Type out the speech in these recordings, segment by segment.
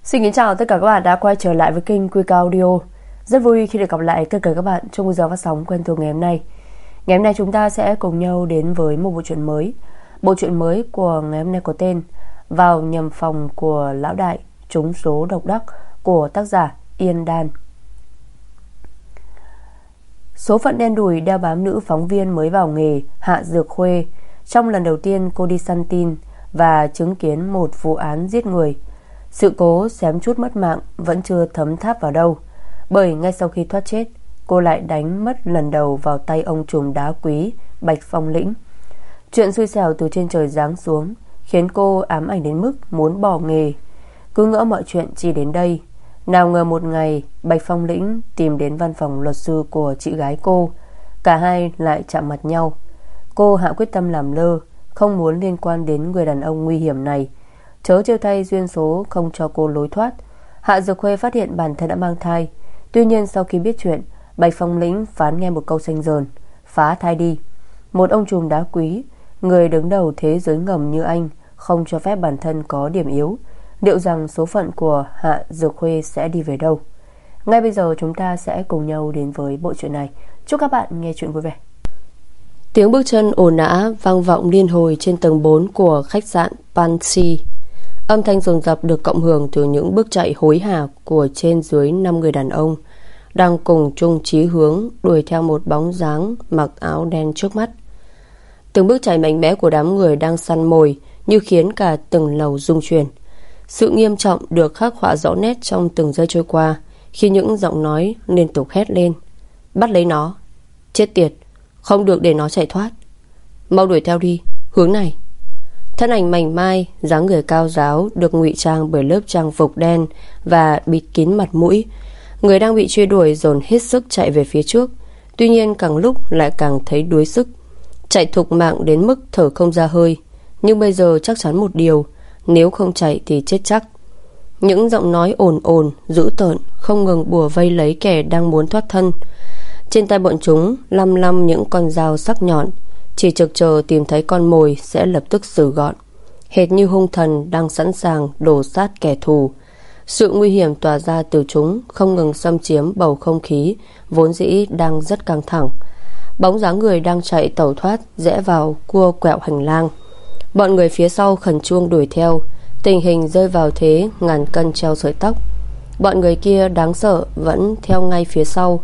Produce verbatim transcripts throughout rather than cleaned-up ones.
Xin kính chào tất cả các bạn đã quay trở lại với kênh Quy Cao Audio. Rất vui khi được gặp lại tất cả các bạn trong một giờ phát sóng quen thuộc ngày hôm nay. Ngày hôm nay chúng ta sẽ cùng nhau đến với một bộ truyện mới. Bộ truyện mới của ngày hôm nay có tên Vào nhầm phòng của lão đại trúng số độc đắc của tác giả Yên Đan. Số phận đen đủi đeo bám nữ phóng viên mới vào nghề Hạ Dược Khuê. Trong lần đầu tiên cô đi săn tin và chứng kiến một vụ án giết người, sự cố xém chút mất mạng vẫn chưa thấm tháp vào đâu, bởi ngay sau khi thoát chết, cô lại đánh mất lần đầu vào tay ông trùm đá quý Bạch Phong Lĩnh. Chuyện xui xẻo từ trên trời giáng xuống khiến cô ám ảnh đến mức muốn bỏ nghề. Cứ ngỡ mọi chuyện chỉ đến đây, nào ngờ một ngày Bạch Phong Lĩnh tìm đến văn phòng luật sư của chị gái cô. Cả hai lại chạm mặt nhau. Cô hạ quyết tâm làm lơ, không muốn liên quan đến người đàn ông nguy hiểm này. Chớ trêu thay duyên số không cho cô lối thoát. Hạ Dược Khuê phát hiện bản thân đã mang thai. Tuy nhiên sau khi biết chuyện, Bạch Phong Lĩnh phán nghe một câu xanh dờn: phá thai đi. Một ông trùm đá quý, người đứng đầu thế giới ngầm như anh, không cho phép bản thân có điểm yếu. Liệu rằng số phận của Hạ Dược Khuê sẽ đi về đâu? Ngay bây giờ chúng ta sẽ cùng nhau đến với bộ truyện này. Chúc các bạn nghe chuyện vui vẻ. Tiếng bước chân ồn ào vang vọng liên hồi trên tầng bốn của khách sạn Pansy. Âm thanh dồn dập được cộng hưởng từ những bước chạy hối hả của trên dưới năm người đàn ông đang cùng chung chí hướng đuổi theo một bóng dáng mặc áo đen trước mắt. Từng bước chạy mạnh mẽ của đám người đang săn mồi như khiến cả từng lầu rung chuyển. Sự nghiêm trọng được khắc họa rõ nét trong từng giây trôi qua khi những giọng nói liên tục hét lên: bắt lấy nó, chết tiệt, không được để nó chạy thoát, mau đuổi theo đi, hướng này. Thân ảnh mảnh mai, dáng người cao ráo được ngụy trang bởi lớp trang phục đen và bịt kín mặt mũi. Người đang bị truy đuổi dồn hết sức chạy về phía trước. Tuy nhiên càng lúc lại càng thấy đuối sức, chạy thục mạng đến mức thở không ra hơi. Nhưng bây giờ chắc chắn một điều: nếu không chạy thì chết chắc. Những giọng nói ồn ồn, dữ tợn không ngừng bủa vây lấy kẻ đang muốn thoát thân. Trên tay bọn chúng lăm lăm những con dao sắc nhọn, chỉ trực chờ tìm thấy con mồi sẽ lập tức xử gọn, hệt như hung thần đang sẵn sàng đổ sát kẻ thù. Sự nguy hiểm tỏa ra từ chúng không ngừng xâm chiếm bầu không khí vốn dĩ đang rất căng thẳng. Bóng dáng người đang chạy tẩu thoát rẽ vào cua quẹo hành lang. Bọn người phía sau khẩn trương đuổi theo, tình hình rơi vào thế ngàn cân treo sợi tóc. Bọn người kia đáng sợ vẫn theo ngay phía sau.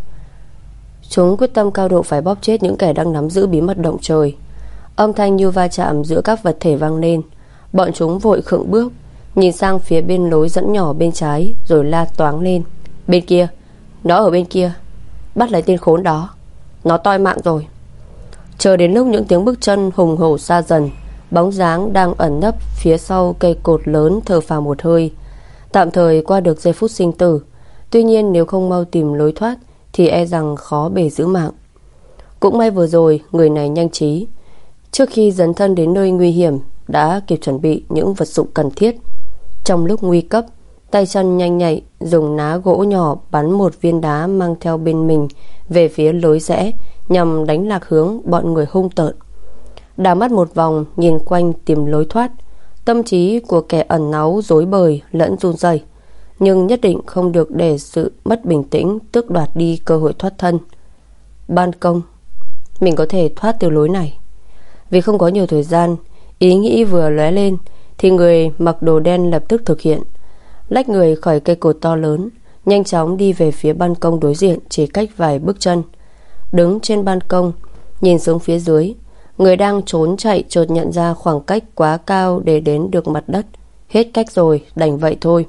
Chúng quyết tâm cao độ phải bóp chết những kẻ đang nắm giữ bí mật động trời. Âm thanh như va chạm giữa các vật thể vang lên. Bọn chúng vội khựng bước, nhìn sang phía bên lối dẫn nhỏ bên trái, rồi la toáng lên: bên kia, nó ở bên kia, bắt lấy tên khốn đó, nó toi mạng rồi. Chờ đến lúc những tiếng bước chân hùng hổ xa dần, bóng dáng đang ẩn nấp phía sau cây cột lớn thở phào một hơi, tạm thời qua được giây phút sinh tử. Tuy nhiên nếu không mau tìm lối thoát thì e rằng khó bề giữ mạng. Cũng may vừa rồi người này nhanh trí, trước khi dấn thân đến nơi nguy hiểm đã kịp chuẩn bị những vật dụng cần thiết. Trong lúc nguy cấp, tay chân nhanh nhạy dùng ná gỗ nhỏ bắn một viên đá mang theo bên mình về phía lối rẽ, nhằm đánh lạc hướng bọn người hung tợn. Đảo mắt một vòng nhìn quanh tìm lối thoát, tâm trí của kẻ ẩn náu rối bời lẫn run rẩy, nhưng nhất định không được để sự mất bình tĩnh tước đoạt đi cơ hội thoát thân. Ban công, mình có thể thoát từ lối này. Vì không có nhiều thời gian, ý nghĩ vừa lóe lên thì người mặc đồ đen lập tức thực hiện. Lách người khỏi cây cột to lớn, nhanh chóng đi về phía ban công đối diện, chỉ cách vài bước chân. Đứng trên ban công nhìn xuống phía dưới, người đang trốn chạy chợt nhận ra khoảng cách quá cao để đến được mặt đất. Hết cách rồi, đành vậy thôi.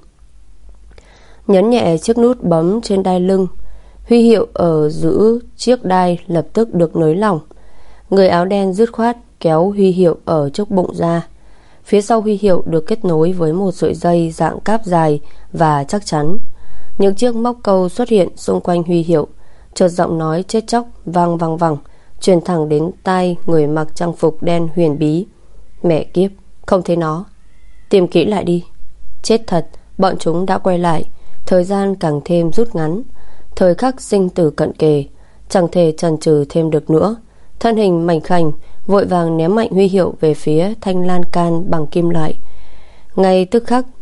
Nhấn nhẹ chiếc nút bấm trên đai lưng, huy hiệu ở giữ chiếc đai lập tức được nới lỏng. Người áo đen dứt khoát kéo huy hiệu ở trước bụng ra. Phía sau huy hiệu được kết nối với một sợi dây dạng cáp dài và chắc chắn. Những chiếc móc câu xuất hiện xung quanh huy hiệu. Chợt giọng nói chết chóc vang vang vẳng truyền thẳng đến tai người mặc trang phục đen huyền bí: mẹ kiếp, không thấy nó, tìm kỹ lại đi. Chết thật, bọn chúng đã quay lại. Thời gian càng thêm rút ngắn, thời khắc sinh tử cận kề, chẳng thể chần chừ thêm được nữa. Thân hình mảnh khảnh vội vàng ném mạnh huy hiệu về phía thanh lan can bằng kim loại. Ngay tức khắc,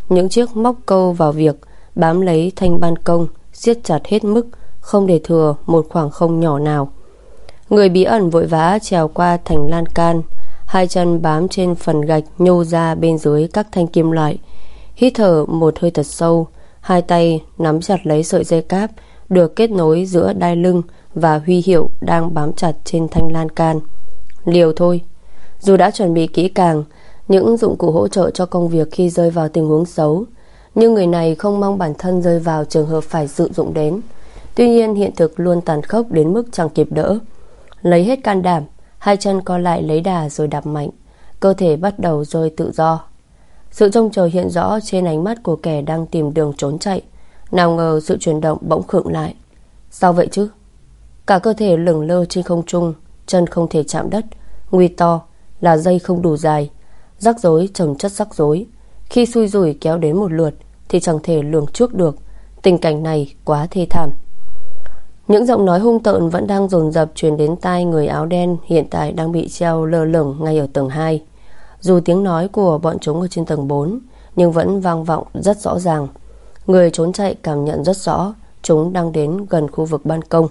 những chiếc móc câu vào việc bám lấy thanh ban công, siết chặt hết mức, không để thừa một khoảng không nhỏ nào. Người bí ẩn vội vã trèo qua thành lan can, hai chân bám trên phần gạch nhô ra bên dưới các thanh kim loại, hít thở một hơi thật sâu, hai tay nắm chặt lấy sợi dây cáp được kết nối giữa đai lưng và huy hiệu đang bám chặt trên thanh lan can. Liều thôi. Dù đã chuẩn bị kỹ càng những dụng cụ hỗ trợ cho công việc khi rơi vào tình huống xấu, nhưng người này không mong bản thân rơi vào trường hợp phải sử dụng đến. Tuy nhiên hiện thực luôn tàn khốc đến mức chẳng kịp đỡ. Lấy hết can đảm, hai chân co lại lấy đà rồi đạp mạnh, cơ thể bắt đầu rơi tự do. Sự trông chờ hiện rõ trên ánh mắt của kẻ đang tìm đường trốn chạy. Nào ngờ sự chuyển động bỗng khựng lại. Sao vậy chứ? Cả cơ thể lửng lơ trên không trung, chân không thể chạm đất. Nguy to là dây không đủ dài, rắc rối chồng chất rắc rối. Khi xui rủi kéo đến một lượt thì chẳng thể lường trước được. Tình cảnh này quá thê thảm. Những giọng nói hung tợn vẫn đang dồn dập truyền đến tai người áo đen hiện tại đang bị treo lơ lửng ngay ở tầng hai. Dù tiếng nói của bọn chúng ở trên tầng bốn, nhưng vẫn vang vọng rất rõ ràng. Người trốn chạy cảm nhận rất rõ chúng đang đến gần khu vực ban công.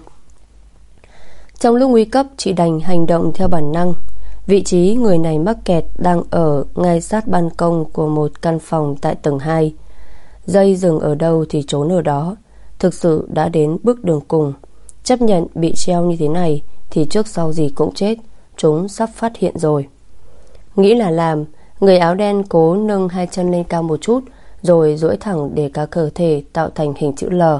Trong lúc nguy cấp, chị đành hành động theo bản năng. Vị trí người này mắc kẹt đang ở ngay sát ban công của một căn phòng tại tầng hai. Dây dừng ở đâu thì trốn ở đó. Thực sự đã đến bước đường cùng. Chấp nhận bị treo như thế này thì trước sau gì cũng chết. Chúng sắp phát hiện rồi. Nghĩ là làm, người áo đen cố nâng hai chân lên cao một chút, rồi duỗi thẳng để cả cơ thể tạo thành hình chữ L.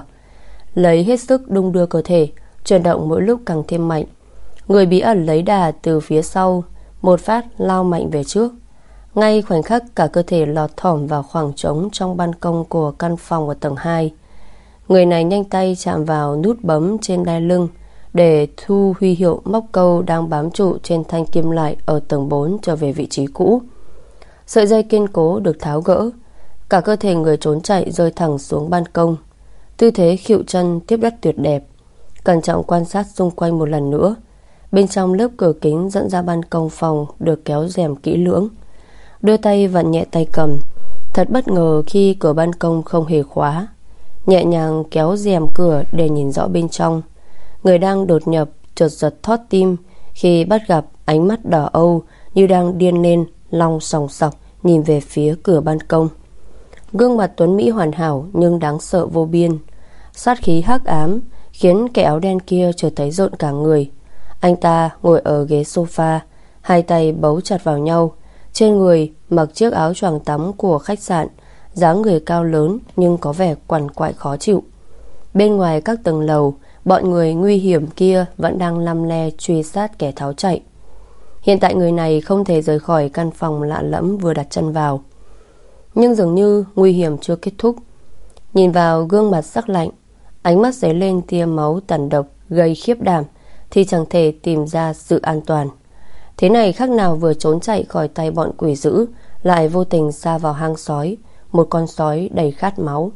Lấy hết sức đung đưa cơ thể, chuyển động mỗi lúc càng thêm mạnh. Người bí ẩn lấy đà từ phía sau, một phát lao mạnh về trước. Ngay khoảnh khắc cả cơ thể lọt thỏm vào khoảng trống trong ban công của căn phòng ở tầng hai. Người này nhanh tay chạm vào nút bấm trên đai lưng để thu huy hiệu móc câu đang bám trụ trên thanh kim loại ở tầng bốn trở về vị trí cũ. Sợi dây kiên cố được tháo gỡ, cả cơ thể người trốn chạy rơi thẳng xuống ban công. Tư thế khuỵu chân tiếp đất tuyệt đẹp. Cẩn trọng quan sát xung quanh một lần nữa. Bên trong lớp cửa kính dẫn ra ban công phòng được kéo rèm kỹ lưỡng. Đưa tay vặn nhẹ tay cầm. Thật bất ngờ khi cửa ban công không hề khóa. Nhẹ nhàng kéo rèm cửa để nhìn rõ bên trong. Người đang đột nhập chợt giật thót tim khi bắt gặp ánh mắt đỏ âu như đang điên lên, long sòng sọc nhìn về phía cửa ban công. Gương mặt tuấn mỹ hoàn hảo nhưng đáng sợ vô biên. Sát khí hắc ám khiến kẻ áo đen kia trở thấy rợn cả người. Anh ta ngồi ở ghế sofa, hai tay bấu chặt vào nhau. Trên người mặc chiếc áo choàng tắm của khách sạn, dáng người cao lớn nhưng có vẻ quằn quại khó chịu. Bên ngoài các tầng lầu, bọn người nguy hiểm kia vẫn đang lăm le truy sát kẻ tháo chạy. Hiện tại người này không thể rời khỏi căn phòng lạ lẫm vừa đặt chân vào. Nhưng dường như nguy hiểm chưa kết thúc. Nhìn vào gương mặt sắc lạnh, ánh mắt dấy lên tia máu tàn độc gây khiếp đảm, thì chẳng thể tìm ra sự an toàn. Thế này khác nào vừa trốn chạy khỏi tay bọn quỷ dữ, lại vô tình sa vào hang sói, một con sói đầy khát máu.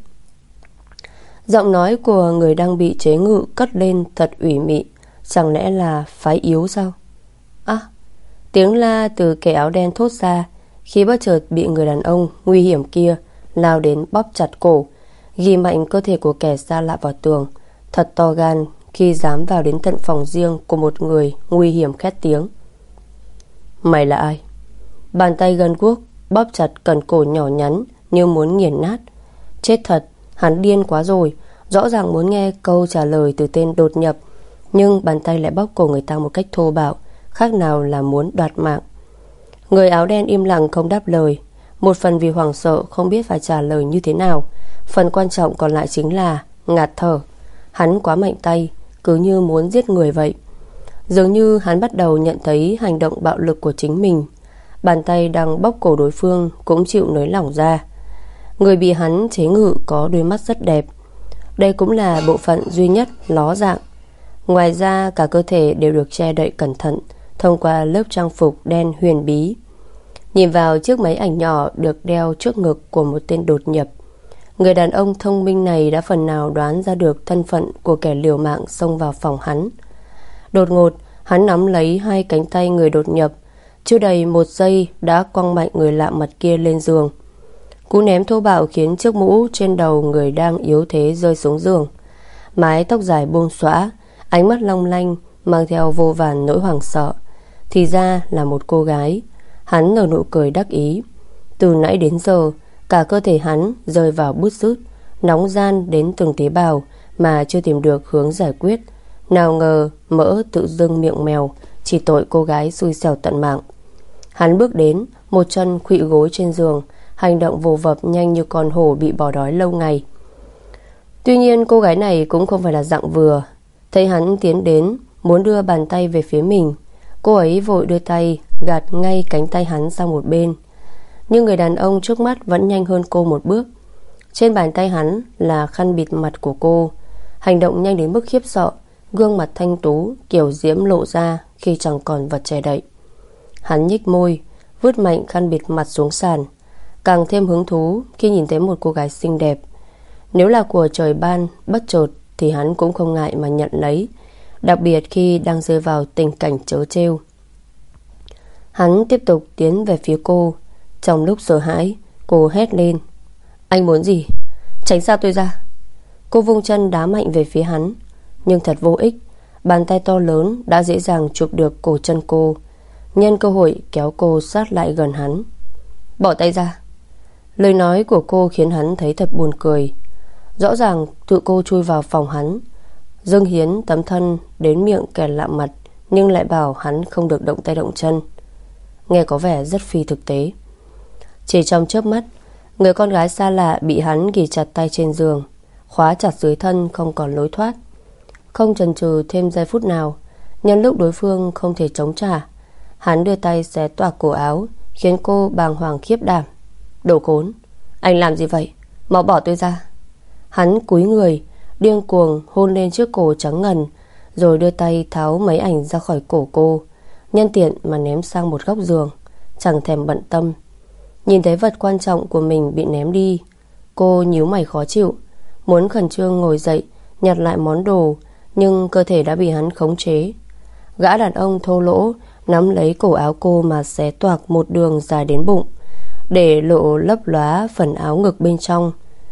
Giọng nói của người đang bị chế ngự cất lên thật ủy mị. Chẳng lẽ là phái yếu sao? À, tiếng la từ kẻ áo đen thốt ra khi bất chợt bị người đàn ông nguy hiểm kia lao đến bóp chặt cổ, ghi mạnh cơ thể của kẻ xa lạ vào tường. Thật to gan khi dám vào đến tận phòng riêng của một người nguy hiểm khét tiếng. Mày là ai? Bàn tay gân guốc bóp chặt cần cổ nhỏ nhắn như muốn nghiền nát. Chết thật, hắn điên quá rồi. Rõ ràng muốn nghe câu trả lời từ tên đột nhập, nhưng bàn tay lại bóp cổ người ta một cách thô bạo, khác nào là muốn đoạt mạng. Người áo đen im lặng không đáp lời. Một phần vì hoảng sợ không biết phải trả lời như thế nào. Phần quan trọng còn lại chính là ngạt thở. Hắn quá mạnh tay, cứ như muốn giết người vậy. Dường như hắn bắt đầu nhận thấy hành động bạo lực của chính mình. Bàn tay đang bóp cổ đối phương cũng chịu nới lỏng ra. Người bị hắn chế ngự có đôi mắt rất đẹp. Đây cũng là bộ phận duy nhất ló dạng. Ngoài ra cả cơ thể đều được che đậy cẩn thận thông qua lớp trang phục đen huyền bí. Nhìn vào chiếc máy ảnh nhỏ được đeo trước ngực của một tên đột nhập, người đàn ông thông minh này đã phần nào đoán ra được thân phận của kẻ liều mạng xông vào phòng hắn. Đột ngột, hắn nắm lấy hai cánh tay người đột nhập, chưa đầy một giây đã quăng mạnh người lạ mặt kia lên giường. Cú ném thô bạo khiến chiếc mũ trên đầu người đang yếu thế rơi xuống giường. Mái tóc dài buông xõa, ánh mắt long lanh mang theo vô vàn nỗi hoảng sợ. Thì ra là một cô gái. Hắn nở nụ cười đắc ý. Từ nãy đến giờ, cả cơ thể hắn rơi vào bứt rứt, nóng gian đến từng tế bào mà chưa tìm được hướng giải quyết. Nào ngờ mỡ tự dưng miệng mèo, chỉ tội cô gái xui xẻo tận mạng. Hắn bước đến, một chân khuỵu gối trên giường, hành động vồ vập nhanh như con hổ bị bỏ đói lâu ngày. Tuy nhiên cô gái này cũng không phải là dạng vừa. Thấy hắn tiến đến, muốn đưa bàn tay về phía mình, cô ấy vội đưa tay gạt ngay cánh tay hắn sang một bên. Nhưng người đàn ông trước mắt vẫn nhanh hơn cô một bước. Trên bàn tay hắn là khăn bịt mặt của cô. Hành động nhanh đến mức khiếp sợ, gương mặt thanh tú kiểu diễm lộ ra khi chẳng còn vật che đậy. Hắn nhếch môi, vứt mạnh khăn bịt mặt xuống sàn, càng thêm hứng thú khi nhìn thấy một cô gái xinh đẹp. Nếu là của trời ban bất chợt thì hắn cũng không ngại mà nhận lấy, đặc biệt khi đang rơi vào tình cảnh trớ trêu. Hắn tiếp tục tiến về phía cô. Trong lúc sợ hãi, cô hét lên: "Anh muốn gì? Tránh xa tôi ra!" Cô vung chân đá mạnh về phía hắn, nhưng thật vô ích. Bàn tay to lớn đã dễ dàng chụp được cổ chân cô, nhân cơ hội kéo cô sát lại gần hắn. "Bỏ tay ra!" Lời nói của cô khiến hắn thấy thật buồn cười. Rõ ràng tự cô chui vào phòng hắn, dâng hiến tấm thân đến miệng kẻ lạ mặt, nhưng lại bảo hắn không được động tay động chân. Nghe có vẻ rất phi thực tế. Chỉ trong chớp mắt, người con gái xa lạ bị hắn ghì chặt tay trên giường, khóa chặt dưới thân không còn lối thoát. Không chần chừ thêm giây phút nào, nhân lúc đối phương không thể chống trả, hắn đưa tay xé toạc cổ áo, khiến cô bàng hoàng khiếp đảm. "Đồ khốn, anh làm gì vậy? Mau bỏ tôi ra!" Hắn cúi người, điên cuồng hôn lên chiếc cổ trắng ngần, rồi đưa tay tháo máy ảnh ra khỏi cổ cô, nhân tiện mà ném sang một góc giường, chẳng thèm bận tâm. Nhìn thấy vật quan trọng của mình bị ném đi, cô nhíu mày khó chịu, muốn khẩn trương ngồi dậy nhặt lại món đồ, nhưng cơ thể đã bị hắn khống chế. Gã đàn ông thô lỗ nắm lấy cổ áo cô mà xé toạc một đường dài đến bụng, để lộ lấp lóa phần áo ngực bên trong.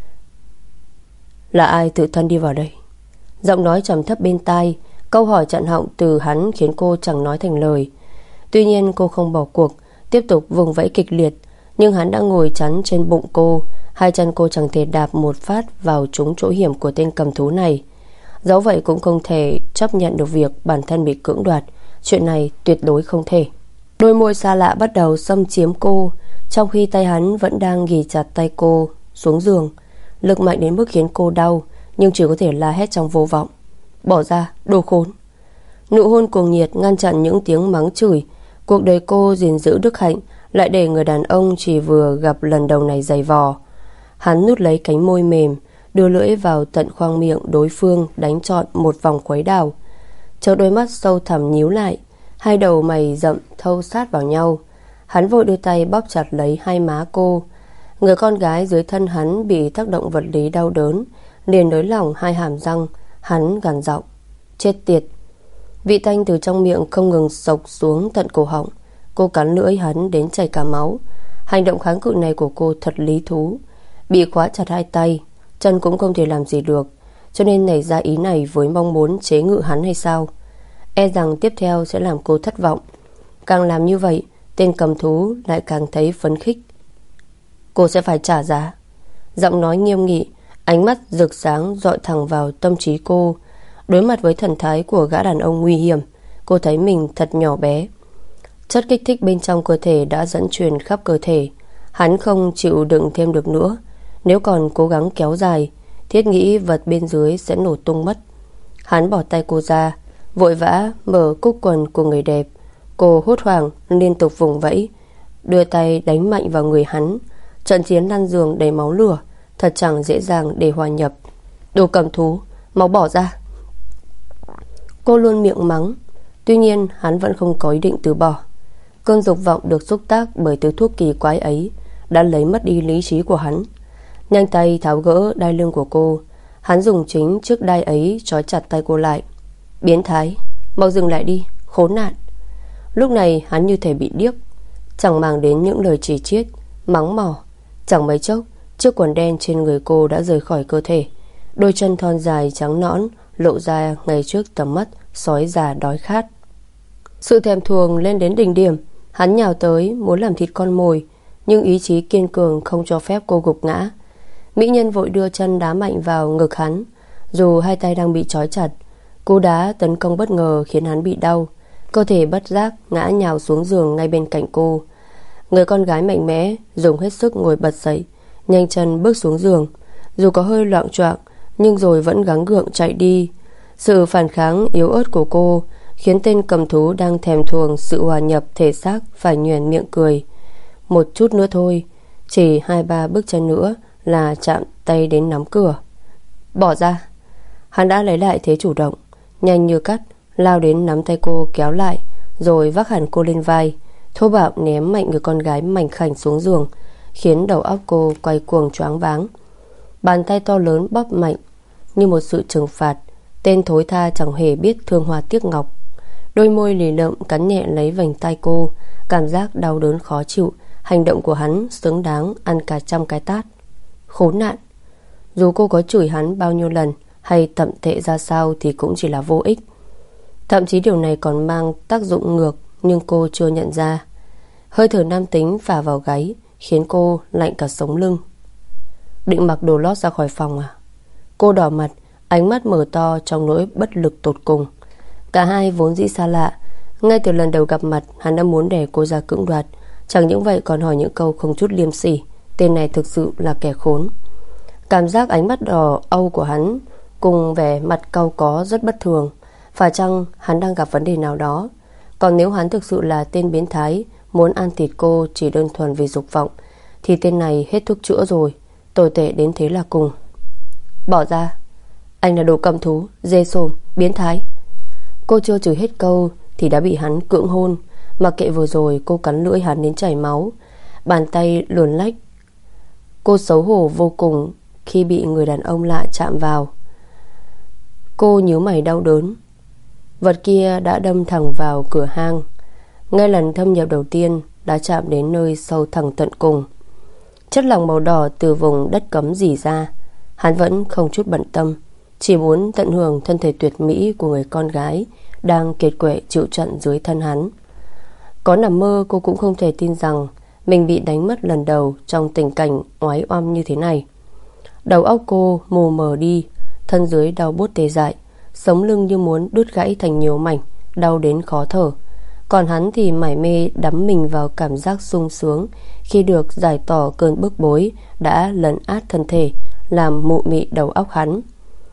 "Là ai tự thân đi vào đây?" Giọng nói trầm thấp bên tai, câu hỏi chặn họng từ hắn khiến cô chẳng nói thành lời. Tuy nhiên cô không bỏ cuộc, tiếp tục vùng vẫy kịch liệt, nhưng hắn đã ngồi chắn trên bụng cô. Hai chân cô chẳng thể đạp một phát vào trúng chỗ hiểm của tên cầm thú này. Dẫu vậy cũng không thể chấp nhận được việc bản thân bị cưỡng đoạt. Chuyện này tuyệt đối không thể. Đôi môi xa lạ bắt đầu xâm chiếm cô, trong khi tay hắn vẫn đang ghì chặt tay cô xuống giường. Lực mạnh đến mức khiến cô đau, nhưng chỉ có thể la hét trong vô vọng: "Bỏ ra, đồ khốn!" Nụ hôn cuồng nhiệt ngăn chặn những tiếng mắng chửi. Cuộc đời cô gìn giữ đức hạnh lại để người đàn ông chỉ vừa gặp lần đầu này giày vò. Hắn nút lấy cánh môi mềm, đưa lưỡi vào tận khoang miệng đối phương, đánh trọn một vòng khuấy đảo. Chợt đôi mắt sâu thẳm nhíu lại, hai đầu mày rậm thâu sát vào nhau. Hắn vội đưa tay bóp chặt lấy hai má cô. Người con gái dưới thân hắn bị tác động vật lý đau đớn, liền nới lỏng hai hàm răng. Hắn gằn giọng: "Chết tiệt!" Vị tanh từ trong miệng không ngừng xộc xuống tận cổ họng. Cô cắn lưỡi hắn đến chảy cả máu. Hành động kháng cự này của cô thật lý thú. Bị khóa chặt hai tay, chân cũng không thể làm gì được, cho nên nảy ra ý này với mong muốn chế ngự hắn hay sao? E rằng tiếp theo sẽ làm cô thất vọng. Càng làm như vậy, tên cầm thú lại càng thấy phấn khích. "Cô sẽ phải trả giá." Giọng nói nghiêm nghị, ánh mắt rực sáng dọi thẳng vào tâm trí cô. Đối mặt với thần thái của gã đàn ông nguy hiểm, cô thấy mình thật nhỏ bé. Chất kích thích bên trong cơ thể đã dẫn truyền khắp cơ thể. Hắn không chịu đựng thêm được nữa. Nếu còn cố gắng kéo dài, thiết nghĩ vật bên dưới sẽ nổ tung mất. Hắn bỏ tay cô ra, vội vã mở cúc quần của người đẹp. Cô hốt hoảng liên tục vùng vẫy, đưa tay đánh mạnh vào người hắn. Trận chiến lăn giường đầy máu lửa, thật chẳng dễ dàng để hòa nhập. "Đồ cầm thú, mau bỏ ra!" Cô luôn miệng mắng. Tuy nhiên hắn vẫn không có ý định từ bỏ. Cơn dục vọng được xúc tác bởi thứ thuốc kỳ quái ấy đã lấy mất đi lý trí của hắn. Nhanh tay tháo gỡ đai lưng của cô. Hắn dùng chính chiếc đai ấy trói chặt tay cô lại. "Biến thái, mau dừng lại đi, khốn nạn!" Lúc này hắn như thể bị điếc, chẳng màng đến những lời chỉ chiết, mắng mỏ. Chẳng mấy chốc Chiếc quần đen trên người cô đã rời khỏi cơ thể. Đôi chân thon dài trắng nõn lộ ra ngay trước tầm mắt sói già đói khát. Sự thèm thuồng lên đến đỉnh điểm. Hắn nhào tới muốn làm thịt con mồi, nhưng ý chí kiên cường không cho phép cô gục ngã. Mỹ nhân vội đưa chân đá mạnh vào ngực hắn. Dù hai tay đang bị trói chặt, cú đá tấn công bất ngờ khiến hắn bị đau. Cơ thể bất giác ngã nhào xuống giường ngay bên cạnh cô. Người con gái mạnh mẽ dùng hết sức ngồi bật dậy, nhanh chân bước xuống giường. Dù có hơi loạng choạng, nhưng rồi vẫn gắng gượng chạy đi. Sự phản kháng yếu ớt của cô khiến tên cầm thú đang thèm thuồng sự hòa nhập thể xác phải nhoẻn miệng cười. Một chút nữa thôi, chỉ hai ba bước chân nữa là chạm tay đến nắm cửa. Bỏ ra. Hắn đã lấy lại thế chủ động, nhanh như cắt lao đến nắm tay cô kéo lại, rồi vác hẳn cô lên vai, thô bạo ném mạnh người con gái mảnh khảnh xuống giường, khiến đầu óc cô quay cuồng choáng váng. Bàn tay to lớn bóp mạnh như một sự trừng phạt. Tên thối tha chẳng hề biết thương hoa tiếc ngọc. Đôi môi lì lợm cắn nhẹ lấy vành tai cô. Cảm giác đau đớn khó chịu. Hành động của hắn xứng đáng ăn cả trăm cái tát. Khốn nạn. Dù cô có chửi hắn bao nhiêu lần hay tậm tệ ra sao thì cũng chỉ là vô ích. Thậm chí điều này còn mang tác dụng ngược, nhưng cô chưa nhận ra. Hơi thở nam tính phả vào gáy khiến cô lạnh cả sống lưng. Định mặc đồ lót ra khỏi phòng à? Cô đỏ mặt, ánh mắt mở to trong nỗi bất lực tột cùng. Cả hai vốn dĩ xa lạ. Ngay từ lần đầu gặp mặt, hắn đã muốn đẩy cô ra cưỡng đoạt. Chẳng những vậy còn hỏi những câu không chút liêm sỉ. Tên này thực sự là kẻ khốn. Cảm giác ánh mắt đỏ âu của hắn cùng vẻ mặt cau có rất bất thường. Phải chăng hắn đang gặp vấn đề nào đó? Còn nếu hắn thực sự là tên biến thái muốn ăn thịt cô chỉ đơn thuần vì dục vọng, thì tên này hết thuốc chữa rồi. Tồi tệ đến thế là cùng. Bỏ ra. Anh là đồ cầm thú, dê xồm, biến thái. Cô chưa chửi hết câu thì đã bị hắn cưỡng hôn. Mặc kệ vừa rồi cô cắn lưỡi hắn đến chảy máu, bàn tay luồn lách. Cô xấu hổ vô cùng khi bị người đàn ông lạ chạm vào. Cô nhíu mày đau đớn. Vật kia đã đâm thẳng vào cửa hang. Ngay lần thâm nhập đầu tiên đã chạm đến nơi sâu thẳng tận cùng. Chất lỏng màu đỏ từ vùng đất cấm rỉ ra. Hắn vẫn không chút bận tâm, chỉ muốn tận hưởng thân thể tuyệt mỹ của người con gái đang kiệt quệ chịu trận dưới thân hắn. Có nằm mơ cô cũng không thể tin rằng mình bị đánh mất lần đầu trong tình cảnh oái oăm như thế này. Đầu óc cô mù mờ đi, thân dưới đau buốt tê dại, sống lưng như muốn đứt gãy thành nhiều mảnh, đau đến khó thở. Còn hắn thì mải mê đắm mình vào cảm giác sung sướng khi được giải tỏa cơn bức bối đã lấn át thân thể, làm mụ mị đầu óc hắn.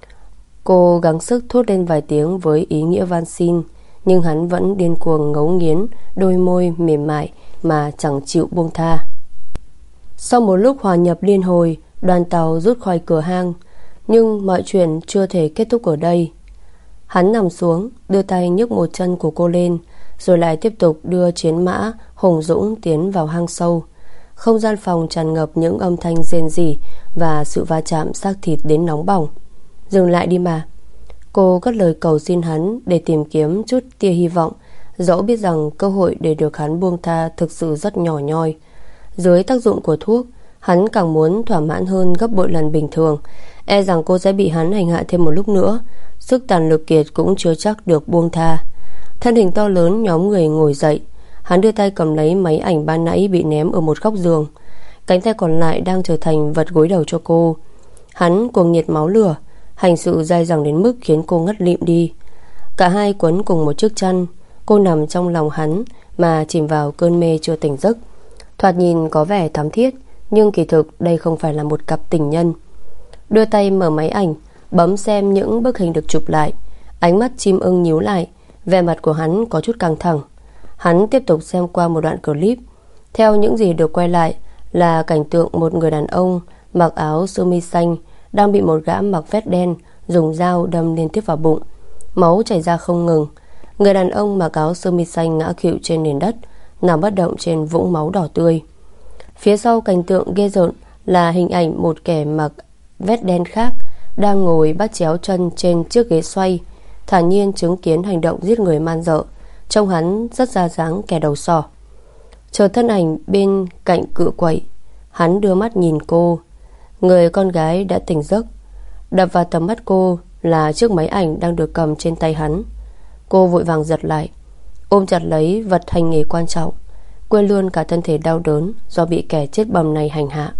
Cô gắng sức thốt lên vài tiếng với ý nghĩa van xin, nhưng hắn vẫn điên cuồng ngấu nghiến đôi môi mềm mại mà chẳng chịu buông tha. Sau một lúc hòa nhập liên hồi, đoàn tàu rút khỏi cửa hang, nhưng mọi chuyện chưa thể kết thúc ở đây. Hắn nằm xuống, đưa tay nhấc một chân của cô lên, rồi lại tiếp tục đưa chiến mã hùng dũng tiến vào hang sâu. Không gian phòng tràn ngập những âm thanh rên rỉ và sự va chạm xác thịt đến nóng bỏng. Dừng lại đi mà. Cô cất lời cầu xin hắn để tìm kiếm chút tia hy vọng, dẫu biết rằng cơ hội để được hắn buông tha thực sự rất nhỏ nhoi. Dưới tác dụng của thuốc, hắn càng muốn thỏa mãn hơn gấp bội lần bình thường. E rằng cô sẽ bị hắn hành hạ thêm một lúc nữa. Sức tàn lực kiệt cũng chưa chắc được buông tha. Thân hình to lớn nhóm người ngồi dậy. Hắn đưa tay cầm lấy máy ảnh ban nãy bị ném ở một góc giường. Cánh tay còn lại đang trở thành vật gối đầu cho cô. Hắn cuồng nhiệt máu lửa, hành sự dai dẳng đến mức khiến cô ngất lịm đi. Cả hai quấn cùng một chiếc chăn. Cô nằm trong lòng hắn mà chìm vào cơn mê chưa tỉnh giấc. Thoạt nhìn có vẻ thắm thiết, nhưng kỳ thực đây không phải là một cặp tình nhân. Đưa tay mở máy ảnh, bấm xem những bức hình được chụp lại. Ánh mắt chim ưng nhíu lại, vẻ mặt của hắn có chút căng thẳng. Hắn tiếp tục xem qua một đoạn clip. Theo những gì được quay lại là cảnh tượng một người đàn ông mặc áo sơ mi xanh đang bị một gã mặc vest đen dùng dao đâm liên tiếp vào bụng. Máu chảy ra không ngừng. Người đàn ông mặc áo sơ mi xanh ngã khuỵu trên nền đất, nằm bất động trên vũng máu đỏ tươi. Phía sau cảnh tượng ghê rợn là hình ảnh một kẻ mặc vest đen khác đang ngồi bắt chéo chân trên chiếc ghế xoay, thản nhiên chứng kiến hành động giết người man dợ. Trông hắn rất ra dáng kẻ đầu sỏ. Chờ thân ảnh bên cạnh cựa quậy, hắn đưa mắt nhìn cô. Người con gái đã tỉnh giấc. Đập vào tầm mắt cô là chiếc máy ảnh đang được cầm trên tay hắn. Cô vội vàng giật lại, ôm chặt lấy vật hành nghề quan trọng, quên luôn cả thân thể đau đớn do bị kẻ chết bầm này hành hạ.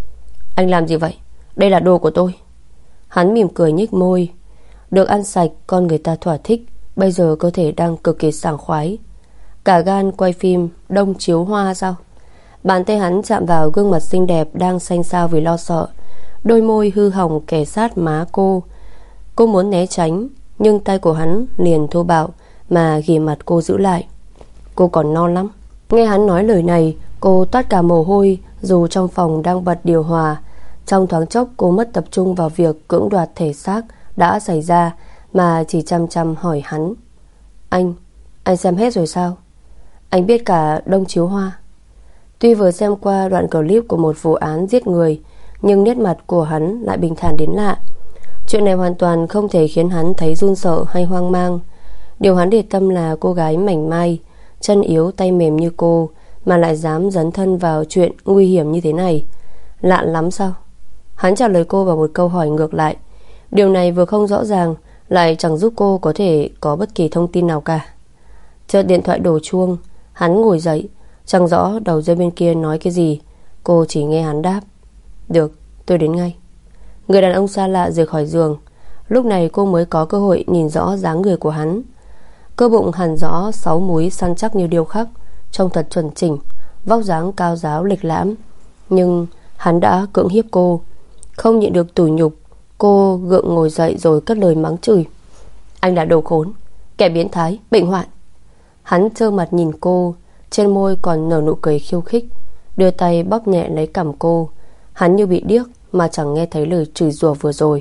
Anh làm gì vậy? Đây là đồ của tôi. Hắn mỉm cười nhếch môi. Được ăn sạch con người ta thỏa thích. Bây giờ cơ thể đang cực kỳ sảng khoái. Cả gan quay phim đông chiếu hoa sao? Bàn tay hắn chạm vào gương mặt xinh đẹp đang xanh xao vì lo sợ. Đôi môi hư hỏng kề sát má cô. Cô muốn né tránh, nhưng tay của hắn liền thô bạo mà ghì mặt cô giữ lại. Cô còn non lắm. Nghe hắn nói lời này, cô toát cả mồ hôi. Dù trong phòng đang bật điều hòa, trong thoáng chốc cô mất tập trung vào việc cưỡng đoạt thể xác đã xảy ra, mà chỉ chăm chăm hỏi hắn. Anh, anh xem hết rồi sao? Anh biết cả đông chiếu hoa? Tuy vừa xem qua đoạn clip của một vụ án giết người, nhưng nét mặt của hắn lại bình thản đến lạ. Chuyện này hoàn toàn không thể khiến hắn thấy run sợ hay hoang mang. Điều hắn để tâm là cô gái mảnh mai, chân yếu tay mềm như cô mà lại dám dấn thân vào chuyện nguy hiểm như thế này. Lạ lắm sao? Hắn trả lời cô bằng một câu hỏi ngược lại. Điều này vừa không rõ ràng, lại chẳng giúp cô có thể có bất kỳ thông tin nào cả. Chợt điện thoại đổ chuông. Hắn ngồi dậy, chẳng rõ đầu dây bên kia nói cái gì. Cô chỉ nghe hắn đáp: Được, tôi đến ngay. Người đàn ông xa lạ rời khỏi giường. Lúc này cô mới có cơ hội nhìn rõ dáng người của hắn. Cơ bụng hằn rõ sáu múi săn chắc như điêu khắc, trông thật chuẩn chỉnh, vóc dáng cao ráo lịch lãm. Nhưng hắn đã cưỡng hiếp cô. Không nhịn được tủi nhục, cô gượng ngồi dậy rồi cất lời mắng chửi: Anh là đồ khốn, kẻ biến thái, bệnh hoạn. Hắn trơ mặt nhìn cô, trên môi còn nở nụ cười khiêu khích, đưa tay bóp nhẹ lấy cằm cô. Hắn như bị điếc mà chẳng nghe thấy lời chửi rủa vừa rồi.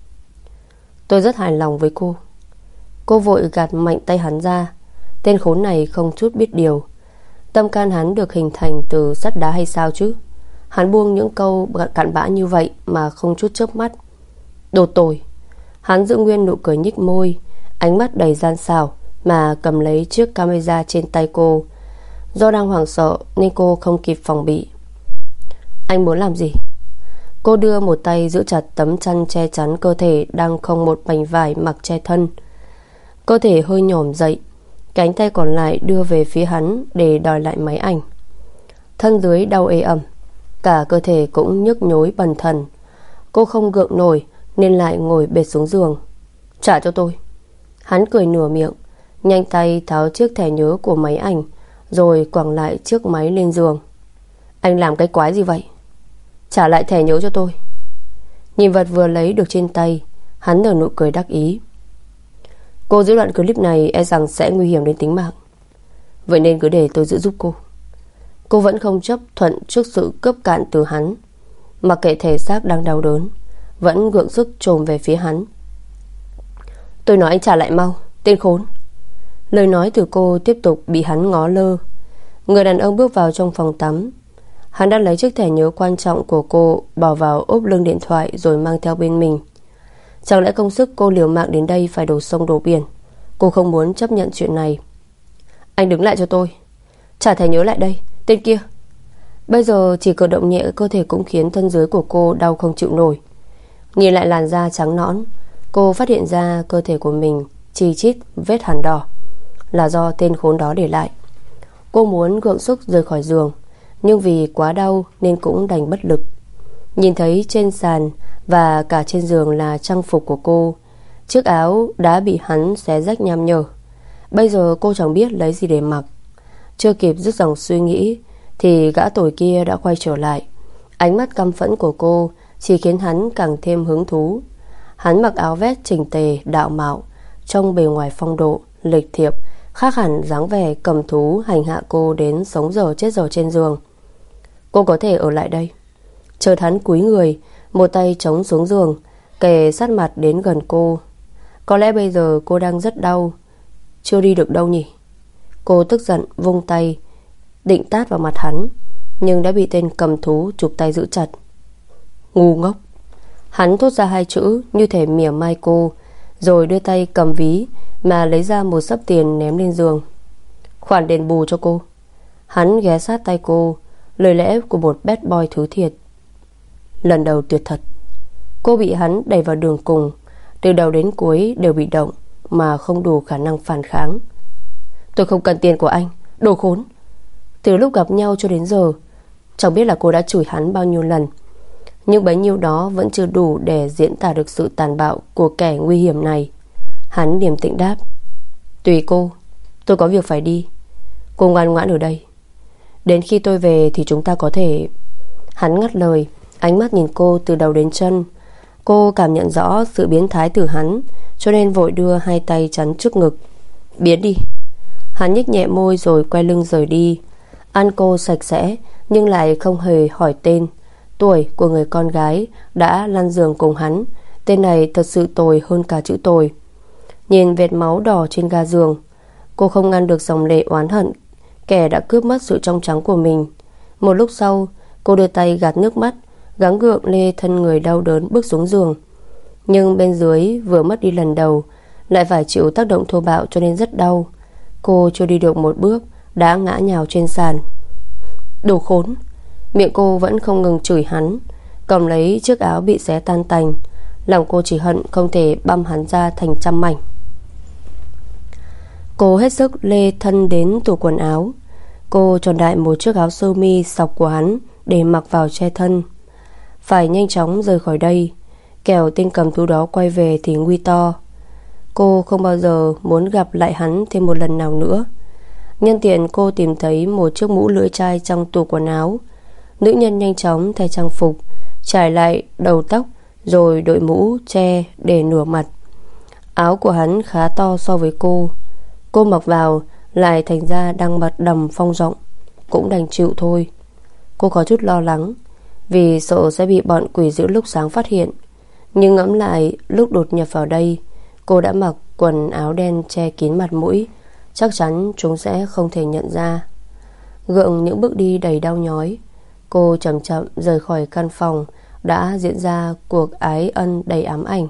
Tôi rất hài lòng với cô. Cô vội gạt mạnh tay hắn ra. Tên khốn này không chút biết điều. Tâm can hắn được hình thành từ sắt đá hay sao chứ? Hắn buông những câu cặn bã như vậy mà không chút chớp mắt. Đồ tồi. Hắn giữ nguyên nụ cười nhếch môi, ánh mắt đầy gian xảo mà cầm lấy chiếc camera trên tay cô. Do đang hoảng sợ nên cô không kịp phòng bị. Anh muốn làm gì? Cô đưa một tay giữ chặt tấm chăn che chắn cơ thể đang không một mảnh vải mặc che thân. Cơ thể hơi nhổm dậy, cánh tay còn lại đưa về phía hắn để đòi lại máy ảnh. Thân dưới đau ê ẩm, cả cơ thể cũng nhức nhối bần thần. Cô không gượng nổi nên lại ngồi bệt xuống giường. Trả cho tôi. Hắn cười nửa miệng, nhanh tay tháo chiếc thẻ nhớ của máy ảnh rồi quẳng lại chiếc máy lên giường. Anh làm cái quái gì vậy? Trả lại thẻ nhớ cho tôi. Nhìn vật vừa lấy được trên tay, hắn nở nụ cười đắc ý. Cô giữ đoạn clip này e rằng sẽ nguy hiểm đến tính mạng, vậy nên cứ để tôi giữ giúp cô. Cô vẫn không chấp thuận trước sự cướp cạn từ hắn. Mặc kệ thể xác đang đau đớn, vẫn gượng sức chồm về phía hắn. Tôi nói anh trả lại mau, tên khốn. Lời nói từ cô tiếp tục bị hắn ngó lơ. Người đàn ông bước vào trong phòng tắm. Hắn đã lấy chiếc thẻ nhớ quan trọng của cô bỏ vào ốp lưng điện thoại rồi mang theo bên mình. Chẳng lẽ công sức cô liều mạng đến đây phải đổ sông đổ biển? Cô không muốn chấp nhận chuyện này. Anh đứng lại cho tôi. Trả thẻ nhớ lại đây, tên kia. Bây giờ chỉ cử động nhẹ cơ thể cũng khiến thân dưới của cô đau không chịu nổi. Nhìn lại làn da trắng nõn, cô phát hiện ra cơ thể của mình chi chít vết hằn đỏ, là do tên khốn đó để lại. Cô muốn gượng sức rời khỏi giường, nhưng vì quá đau nên cũng đành bất lực. Nhìn thấy trên sàn và cả trên giường là trang phục của cô. Chiếc áo đã bị hắn xé rách nham nhở. Bây giờ cô chẳng biết lấy gì để mặc. Chưa kịp dứt dòng suy nghĩ thì gã tồi kia đã quay trở lại. Ánh mắt căm phẫn của cô chỉ khiến hắn càng thêm hứng thú. Hắn mặc áo vest chỉnh tề đạo mạo, trông bề ngoài phong độ, lịch thiệp, khác hẳn dáng vẻ cầm thú hành hạ cô đến sống dở chết dở trên giường. Cô có thể ở lại đây. Chợt hắn cúi người, một tay chống xuống giường, kề sát mặt đến gần cô. Có lẽ bây giờ cô đang rất đau, chưa đi được đâu nhỉ? Cô tức giận vung tay định tát vào mặt hắn, nhưng đã bị tên cầm thú chụp tay giữ chặt. Ngu ngốc. Hắn thốt ra hai chữ như thể mỉa mai cô, rồi đưa tay cầm ví mà lấy ra một xấp tiền ném lên giường. Khoản đền bù cho cô. Hắn ghé sát tay cô, lời lẽ của một bad boy thứ thiệt. Lần đầu tuyệt thật. Cô bị hắn đẩy vào đường cùng, từ đầu đến cuối đều bị động, mà không đủ khả năng phản kháng. Tôi không cần tiền của anh, đồ khốn. Từ lúc gặp nhau cho đến giờ, chẳng biết là cô đã chửi hắn bao nhiêu lần, nhưng bấy nhiêu đó vẫn chưa đủ để diễn tả được sự tàn bạo của kẻ nguy hiểm này. Hắn điềm tĩnh đáp: Tùy cô, tôi có việc phải đi. Cô ngoan ngoãn ở đây, đến khi tôi về thì chúng ta có thể... Hắn ngắt lời, ánh mắt nhìn cô từ đầu đến chân. Cô cảm nhận rõ sự biến thái từ hắn, cho nên vội đưa hai tay chắn trước ngực. Biến đi. Hắn nhếch nhẹ môi rồi quay lưng rời đi. Ăn cô sạch sẽ, nhưng lại không hề hỏi tên, tuổi của người con gái đã lăn giường cùng hắn. Tên này thật sự tồi hơn cả chữ tồi. Nhìn vệt máu đỏ trên ga giường, cô không ngăn được dòng lệ oán hận kẻ đã cướp mất sự trong trắng của mình. Một lúc sau, cô đưa tay gạt nước mắt, gắng gượng lê thân người đau đớn bước xuống giường. Nhưng bên dưới vừa mất đi lần đầu, lại phải chịu tác động thô bạo cho nên rất đau. Cô chưa đi được một bước đã ngã nhào trên sàn. Đồ khốn. Miệng cô vẫn không ngừng chửi hắn, cầm lấy chiếc áo bị xé tan tành. Lòng cô chỉ hận không thể băm hắn ra thành trăm mảnh. Cô hết sức lê thân đến tủ quần áo. Cô chọn đại một chiếc áo sơ mi sọc của hắn để mặc vào che thân. Phải nhanh chóng rời khỏi đây, kẻo tên cầm thú đó quay về thì nguy to. Cô không bao giờ muốn gặp lại hắn thêm một lần nào nữa. Nhân tiện cô tìm thấy một chiếc mũ lưỡi chai trong tủ quần áo. Nữ nhân nhanh chóng thay trang phục, trải lại đầu tóc, rồi đội mũ che để nửa mặt. Áo của hắn khá to so với cô. Cô mặc vào lại thành ra đang mặt đầm phong rộng, cũng đành chịu thôi. Cô có chút lo lắng, vì sợ sẽ bị bọn quỷ dữ lúc sáng phát hiện. Nhưng ngẫm lại, lúc đột nhập vào đây, cô đã mặc quần áo đen che kín mặt mũi, chắc chắn chúng sẽ không thể nhận ra. Gượng những bước đi đầy đau nhói, cô chậm chậm rời khỏi căn phòng đã diễn ra cuộc ái ân đầy ám ảnh.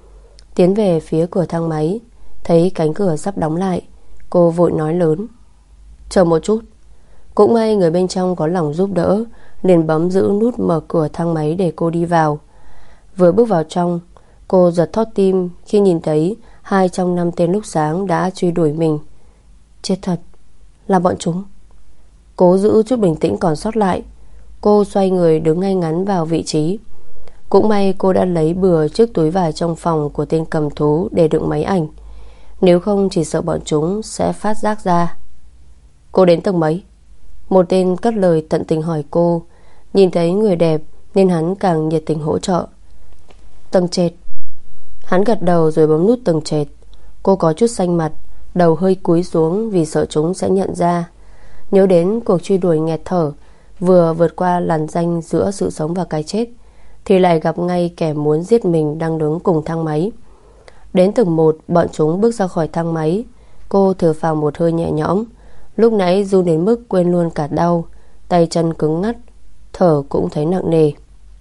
Tiến về phía cửa thang máy, thấy cánh cửa sắp đóng lại, cô vội nói lớn: Chờ một chút. Cũng may người bên trong có lòng giúp đỡ, liền bấm giữ nút mở cửa thang máy để cô đi vào. Vừa bước vào trong, cô giật thót tim khi nhìn thấy hai trong năm tên lúc sáng đã truy đuổi mình. Chết thật, là bọn chúng. Cố giữ chút bình tĩnh còn sót lại, cô xoay người đứng ngay ngắn vào vị trí. Cũng may cô đã lấy bừa chiếc túi vải trong phòng của tên cầm thú để đựng máy ảnh, nếu không chỉ sợ bọn chúng sẽ phát giác ra. Cô đến tầng mấy? Một tên cất lời tận tình hỏi cô. Nhìn thấy người đẹp nên hắn càng nhiệt tình hỗ trợ. Tầng trệt. Hắn gật đầu rồi bấm nút tầng trệt. Cô có chút xanh mặt, đầu hơi cúi xuống vì sợ chúng sẽ nhận ra. Nhớ đến cuộc truy đuổi nghẹt thở, vừa vượt qua làn ranh giữa sự sống và cái chết, thì lại gặp ngay kẻ muốn giết mình đang đứng cùng thang máy. Đến tầng một, bọn chúng bước ra khỏi thang máy. Cô thở phào một hơi nhẹ nhõm. Lúc nãy run đến mức quên luôn cả đau, tay chân cứng ngắt, thở cũng thấy nặng nề.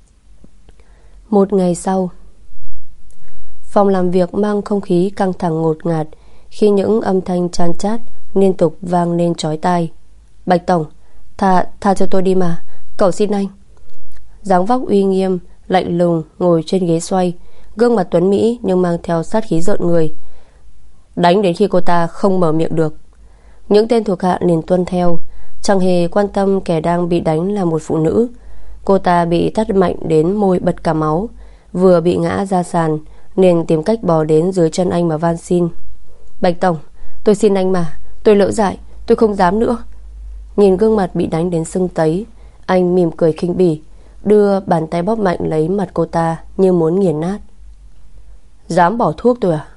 Một ngày sau, phòng làm việc mang không khí căng thẳng ngột ngạt khi những âm thanh chan chát liên tục vang lên chói tai. Bạch tổng, tha, tha cho tôi đi mà, cậu xin anh. Dáng vóc uy nghiêm, lạnh lùng ngồi trên ghế xoay, gương mặt tuấn mỹ nhưng mang theo sát khí rợn người. Đánh đến khi cô ta không mở miệng được. Những tên thuộc hạ liền tuân theo, chẳng hề quan tâm kẻ đang bị đánh là một phụ nữ. Cô ta bị tát mạnh đến môi bật cả máu, vừa bị ngã ra sàn nên tìm cách bò đến dưới chân anh mà van xin. Bạch tổng, tôi xin anh mà, tôi lỡ dại, tôi không dám nữa. Nhìn gương mặt bị đánh đến sưng tấy, anh mỉm cười khinh bỉ, đưa bàn tay bóp mạnh lấy mặt cô ta như muốn nghiền nát. Dám bỏ thuốc tôi à?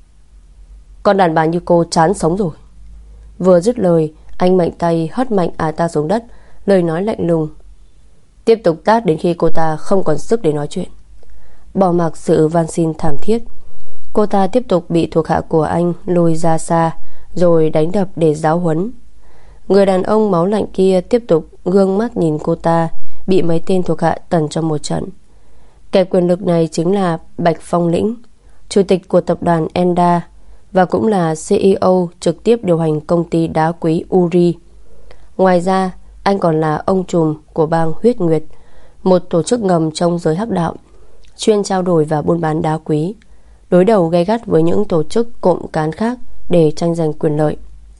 Con đàn bà như cô chán sống rồi. Vừa dứt lời, anh mạnh tay hất mạnh ả ta xuống đất, lời nói lạnh lùng. Tiếp tục tát đến khi cô ta không còn sức để nói chuyện. Bỏ mặc sự van xin thảm thiết, cô ta tiếp tục bị thuộc hạ của anh lôi ra xa, rồi đánh đập để giáo huấn. Người đàn ông máu lạnh kia tiếp tục gương mắt nhìn cô ta bị mấy tên thuộc hạ tần cho một trận. Kẻ quyền lực này chính là Bạch Phong Lĩnh, chủ tịch của tập đoàn Enda, và cũng là xê e ô trực tiếp điều hành công ty đá quý Uri. Ngoài ra, anh còn là ông trùm của bang Huyết Nguyệt, một tổ chức ngầm trong giới hắc đạo, chuyên trao đổi và buôn bán đá quý, đối đầu gay gắt với những tổ chức cộng cán khác để tranh giành quyền lợi.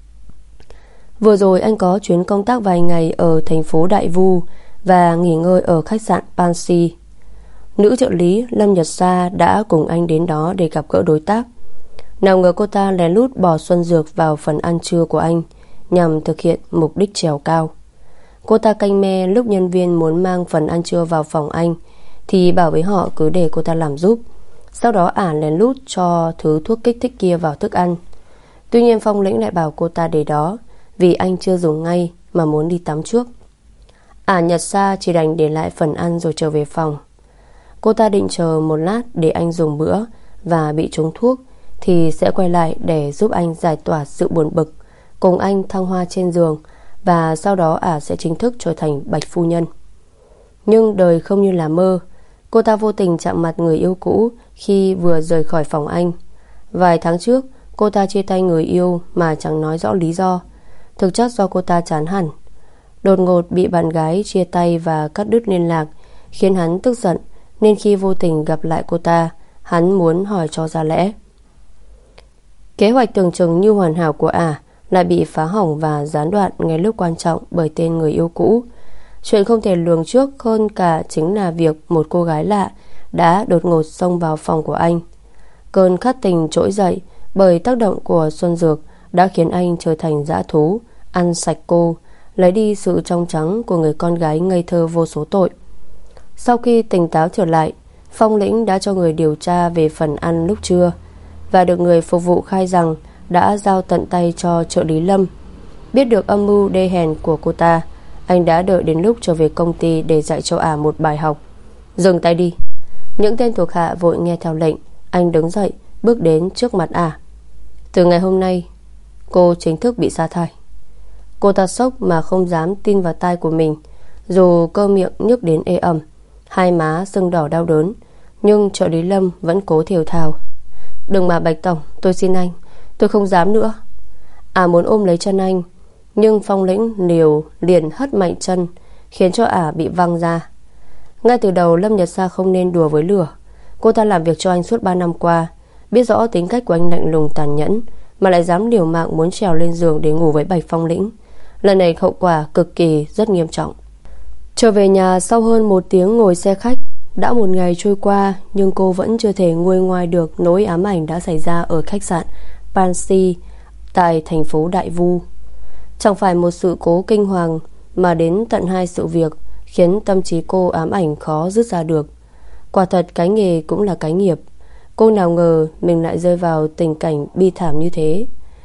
Vừa rồi anh có chuyến công tác vài ngày ở thành phố Đại Vu và nghỉ ngơi ở khách sạn Pansy. Nữ trợ lý Lâm Nhật Sa đã cùng anh đến đó để gặp gỡ đối tác. Nào ngờ cô ta lén lút bỏ Xuân Dược vào phần ăn trưa của anh nhằm thực hiện mục đích trèo cao. Cô ta canh me lúc nhân viên muốn mang phần ăn trưa vào phòng anh thì bảo với họ cứ để cô ta làm giúp. Sau đó ả lén lút cho thứ thuốc kích thích kia vào thức ăn. Tuy nhiên Phong Lĩnh lại bảo cô ta để đó vì anh chưa dùng ngay mà muốn đi tắm trước. Ả Nhật Sa chỉ đành để lại phần ăn rồi trở về phòng. Cô ta định chờ một lát để anh dùng bữa và bị trúng thuốc thì sẽ quay lại để giúp anh giải tỏa sự buồn bực, cùng anh thăng hoa trên giường, và sau đó ả sẽ chính thức trở thành Bạch Phu Nhân. Nhưng đời không như là mơ. Cô ta vô tình chạm mặt người yêu cũ khi vừa rời khỏi phòng anh. Vài tháng trước cô ta chia tay người yêu mà chẳng nói rõ lý do. Thực chất do cô ta chán hẳn. Đột ngột bị bạn gái chia tay và cắt đứt liên lạc khiến hắn tức giận, nên khi vô tình gặp lại cô ta, hắn muốn hỏi cho ra lẽ. Kế hoạch tưởng chừng như hoàn hảo của ả lại bị phá hỏng và gián đoạn ngay lúc quan trọng bởi tên người yêu cũ. Chuyện không thể lường trước hơn cả chính là việc một cô gái lạ đã đột ngột xông vào phòng của anh. Cơn khát tình trỗi dậy bởi tác động của Xuân Dược đã khiến anh trở thành dã thú, ăn sạch cô, lấy đi sự trong trắng của người con gái ngây thơ vô số tội. Sau khi tỉnh táo trở lại, Phong Lĩnh đã cho người điều tra về phần ăn lúc trưa và được người phục vụ khai rằng đã giao tận tay cho trợ lý Lâm. Biết được âm mưu đê hèn của cô ta, anh đã đợi đến lúc trở về công ty để dạy cho ả một bài học. Dừng tay đi. Những tên thuộc hạ vội nghe theo lệnh. Anh đứng dậy bước đến trước mặt ả. Từ ngày hôm nay cô chính thức bị sa thải. Cô ta sốc mà không dám tin vào tai của mình. Dù cơ miệng nhức đến ê ẩm, hai má sưng đỏ đau đớn, nhưng trợ lý Lâm vẫn cố thều thào. Đừng mà Bạch Tổng, tôi xin anh, tôi không dám nữa. Ả muốn ôm lấy chân anh, nhưng Phong Lĩnh liều liền hất mạnh chân, khiến cho ả bị văng ra. Ngay từ đầu Lâm Nhật Sa không nên đùa với lửa. Cô ta làm việc cho anh suốt ba năm qua, biết rõ tính cách của anh lạnh lùng tàn nhẫn, mà lại dám liều mạng muốn trèo lên giường để ngủ với Bạch Phong Lĩnh. Lần này hậu quả cực kỳ rất nghiêm trọng. Trở về nhà sau hơn một tiếng ngồi xe khách, đã một ngày trôi qua nhưng cô vẫn chưa thể nguôi ngoai được nỗi ám ảnh đã xảy ra ở khách sạn Pansy tại thành phố Đại Vu. Chẳng phải một sự cố kinh hoàng mà đến tận hai sự việc khiến tâm trí cô ám ảnh khó dứt ra được. Quả thật cái nghề cũng là cái nghiệp. Cô nào ngờ mình lại rơi vào tình cảnh bi thảm như thế.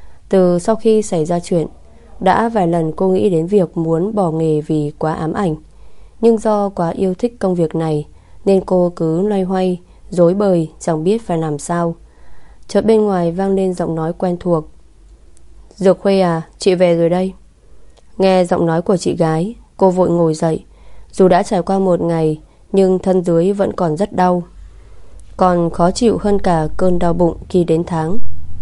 Từ sau khi xảy ra chuyện, đã vài lần cô nghĩ đến việc muốn bỏ nghề vì quá ám ảnh. Nhưng do quá yêu thích công việc này nên cô cứ loay hoay, rối bời, chẳng biết phải làm sao. Chợt bên ngoài vang lên giọng nói quen thuộc. Dược Khuê à, chị về rồi đây. Nghe giọng nói của chị gái, cô vội ngồi dậy. Dù đã trải qua một ngày, nhưng thân dưới vẫn còn rất đau, còn khó chịu hơn cả cơn đau bụng khi đến tháng.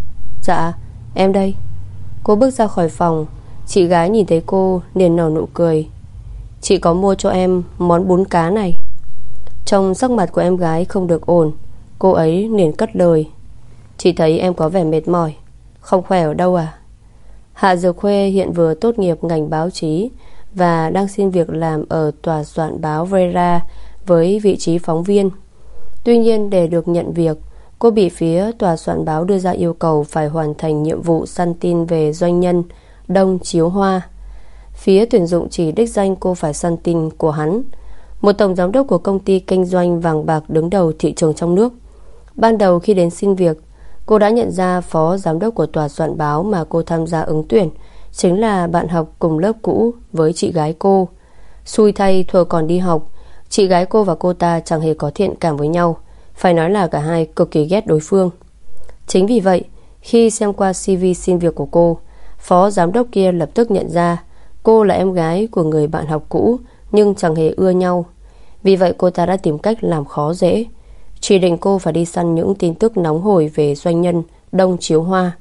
Dạ, em đây. Cô bước ra khỏi phòng. Chị gái nhìn thấy cô liền nở nụ cười. Chị có mua cho em món bún cá này. Trông sắc mặt của em gái không được ổn, cô ấy liền cất lời. Chị thấy em có vẻ mệt mỏi, không khỏe ở đâu à? Hạ Dược Khuê hiện vừa tốt nghiệp ngành báo chí và đang xin việc làm ở tòa soạn báo Vera với vị trí phóng viên. Tuy nhiên để được nhận việc, cô bị phía tòa soạn báo đưa ra yêu cầu phải hoàn thành nhiệm vụ săn tin về doanh nhân Đông Chiếu Hoa. Phía tuyển dụng chỉ đích danh cô phải săn tin của hắn, một tổng giám đốc của công ty kinh doanh vàng bạc đứng đầu thị trường trong nước. Ban đầu khi đến xin việc, cô đã nhận ra phó giám đốc của tòa soạn báo mà cô tham gia ứng tuyển chính là bạn học cùng lớp cũ với chị gái cô. Xui thay thuở còn đi học, chị gái cô và cô ta chẳng hề có thiện cảm với nhau, phải nói là cả hai cực kỳ ghét đối phương. Chính vì vậy, khi xem qua xê vê xin việc của cô, phó giám đốc kia lập tức nhận ra cô là em gái của người bạn học cũ nhưng chẳng hề ưa nhau. Vì vậy cô ta đã tìm cách làm khó dễ, chỉ định cô phải đi săn những tin tức nóng hổi về doanh nhân Đông Chiếu Hoa.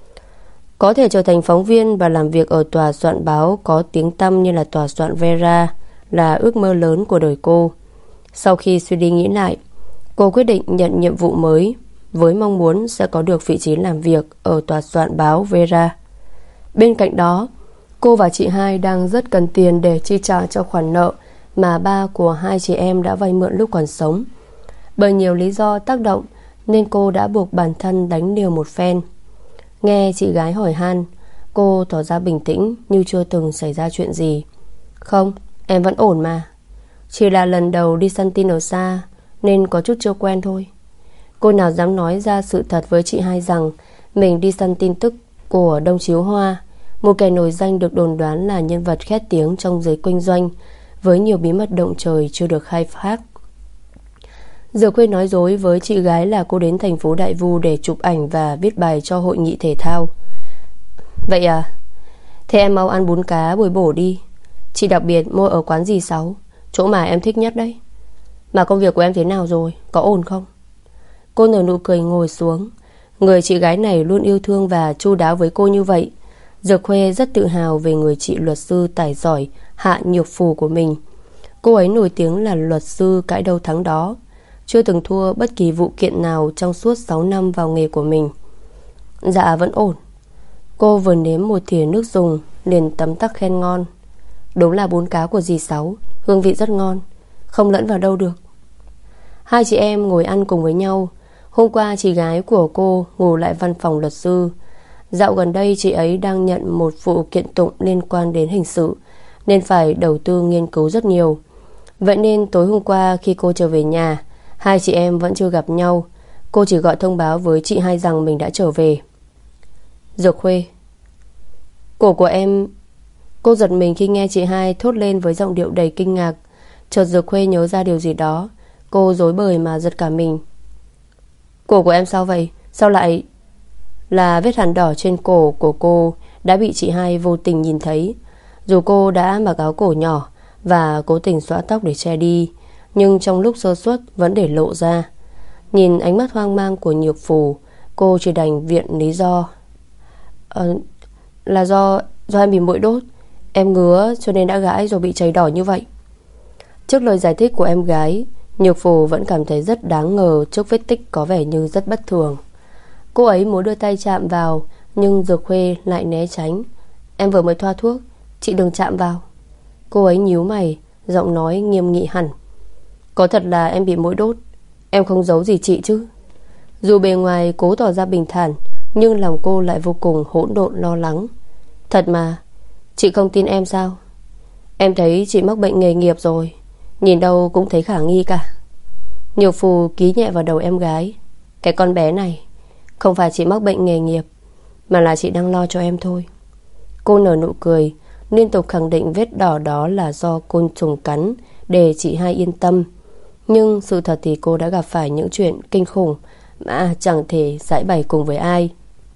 Có thể trở thành phóng viên và làm việc ở tòa soạn báo có tiếng tăm như là tòa soạn Vera là ước mơ lớn của đời cô. Sau khi suy đi nghĩ lại, cô quyết định nhận nhiệm vụ mới với mong muốn sẽ có được vị trí làm việc ở tòa soạn báo Vera. Bên cạnh đó, cô và chị hai đang rất cần tiền để chi trả cho khoản nợ mà ba của hai chị em đã vay mượn lúc còn sống. Bởi nhiều lý do tác động nên cô đã buộc bản thân đánh liều một phen. Nghe chị gái hỏi han, cô tỏ ra bình tĩnh như chưa từng xảy ra chuyện gì. Không, em vẫn ổn mà. Chỉ là lần đầu đi săn tin ở xa nên có chút chưa quen thôi. Cô nào dám nói ra sự thật với chị hai rằng mình đi săn tin tức của Đông Chiếu Hoa, một kẻ nổi danh được đồn đoán là nhân vật khét tiếng trong giới kinh doanh, với nhiều bí mật động trời chưa được khai thác. Dược Khuê nói dối với chị gái là cô đến thành phố Đại Vu để chụp ảnh và viết bài cho hội nghị thể thao. Vậy à? Thế em mau ăn bún cá bồi bổ đi. Chị đặc biệt mua ở quán dì Sáu, chỗ mà em thích nhất đấy. Mà công việc của em thế nào rồi? Có ổn không? Cô nở nụ cười ngồi xuống. Người chị gái này luôn yêu thương và chu đáo với cô như vậy. Dược Khuê rất tự hào về người chị luật sư tài giỏi Hạ Nhược Phù của mình. Cô ấy nổi tiếng là luật sư cãi đâu thắng đó, chưa từng thua bất kỳ vụ kiện nào trong suốt sáu năm vào nghề của mình. Dạ vẫn ổn. Cô vừa nếm một thìa nước dùng liền tấm tắc khen ngon. Đúng là bún cá của dì Sáu, hương vị rất ngon, không lẫn vào đâu được. Hai chị em ngồi ăn cùng với nhau. Hôm qua chị gái của cô ngủ lại văn phòng luật sư. Dạo gần đây chị ấy đang nhận một vụ kiện tụng liên quan đến hình sự nên phải đầu tư nghiên cứu rất nhiều. Vậy nên tối hôm qua khi cô trở về nhà, hai chị em vẫn chưa gặp nhau. Cô chỉ gọi thông báo với chị hai rằng mình đã trở về. Dược Khuê. Cổ của em. Cô giật mình khi nghe chị hai thốt lên với giọng điệu đầy kinh ngạc. Chợt Dược Khuê nhớ ra điều gì đó. Cô rối bời mà giật cả mình. Cổ của em sao vậy? Sao lại... Là vết hằn đỏ trên cổ của cô đã bị chị hai vô tình nhìn thấy. Dù cô đã mặc áo cổ nhỏ và cố tình xõa tóc để che đi, nhưng trong lúc sơ suất vẫn để lộ ra. Nhìn ánh mắt hoang mang của Nhược Phù, cô chỉ đành viện lý do. Ờ, là do do em bị muỗi đốt. Em ngứa cho nên đã gãi rồi bị chảy đỏ như vậy. Trước lời giải thích của em gái, Nhược Phù vẫn cảm thấy rất đáng ngờ trước vết tích có vẻ như rất bất thường. Cô ấy muốn đưa tay chạm vào, nhưng Dược Khuê lại né tránh. Em vừa mới thoa thuốc, chị đừng chạm vào. Cô ấy nhíu mày, giọng nói nghiêm nghị hẳn. Có thật là em bị muỗi đốt, em không giấu gì chị chứ? Dù bề ngoài cố tỏ ra bình thản, nhưng lòng cô lại vô cùng hỗn độn lo lắng. Thật mà, chị không tin em sao? Em thấy chị mắc bệnh nghề nghiệp rồi, nhìn đâu cũng thấy khả nghi cả. Nhược Phù ký nhẹ vào đầu em gái. Cái con bé này, không phải chị mắc bệnh nghề nghiệp, mà là chị đang lo cho em thôi. Cô nở nụ cười, liên tục khẳng định vết đỏ đó là do côn trùng cắn, để chị hai yên tâm. Nhưng sự thật thì cô đã gặp phải những chuyện kinh khủng mà chẳng thể giải bày cùng với ai.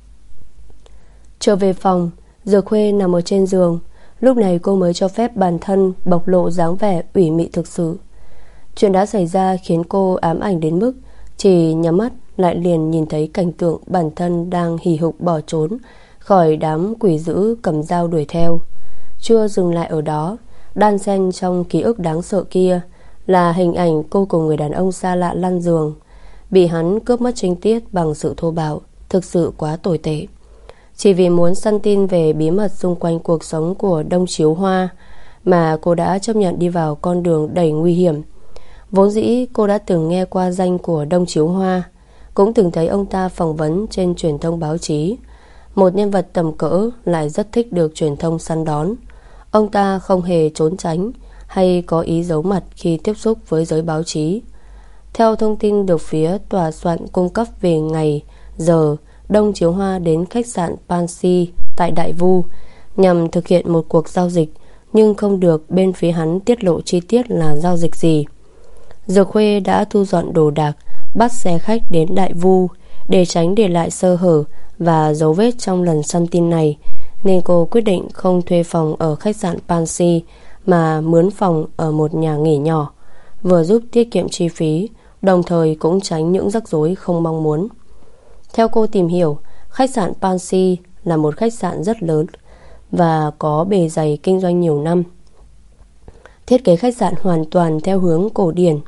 Trở về phòng, Dược Khuê nằm ở trên giường. Lúc này cô mới cho phép bản thân bộc lộ dáng vẻ ủy mị thực sự. Chuyện đã xảy ra khiến cô ám ảnh đến mức chỉ nhắm mắt lại liền nhìn thấy cảnh tượng bản thân đang hì hục bỏ trốn khỏi đám quỷ dữ cầm dao đuổi theo. Chưa dừng lại ở đó, đan xen trong ký ức đáng sợ kia là hình ảnh cô cùng người đàn ông xa lạ lăn giường, bị hắn cướp mất trinh tiết bằng sự thô bạo, thực sự quá tồi tệ. Chỉ vì muốn săn tin về bí mật xung quanh cuộc sống của Đông Chiếu Hoa mà cô đã chấp nhận đi vào con đường đầy nguy hiểm. Vốn dĩ cô đã từng nghe qua danh của Đông Chiếu Hoa, cũng từng thấy ông ta phỏng vấn trên truyền thông báo chí. Một nhân vật tầm cỡ lại rất thích được truyền thông săn đón. Ông ta không hề trốn tránh hay có ý giấu mặt khi tiếp xúc với giới báo chí. Theo thông tin được phía tòa soạn cung cấp về ngày, giờ Đông Chiếu Hoa đến khách sạn Pansy tại Đại Vu nhằm thực hiện một cuộc giao dịch, nhưng không được bên phía hắn tiết lộ chi tiết là giao dịch gì. Dược Khuê đã thu dọn đồ đạc, bắt xe khách đến Đại Vu để tránh để lại sơ hở và dấu vết trong lần săn tin này, nên cô quyết định không thuê phòng ở khách sạn Pansy mà mướn phòng ở một nhà nghỉ nhỏ, vừa giúp tiết kiệm chi phí, đồng thời cũng tránh những rắc rối không mong muốn. Theo cô tìm hiểu, khách sạn Pansy là một khách sạn rất lớn và có bề dày kinh doanh nhiều năm. Thiết kế khách sạn hoàn toàn theo hướng cổ điển,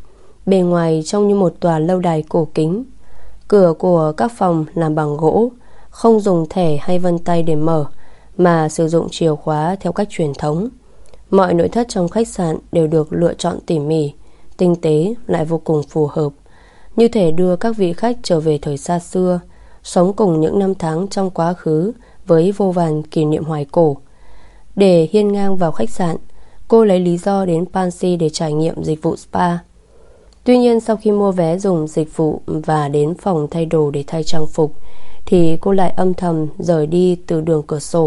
Bề ngoài trông như một tòa lâu đài cổ kính. Cửa của các phòng làm bằng gỗ, không dùng thẻ hay vân tay để mở, mà sử dụng chìa khóa theo cách truyền thống. Mọi nội thất trong khách sạn đều được lựa chọn tỉ mỉ, tinh tế lại vô cùng phù hợp, như thể đưa các vị khách trở về thời xa xưa, sống cùng những năm tháng trong quá khứ với vô vàn kỷ niệm hoài cổ. Để hiên ngang vào khách sạn, cô lấy lý do đến Pansy để trải nghiệm dịch vụ spa. Tuy nhiên sau khi mua vé dùng dịch vụ và đến phòng thay đồ để thay trang phục, thì cô lại âm thầm rời đi từ đường cửa sổ.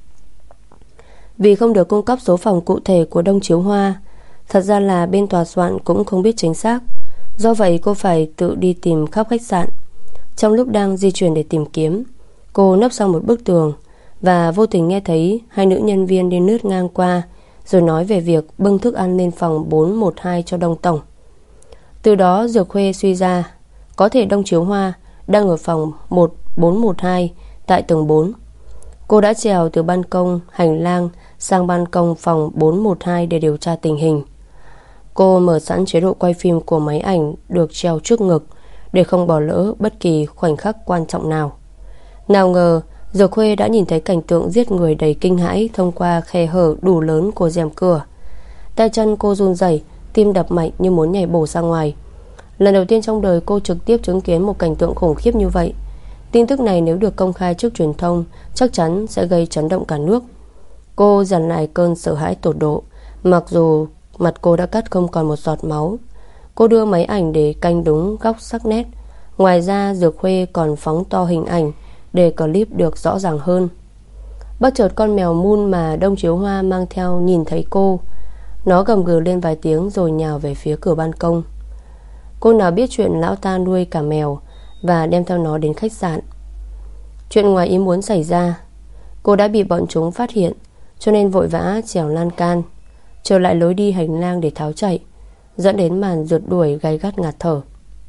Vì không được cung cấp số phòng cụ thể của Đông Chiếu Hoa, thật ra là bên tòa soạn cũng không biết chính xác. Do vậy cô phải tự đi tìm khắp khách sạn. Trong lúc đang di chuyển để tìm kiếm, cô nấp sau một bức tường và vô tình nghe thấy hai nữ nhân viên đi lướt ngang qua, rồi nói về việc bưng thức ăn lên phòng bốn một hai cho Đông tổng. Từ đó Dược Khuê suy ra có thể Đông Chiếu Hoa đang ở phòng một bốn một hai tại tầng bốn. Cô đã trèo từ ban công hành lang sang ban công phòng bốn một hai để điều tra tình hình. Cô mở sẵn chế độ quay phim của máy ảnh được treo trước ngực để không bỏ lỡ bất kỳ khoảnh khắc quan trọng nào. Nào ngờ Dược Khuê đã nhìn thấy cảnh tượng giết người đầy kinh hãi thông qua khe hở đủ lớn của rèm cửa. Tay chân cô run rẩy, tim đập mạnh như muốn nhảy bổ ra ngoài. Lần đầu tiên trong đời cô trực tiếp chứng kiến một cảnh tượng khủng khiếp như vậy. Tin tức này nếu được công khai trước truyền thông chắc chắn sẽ gây chấn động cả nước. Cô dằn lại cơn sợ hãi tột độ, mặc dù mặt cô đã cắt không còn một giọt máu. Cô đưa máy ảnh để canh đúng góc sắc nét. Ngoài ra Dược Khuê còn phóng to hình ảnh để clip được rõ ràng hơn. Bất chợt con mèo Moon mà Đông Chiếu Hoa mang theo nhìn thấy cô. Nó gầm gừ lên vài tiếng rồi nhào về phía cửa ban công. Cô nào biết chuyện lão ta nuôi cả mèo và đem theo nó đến khách sạn. Chuyện ngoài ý muốn xảy ra. Cô đã bị bọn chúng phát hiện, cho nên vội vã trèo lan can, trở lại lối đi hành lang để tháo chạy, dẫn đến màn rượt đuổi gay gắt ngạt thở.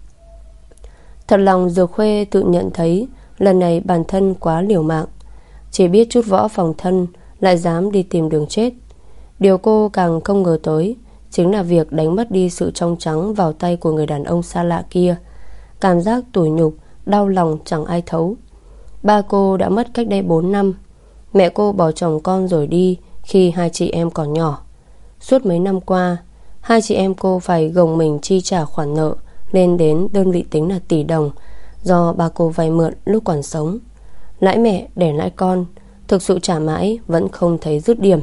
Thật lòng Dược Khuê tự nhận thấy lần này bản thân quá liều mạng. Chỉ biết chút võ phòng thân lại dám đi tìm đường chết. Điều cô càng không ngờ tới chính là việc đánh mất đi sự trong trắng vào tay của người đàn ông xa lạ kia. Cảm giác tủi nhục, đau lòng chẳng ai thấu. Ba cô đã mất cách đây bốn năm. Mẹ cô bỏ chồng con rồi đi khi hai chị em còn nhỏ. Suốt mấy năm qua, hai chị em cô phải gồng mình chi trả khoản nợ lên đến đơn vị tính là tỷ đồng do ba cô vay mượn lúc còn sống. Lãi mẹ để lãi con, thực sự trả mãi vẫn không thấy dứt điểm.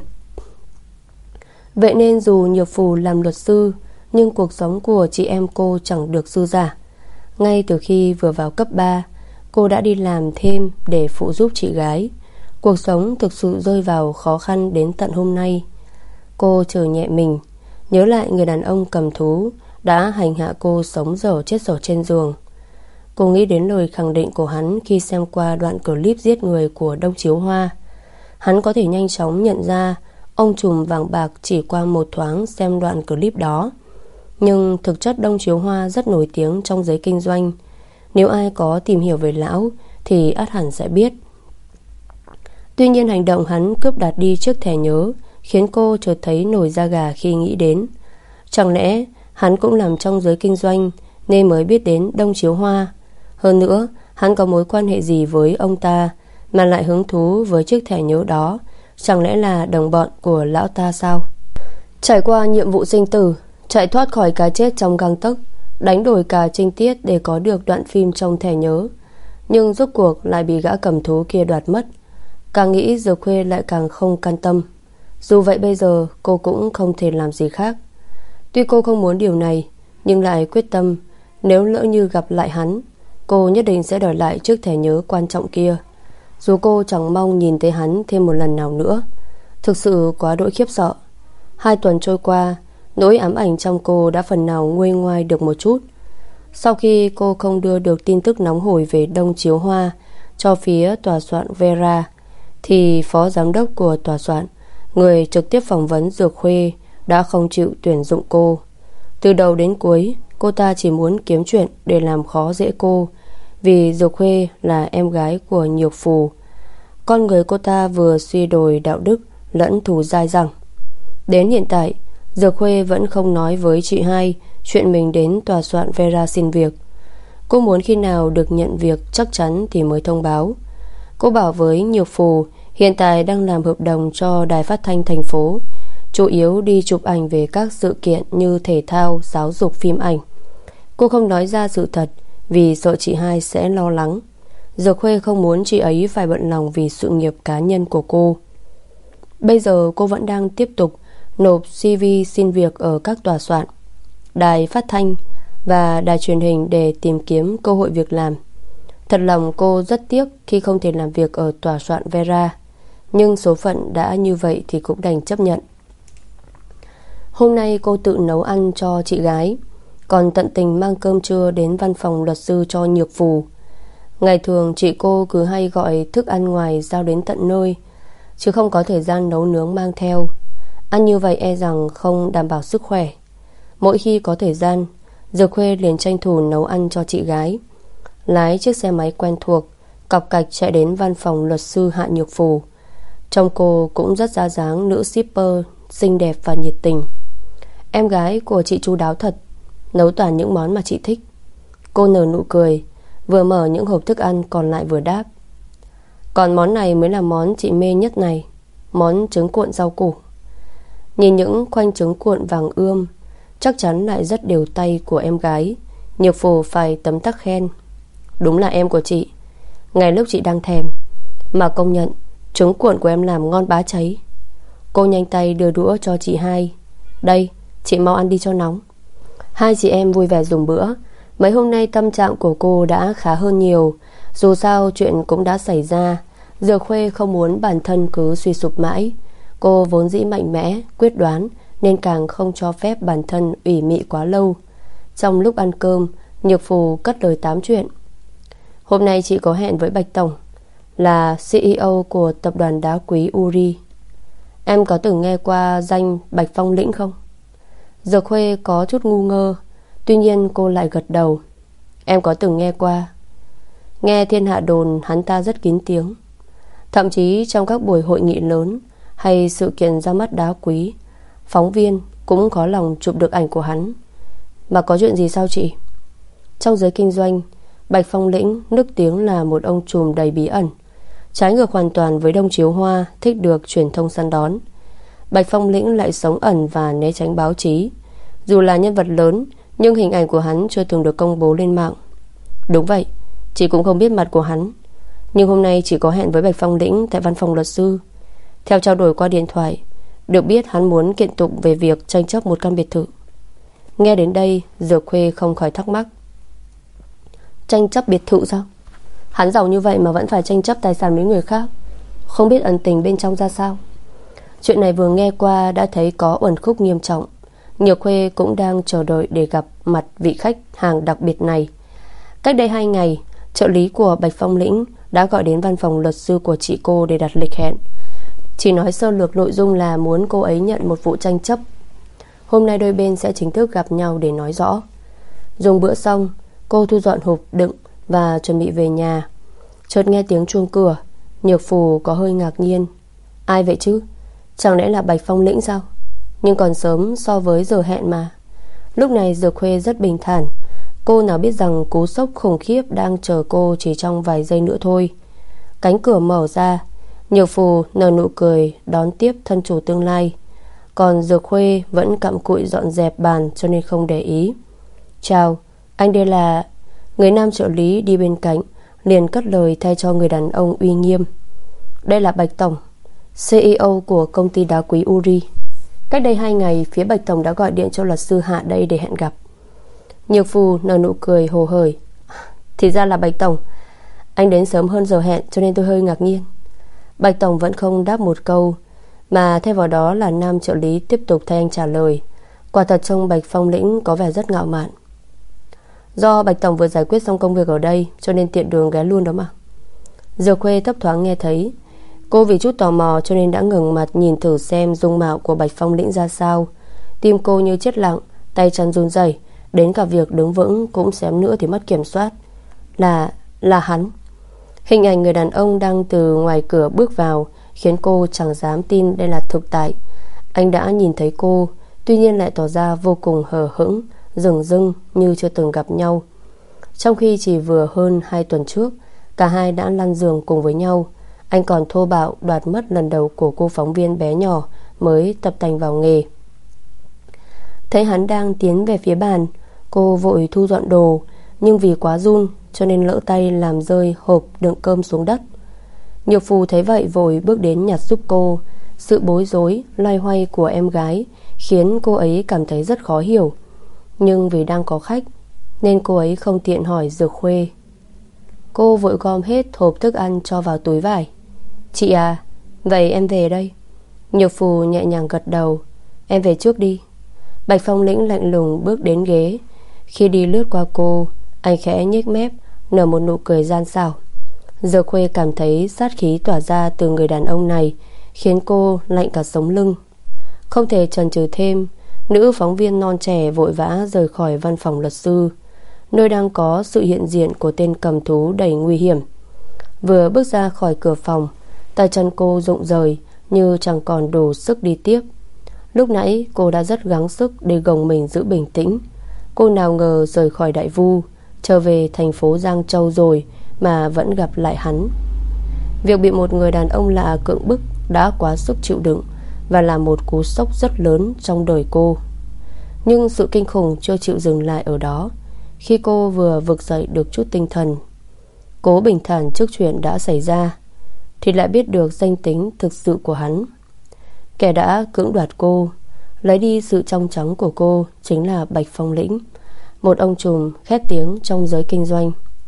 Vậy nên dù Nhược Phù làm luật sư, nhưng cuộc sống của chị em cô chẳng được dư dả. Ngay từ khi vừa vào cấp ba, cô đã đi làm thêm để phụ giúp chị gái. Cuộc sống thực sự rơi vào khó khăn đến tận hôm nay. Cô chờ nhẹ mình, nhớ lại người đàn ông cầm thú đã hành hạ cô sống dở chết dở trên giường. Cô nghĩ đến lời khẳng định của hắn khi xem qua đoạn clip giết người của Đông Chiếu Hoa. Hắn có thể nhanh chóng nhận ra ông trùm vàng bạc chỉ qua một thoáng xem đoạn clip đó. Nhưng thực chất Đông Chiếu Hoa rất nổi tiếng trong giới kinh doanh. Nếu ai có tìm hiểu về lão thì ắt hẳn sẽ biết. Tuy nhiên hành động hắn cướp đoạt đi chiếc thẻ nhớ khiến cô chợt thấy nổi da gà khi nghĩ đến. Chẳng lẽ hắn cũng làm trong giới kinh doanh nên mới biết đến Đông Chiếu Hoa? Hơn nữa, hắn có mối quan hệ gì với ông ta mà lại hứng thú với chiếc thẻ nhớ đó? Chẳng lẽ là đồng bọn của lão ta sao? Trải qua nhiệm vụ sinh tử, chạy thoát khỏi cái chết trong gang tấc, đánh đổi cả trinh tiết để có được đoạn phim trong thẻ nhớ, nhưng rốt cuộc lại bị gã cầm thú kia đoạt mất. Càng nghĩ Dược Khuê lại càng không can tâm. Dù vậy bây giờ cô cũng không thể làm gì khác. Tuy cô không muốn điều này, nhưng lại quyết tâm nếu lỡ như gặp lại hắn, cô nhất định sẽ đòi lại chiếc thẻ nhớ quan trọng kia. Dù cô chẳng mong nhìn thấy hắn thêm một lần nào nữa. Thực sự quá đỗi khiếp sợ. Hai tuần trôi qua, nỗi ám ảnh trong cô đã phần nào nguôi ngoai được một chút. Sau khi cô không đưa được tin tức nóng hổi về Đông Chiếu Hoa cho phía tòa soạn Vera, thì phó giám đốc của tòa soạn, người trực tiếp phỏng vấn Dược Khuê, đã không chịu tuyển dụng cô. Từ đầu đến cuối, cô ta chỉ muốn kiếm chuyện để làm khó dễ cô, vì Dược Khuê là em gái của Nhược Phù. Con người cô ta vừa suy đồi đạo đức lẫn thù dai dẳng. Đến hiện tại, Dược Khuê vẫn không nói với chị hai chuyện mình đến tòa soạn Vera xin việc. Cô muốn khi nào được nhận việc chắc chắn thì mới thông báo. Cô bảo với Nhược Phù hiện tại đang làm hợp đồng cho đài phát thanh thành phố, chủ yếu đi chụp ảnh về các sự kiện như thể thao, giáo dục, phim ảnh. Cô không nói ra sự thật vì sợ chị hai sẽ lo lắng. Dược Khuê không muốn chị ấy phải bận lòng vì sự nghiệp cá nhân của cô. Bây giờ cô vẫn đang tiếp tục nộp xê vê xin việc ở các tòa soạn, đài phát thanh và đài truyền hình để tìm kiếm cơ hội việc làm. Thật lòng cô rất tiếc khi không thể làm việc ở tòa soạn Vera, nhưng số phận đã như vậy thì cũng đành chấp nhận. Hôm nay cô tự nấu ăn cho chị gái, còn tận tình mang cơm trưa đến văn phòng luật sư cho Nhược Phù. Ngày thường chị cô cứ hay gọi thức ăn ngoài giao đến tận nơi, chứ không có thời gian nấu nướng mang theo. Ăn như vậy e rằng không đảm bảo sức khỏe. Mỗi khi có thời gian, Dược Khuê liền tranh thủ nấu ăn cho chị gái, lái chiếc xe máy quen thuộc, cọc cạch chạy đến văn phòng luật sư Hạ Nhược Phù. Trông cô cũng rất ra dáng nữ shipper, xinh đẹp và nhiệt tình. Em gái của chị chu đáo thật, nấu toàn những món mà chị thích. Cô nở nụ cười, vừa mở những hộp thức ăn còn lại vừa đáp: Còn món này mới là món chị mê nhất này, món trứng cuộn rau củ. Nhìn những khoanh trứng cuộn vàng ươm, chắc chắn lại rất đều tay của em gái, Nhược Phù phải tấm tắc khen: Đúng là em của chị, ngay lúc chị đang thèm. Mà công nhận trứng cuộn của em làm ngon bá cháy. Cô nhanh tay đưa đũa cho chị hai: Đây, chị mau ăn đi cho nóng. Hai chị em vui vẻ dùng bữa. Mấy hôm nay tâm trạng của cô đã khá hơn nhiều. Dù sao chuyện cũng đã xảy ra. Dược Khuê không muốn bản thân cứ suy sụp mãi. Cô vốn dĩ mạnh mẽ, quyết đoán, nên càng không cho phép bản thân ủy mị quá lâu. Trong lúc ăn cơm, Nhược Phù cất lời tám chuyện: Hôm nay chị có hẹn với Bạch Tổng, là xê e ô của tập đoàn đá quý Uri. Em có từng nghe qua danh Bạch Phong Lĩnh không? Dược Khuê có chút ngu ngơ, tuy nhiên cô lại gật đầu. Em có từng nghe qua. Nghe thiên hạ đồn hắn ta rất kín tiếng. Thậm chí trong các buổi hội nghị lớn hay sự kiện ra mắt đá quý, phóng viên cũng khó lòng chụp được ảnh của hắn. Mà có chuyện gì sao chị? Trong giới kinh doanh, Bạch Phong Lĩnh nức tiếng là một ông trùm đầy bí ẩn, trái ngược hoàn toàn với Đông Chiếu Hoa thích được truyền thông săn đón. Bạch Phong Lĩnh lại sống ẩn và né tránh báo chí. Dù là nhân vật lớn, nhưng hình ảnh của hắn chưa từng được công bố lên mạng. Đúng vậy, chị cũng không biết mặt của hắn. Nhưng hôm nay chị có hẹn với Bạch Phong Lĩnh tại văn phòng luật sư. Theo trao đổi qua điện thoại, được biết hắn muốn kiện tụng về việc tranh chấp một căn biệt thự. Nghe đến đây, Dược Khuê không khỏi thắc mắc. Tranh chấp biệt thự sao? Hắn giàu như vậy mà vẫn phải tranh chấp tài sản với người khác, không biết ẩn tình bên trong ra sao. Chuyện này vừa nghe qua đã thấy có uẩn khúc nghiêm trọng. Nhược Khuê cũng đang chờ đợi để gặp mặt vị khách hàng đặc biệt này. Cách đây hai ngày, trợ lý của Bạch Phong Lĩnh đã gọi đến văn phòng luật sư của chị cô để đặt lịch hẹn. Chỉ nói sơ lược nội dung là muốn cô ấy nhận một vụ tranh chấp. Hôm nay đôi bên sẽ chính thức gặp nhau để nói rõ. Dùng bữa xong, cô thu dọn hộp đựng và chuẩn bị về nhà. Chợt nghe tiếng chuông cửa. Nhược Phù có hơi ngạc nhiên. Ai vậy chứ? Chẳng lẽ là Bạch Phong Lĩnh sao? Nhưng còn sớm so với giờ hẹn mà. Lúc này Dược Khuê rất bình thản. Cô nào biết rằng cú sốc khủng khiếp đang chờ cô chỉ trong vài giây nữa thôi. Cánh cửa mở ra, Nhược Phù nở nụ cười đón tiếp thân chủ tương lai. Còn Dược Khuê vẫn cặm cụi dọn dẹp bàn cho nên không để ý. Chào, anh đây là... Người nam trợ lý đi bên cạnh liền cất lời thay cho người đàn ông uy nghiêm. Đây là Bạch Tổng, xê e ô của công ty đá quý Uri. Cách đây hai ngày, phía Bạch Tổng đã gọi điện cho luật sư Hạ đây để hẹn gặp. Nhược Phù nở nụ cười hồ hởi. Thì ra là Bạch Tổng. Anh đến sớm hơn giờ hẹn cho nên tôi hơi ngạc nhiên. Bạch Tổng vẫn không đáp một câu, mà thay vào đó là nam trợ lý tiếp tục thay anh trả lời. Quả thật trông Bạch Phong Lĩnh có vẻ rất ngạo mạn. Do Bạch Tổng vừa giải quyết xong công việc ở đây cho nên tiện đường ghé luôn đó mà. Dược Khuê thấp thoáng nghe thấy. Cô vì chút tò mò cho nên đã ngẩng mặt nhìn thử xem dung mạo của Bạch Phong Lĩnh ra sao. Tim cô như chết lặng, tay chân run rẩy, đến cả việc đứng vững cũng xém nữa thì mất kiểm soát. Là... là hắn. Hình ảnh người đàn ông đang từ ngoài cửa bước vào khiến cô chẳng dám tin đây là thực tại. Anh đã nhìn thấy cô, tuy nhiên lại tỏ ra vô cùng hờ hững, dửng dưng như chưa từng gặp nhau. Trong khi chỉ vừa hơn hai tuần trước cả hai đã lăn giường cùng với nhau, anh còn thô bạo đoạt mất lần đầu của cô phóng viên bé nhỏ mới tập tành vào nghề. Thấy hắn đang tiến về phía bàn, cô vội thu dọn đồ, nhưng vì quá run cho nên lỡ tay làm rơi hộp đựng cơm xuống đất. Nhược Phù thấy vậy vội bước đến nhặt giúp cô. Sự bối rối, loay hoay của em gái khiến cô ấy cảm thấy rất khó hiểu, nhưng vì đang có khách nên cô ấy không tiện hỏi Dược Khuê. Cô vội gom hết hộp thức ăn cho vào túi vải. Chị à, vậy em về đây. Nhược Phù nhẹ nhàng gật đầu. Em về trước đi. Bạch Phong Lĩnh lạnh lùng bước đến ghế. Khi đi lướt qua cô, anh khẽ nhếch mép, nở một nụ cười gian xảo. Dược Khuê cảm thấy sát khí tỏa ra từ người đàn ông này khiến cô lạnh cả sống lưng. Không thể chần chừ thêm, nữ phóng viên non trẻ vội vã rời khỏi văn phòng luật sư, nơi đang có sự hiện diện của tên cầm thú đầy nguy hiểm. Vừa bước ra khỏi cửa phòng, tay chân cô rụng rời như chẳng còn đủ sức đi tiếp. Lúc nãy cô đã rất gắng sức để gồng mình giữ bình tĩnh. Cô nào ngờ rời khỏi Đại Vu, trở về thành phố Giang Châu rồi mà vẫn gặp lại hắn. Việc bị một người đàn ông lạ cưỡng bức đã quá sức chịu đựng và là một cú sốc rất lớn trong đời cô. Nhưng sự kinh khủng chưa chịu dừng lại ở đó. Khi cô vừa vực dậy được chút tinh thần, cố bình thản trước chuyện đã xảy ra, thì lại biết được danh tính thực sự của hắn. Kẻ đã cưỡng đoạt cô, lấy đi sự trong trắng của cô chính là Bạch Phong Lĩnh, một ông trùm khét tiếng trong giới kinh doanh.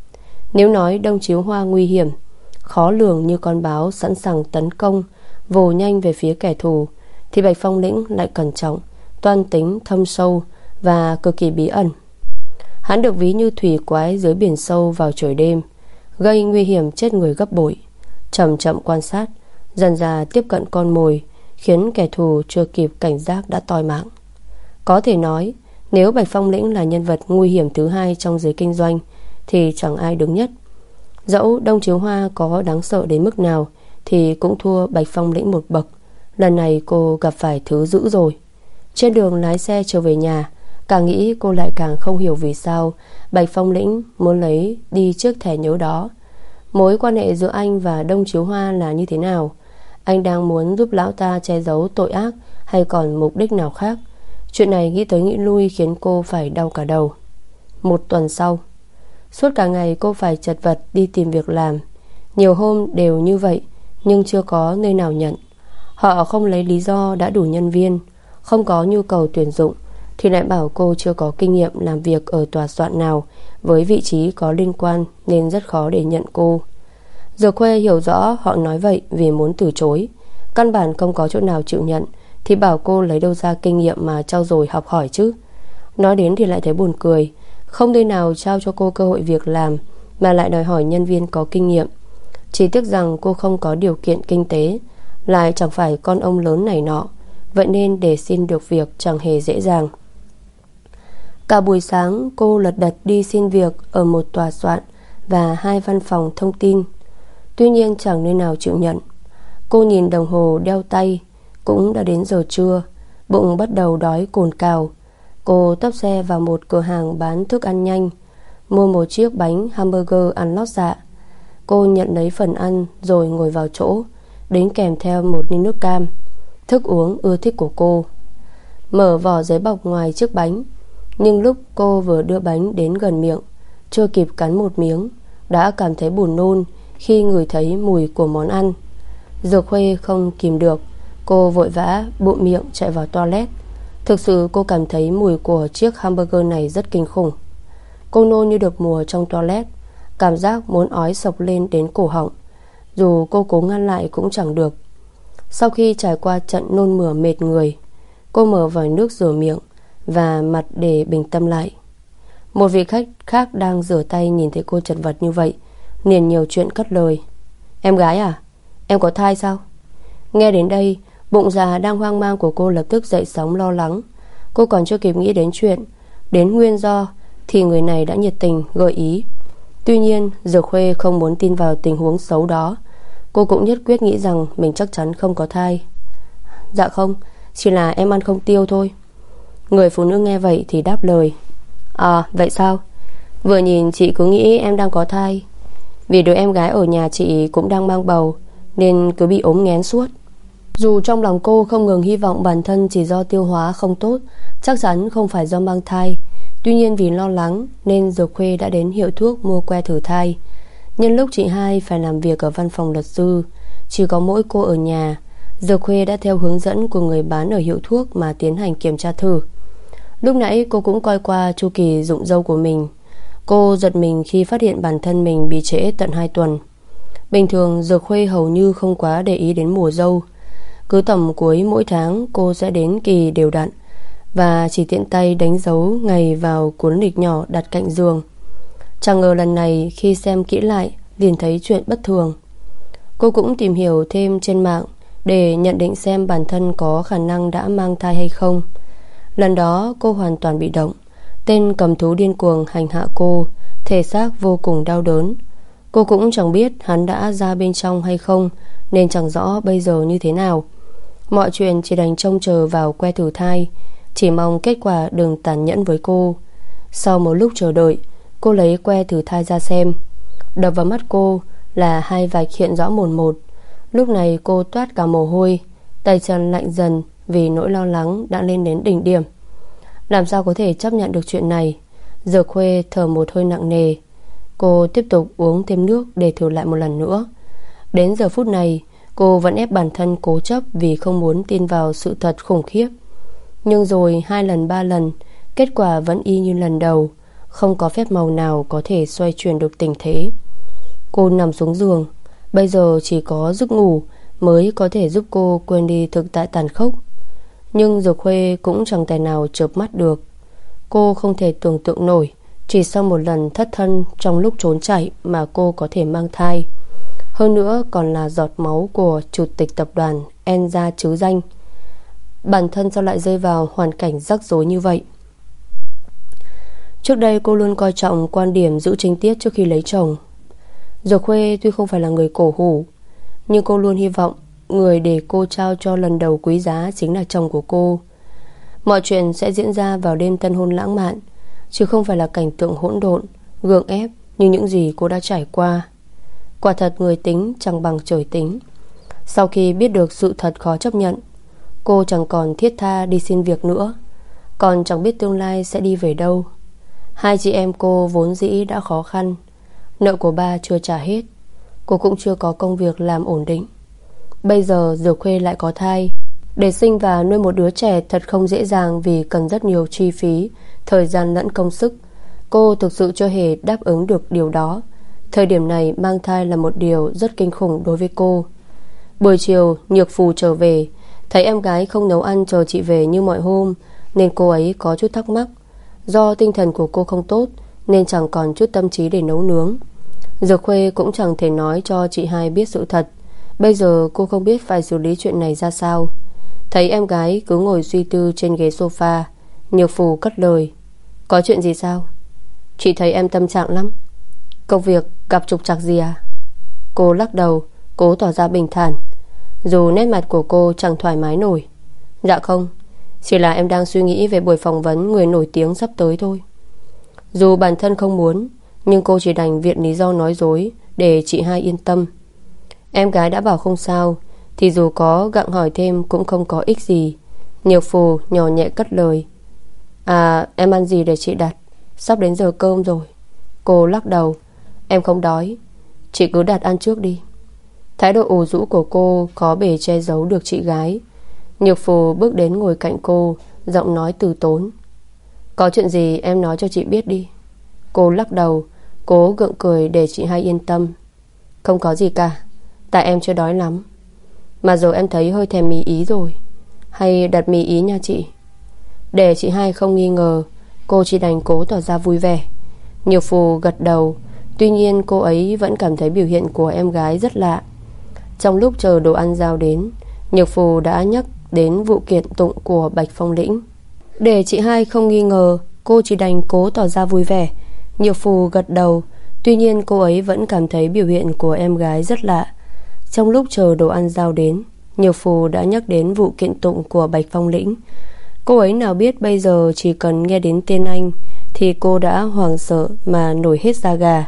Nếu nói Đông Chiếu Hoa nguy hiểm, khó lường như con báo sẵn sàng tấn công, vồ nhanh về phía kẻ thù, thì Bạch Phong Lĩnh lại cẩn trọng, toan tính, thâm sâu và cực kỳ bí ẩn. Hắn được ví như thủy quái dưới biển sâu vào trời đêm, gây nguy hiểm chết người gấp bội. Chậm chậm quan sát, dần dà tiếp cận con mồi, khiến kẻ thù chưa kịp cảnh giác đã toi mạng. Có thể nói, nếu Bạch Phong Lĩnh là nhân vật nguy hiểm thứ hai trong giới kinh doanh thì chẳng ai đứng nhất. Dẫu Đông Chiếu Hoa có đáng sợ đến mức nào thì cũng thua Bạch Phong Lĩnh một bậc. Lần này cô gặp phải thứ dữ rồi. Trên đường lái xe trở về nhà, càng nghĩ cô lại càng không hiểu vì sao Bạch Phong Lĩnh muốn lấy đi chiếc thẻ nhớ đó. Mối quan hệ giữa anh và Đông Chiếu Hoa là như thế nào? Anh đang muốn giúp lão ta che giấu tội ác hay còn mục đích nào khác? Chuyện này nghĩ tới nghĩ lui khiến cô phải đau cả đầu. Một tuần sau, suốt cả ngày cô phải chật vật đi tìm việc làm. Nhiều hôm đều như vậy, nhưng chưa có nơi nào nhận. Họ không lấy lý do đã đủ nhân viên, không có nhu cầu tuyển dụng, thì lại bảo cô chưa có kinh nghiệm làm việc ở tòa soạn nào với vị trí có liên quan nên rất khó để nhận cô. Dược Khuê hiểu rõ họ nói vậy vì muốn từ chối, căn bản không có chỗ nào chịu nhận, thì bảo cô lấy đâu ra kinh nghiệm mà trau dồi học hỏi chứ. Nói đến thì lại thấy buồn cười, không nơi nào trao cho cô cơ hội việc làm mà lại đòi hỏi nhân viên có kinh nghiệm. Chỉ tiếc rằng cô không có điều kiện kinh tế, lại chẳng phải con ông lớn này nọ, vậy nên để xin được việc chẳng hề dễ dàng. Cả buổi sáng cô lật đật đi xin việc ở một tòa soạn và hai văn phòng thông tin, tuy nhiên chẳng nơi nào chịu nhận. Cô nhìn đồng hồ đeo tay, cũng đã đến giờ trưa, bụng bắt đầu đói cồn cào. Cô tấp xe vào một cửa hàng bán thức ăn nhanh, mua một chiếc bánh hamburger ăn lót dạ. Cô nhận lấy phần ăn rồi ngồi vào chỗ, đến kèm theo một ly nước cam, thức uống ưa thích của cô. Mở vỏ giấy bọc ngoài chiếc bánh, nhưng lúc cô vừa đưa bánh đến gần miệng, chưa kịp cắn một miếng đã cảm thấy buồn nôn khi ngửi thấy mùi của món ăn. Dược Khuê không kìm được, cô vội vã bụm miệng chạy vào toilet. Thực sự cô cảm thấy mùi của chiếc hamburger này rất kinh khủng. Cô nôn như được mùa trong toilet, cảm giác muốn ói sộc lên đến cổ họng. Dù cô cố ngăn lại cũng chẳng được. Sau khi trải qua trận nôn mửa mệt người, cô mở vòi nước rửa miệng và mặt để bình tâm lại. Một vị khách khác đang rửa tay nhìn thấy cô chật vật như vậy, liền nhiều chuyện cất lời. Em gái à? Em có thai sao? Nghe đến đây, bụng già đang hoang mang của cô lập tức dậy sóng lo lắng. Cô còn chưa kịp nghĩ đến chuyện, đến nguyên do, thì người này đã nhiệt tình gợi ý. Tuy nhiên Dược Khuê không muốn tin vào tình huống xấu đó. Cô cũng nhất quyết nghĩ rằng mình chắc chắn không có thai. Dạ không, chỉ là em ăn không tiêu thôi. Người phụ nữ nghe vậy thì đáp lời: À vậy sao? Vừa nhìn chị cứ nghĩ em đang có thai. Vì đứa em gái ở nhà chị cũng đang mang bầu, nên cứ bị ốm nghén suốt. Dù trong lòng cô không ngừng hy vọng bản thân chỉ do tiêu hóa không tốt, chắc chắn không phải do mang thai. Tuy nhiên vì lo lắng nên Dược Khuê đã đến hiệu thuốc mua que thử thai. Nhân lúc chị hai phải làm việc ở văn phòng luật sư, chỉ có mỗi cô ở nhà, Dược Khuê đã theo hướng dẫn của người bán ở hiệu thuốc mà tiến hành kiểm tra thử. Lúc nãy cô cũng coi qua chu kỳ rụng râu của mình. Cô giật mình khi phát hiện bản thân mình bị trễ tận hai tuần. Bình thường Dược Khuê hầu như không quá để ý đến mùa râu. Cứ tầm cuối mỗi tháng cô sẽ đến kỳ đều đặn và chỉ tiện tay đánh dấu ngày vào cuốn lịch nhỏ đặt cạnh giường. Chẳng ngờ lần này khi xem kỹ lại liền thấy chuyện bất thường. Cô cũng tìm hiểu thêm trên mạng để nhận định xem bản thân có khả năng đã mang thai hay không. Lần đó cô hoàn toàn bị động. Tên cầm thú điên cuồng hành hạ cô, thể xác vô cùng đau đớn. Cô cũng chẳng biết hắn đã ra bên trong hay không, nên chẳng rõ bây giờ như thế nào. Mọi chuyện chỉ đành trông chờ vào que thử thai, chỉ mong kết quả đừng tàn nhẫn với cô. Sau một lúc chờ đợi, cô lấy que thử thai ra xem. Đập vào mắt cô là hai vạch hiện rõ mồn một. Lúc này cô toát cả mồ hôi, tay chân lạnh dần vì nỗi lo lắng đã lên đến đỉnh điểm. Làm sao có thể chấp nhận được chuyện này? Dược Khuê thở một hơi nặng nề. Cô tiếp tục uống thêm nước để thử lại một lần nữa. Đến giờ phút này cô vẫn ép bản thân cố chấp vì không muốn tin vào sự thật khủng khiếp. Nhưng rồi hai lần ba lần, kết quả vẫn y như lần đầu. Không có phép màu nào có thể xoay chuyển được tình thế. Cô nằm xuống giường. Bây giờ chỉ có giấc ngủ mới có thể giúp cô quên đi thực tại tàn khốc. Nhưng Dược Khuê cũng chẳng tài nào chợp mắt được. Cô không thể tưởng tượng nổi chỉ sau một lần thất thân trong lúc trốn chạy mà cô có thể mang thai. Hơn nữa còn là giọt máu của chủ tịch tập đoàn En gia chứ danh. Bản thân sao lại rơi vào hoàn cảnh rắc rối như vậy? Trước đây cô luôn coi trọng quan điểm giữ trinh tiết trước khi lấy chồng. Dược Khuê tuy không phải là người cổ hủ, nhưng cô luôn hy vọng người để cô trao cho lần đầu quý giá chính là chồng của cô. Mọi chuyện sẽ diễn ra vào đêm tân hôn lãng mạn, chứ không phải là cảnh tượng hỗn độn, gượng ép như những gì cô đã trải qua. Quả thật người tính chẳng bằng trời tính. Sau khi biết được sự thật khó chấp nhận, cô chẳng còn thiết tha đi xin việc nữa, còn chẳng biết tương lai sẽ đi về đâu. Hai chị em cô vốn dĩ đã khó khăn, nợ của ba chưa trả hết, cô cũng chưa có công việc làm ổn định. Bây giờ Dược Khuê lại có thai. Để sinh và nuôi một đứa trẻ thật không dễ dàng vì cần rất nhiều chi phí, thời gian lẫn công sức. Cô thực sự chưa hề đáp ứng được điều đó. Thời điểm này mang thai là một điều rất kinh khủng đối với cô. Buổi chiều Nhược Phù trở về, thấy em gái không nấu ăn chờ chị về như mọi hôm, nên cô ấy có chút thắc mắc. Do tinh thần của cô không tốt nên chẳng còn chút tâm trí để nấu nướng. Dược Khuê cũng chẳng thể nói cho chị hai biết sự thật. Bây giờ cô không biết phải xử lý chuyện này ra sao. Thấy em gái cứ ngồi suy tư trên ghế sofa, Nhược Phù cất lời: Có chuyện gì sao? Chị thấy em tâm trạng lắm. Công việc gặp trục trặc gì à? Cô lắc đầu, cố tỏ ra bình thản, dù nét mặt của cô chẳng thoải mái nổi. Dạ không, chỉ là em đang suy nghĩ về buổi phỏng vấn người nổi tiếng sắp tới thôi. Dù bản thân không muốn, nhưng cô chỉ đành viện lý do nói dối để chị hai yên tâm. Em gái đã bảo không sao, thì dù có gặng hỏi thêm cũng không có ích gì. Nhược Phù nhỏ nhẹ cất lời: À, em ăn gì để chị đặt? Sắp đến giờ cơm rồi. Cô lắc đầu: Em không đói, chị cứ đặt ăn trước đi. Thái độ ủ rũ của cô khó bề che giấu được chị gái. Nhược Phù bước đến ngồi cạnh cô, giọng nói từ tốn: Có chuyện gì em nói cho chị biết đi. Cô lắc đầu, cố gượng cười để chị hai yên tâm. Không có gì cả, tại em chưa đói lắm. Mà giờ em thấy hơi thèm mì Ý rồi. Hay đặt mì Ý nha chị. Để chị hai không nghi ngờ, cô chỉ đành cố tỏ ra vui vẻ. Nhược Phù gật đầu. Tuy nhiên cô ấy vẫn cảm thấy biểu hiện của em gái rất lạ. Trong lúc chờ đồ ăn giao đến, Nhược Phù đã nhắc đến vụ kiện tụng của Bạch Phong Lĩnh. Để chị hai không nghi ngờ, cô chỉ đành cố tỏ ra vui vẻ. Nhược Phù gật đầu. Tuy nhiên cô ấy vẫn cảm thấy biểu hiện của em gái rất lạ. Trong lúc chờ đồ ăn giao đến, Nhược Phù đã nhắc đến vụ kiện tụng của Bạch Phong Lĩnh. Cô ấy nào biết bây giờ chỉ cần nghe đến tên anh thì cô đã hoảng sợ mà nổi hết da gà.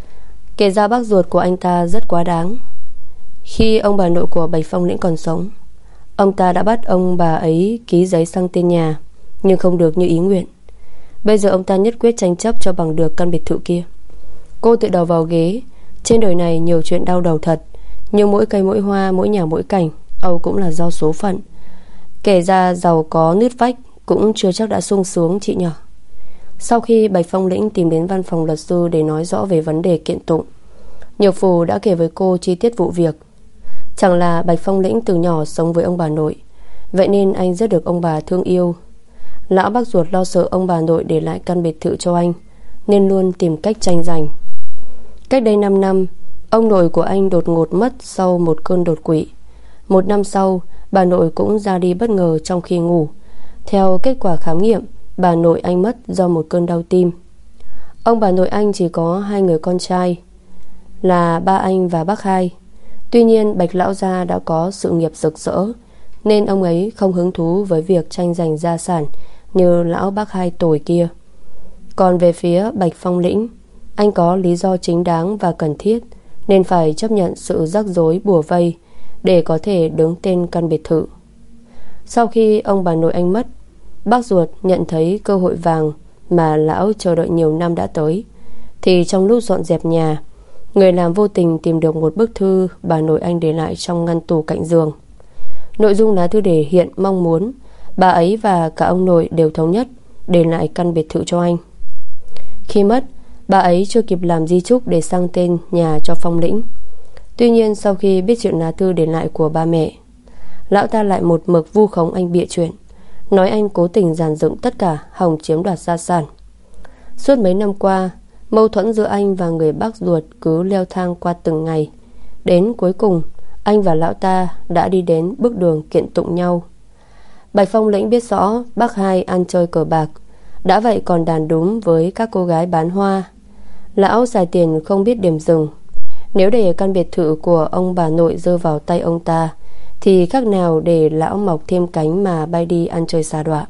Kể ra bác ruột của anh ta rất quá đáng. Khi ông bà nội của Bạch Phong Lĩnh còn sống, ông ta đã bắt ông bà ấy ký giấy sang tên nhà, nhưng không được như ý nguyện. Bây giờ ông ta nhất quyết tranh chấp cho bằng được căn biệt thự kia. Cô tựa đầu vào ghế. Trên đời này nhiều chuyện đau đầu thật, nhưng mỗi cây mỗi hoa, mỗi nhà mỗi cảnh, âu cũng là do số phận. Kể ra giàu có nứt vách cũng chưa chắc đã sung sướng chị nhỏ. Sau khi Bạch Phong Lĩnh tìm đến văn phòng luật sư để nói rõ về vấn đề kiện tụng, Nhược Phù đã kể với cô chi tiết vụ việc. Chẳng là Bạch Phong Lĩnh từ nhỏ sống với ông bà nội, vậy nên anh rất được ông bà thương yêu. Lão bác ruột lo sợ ông bà nội để lại căn biệt thự cho anh, nên luôn tìm cách tranh giành. Cách đây năm năm, ông nội của anh đột ngột mất sau một cơn đột quỵ. Một năm sau, bà nội cũng ra đi bất ngờ trong khi ngủ. Theo kết quả khám nghiệm, bà nội anh mất do một cơn đau tim. Ông bà nội anh chỉ có hai người con trai, là ba anh và bác hai. Tuy nhiên Bạch lão gia đã có sự nghiệp rực rỡ, nên ông ấy không hứng thú với việc tranh giành gia sản như lão bác hai tuổi kia. Còn về phía Bạch Phong Lĩnh, anh có lý do chính đáng và cần thiết, nên phải chấp nhận sự rắc rối bủa vây để có thể đứng tên căn biệt thự. Sau khi ông bà nội anh mất, bác ruột nhận thấy cơ hội vàng mà lão chờ đợi nhiều năm đã tới, thì trong lúc dọn dẹp nhà, người làm vô tình tìm được một bức thư bà nội anh để lại trong ngăn tủ cạnh giường. Nội dung lá thư thể hiện mong muốn bà ấy và cả ông nội đều thống nhất để lại căn biệt thự cho anh. Khi mất, bà ấy chưa kịp làm di chúc để sang tên nhà cho Phong Lĩnh. Tuy nhiên sau khi biết chuyện lá thư để lại của ba mẹ, lão ta lại một mực vu khống anh bịa chuyện, nói anh cố tình dàn dựng tất cả hòng chiếm đoạt gia sản. Suốt mấy năm qua, mâu thuẫn giữa anh và người bác ruột cứ leo thang qua từng ngày. Đến cuối cùng, anh và lão ta đã đi đến bước đường kiện tụng nhau. Bạch Phong Lĩnh biết rõ bác hai ăn chơi cờ bạc, đã vậy còn đàn đúm với các cô gái bán hoa. Lão xài tiền không biết điểm dừng. Nếu để căn biệt thự của ông bà nội rơi vào tay ông ta, thì khác nào để lão mọc thêm cánh mà bay đi ăn chơi xa đọa.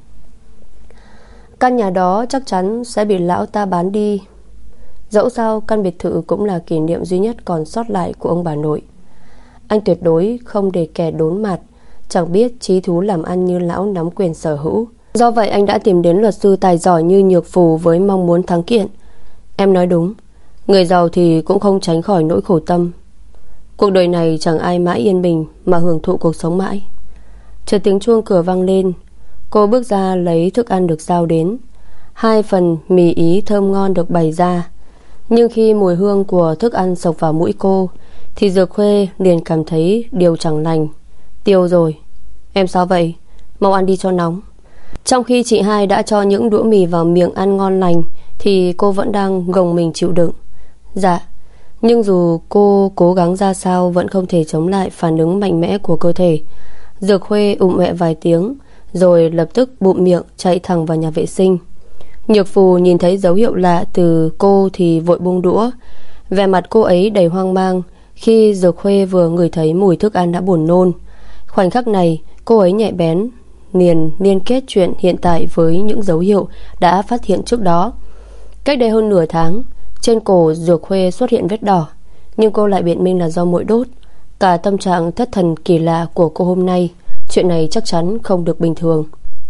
Căn nhà đó chắc chắn sẽ bị lão ta bán đi. Dẫu sao căn biệt thự cũng là kỷ niệm duy nhất còn sót lại của ông bà nội. Anh tuyệt đối không để kẻ đốn mặt, chẳng biết chí thú làm ăn như lão nắm quyền sở hữu. Do vậy anh đã tìm đến luật sư tài giỏi như Nhược Phù với mong muốn thắng kiện. Em nói đúng, người giàu thì cũng không tránh khỏi nỗi khổ tâm. Cuộc đời này chẳng ai mãi yên bình mà hưởng thụ cuộc sống mãi. Chợt tiếng chuông cửa vang lên. Cô bước ra lấy thức ăn được giao đến. Hai phần mì ý thơm ngon được bày ra. Nhưng khi mùi hương của thức ăn xộc vào mũi cô, thì Dược Khuê liền cảm thấy điều chẳng lành. Tiêu rồi. Em sao vậy? Mau ăn đi cho nóng. Trong khi chị hai đã cho những đũa mì vào miệng ăn ngon lành, thì cô vẫn đang gồng mình chịu đựng. Dạ. Nhưng dù cô cố gắng ra sao vẫn không thể chống lại phản ứng mạnh mẽ của cơ thể. Dược Khuê ụng ẹ vài tiếng, rồi lập tức bụm miệng chạy thẳng vào nhà vệ sinh. Nhược Phù nhìn thấy dấu hiệu lạ từ cô thì vội buông đũa. Vẻ mặt cô ấy đầy hoang mang khi Dược Khuê vừa ngửi thấy mùi thức ăn đã buồn nôn. Khoảnh khắc này cô ấy nhạy bén liền liên kết chuyện hiện tại với những dấu hiệu đã phát hiện trước đó. Cách đây hơn nửa tháng, trên cổ Dược Khuê xuất hiện vết đỏ, nhưng cô lại biện minh là do muỗi đốt. Cả tâm trạng thất thần kỳ lạ của cô hôm nay, chuyện này chắc chắn không được bình thường.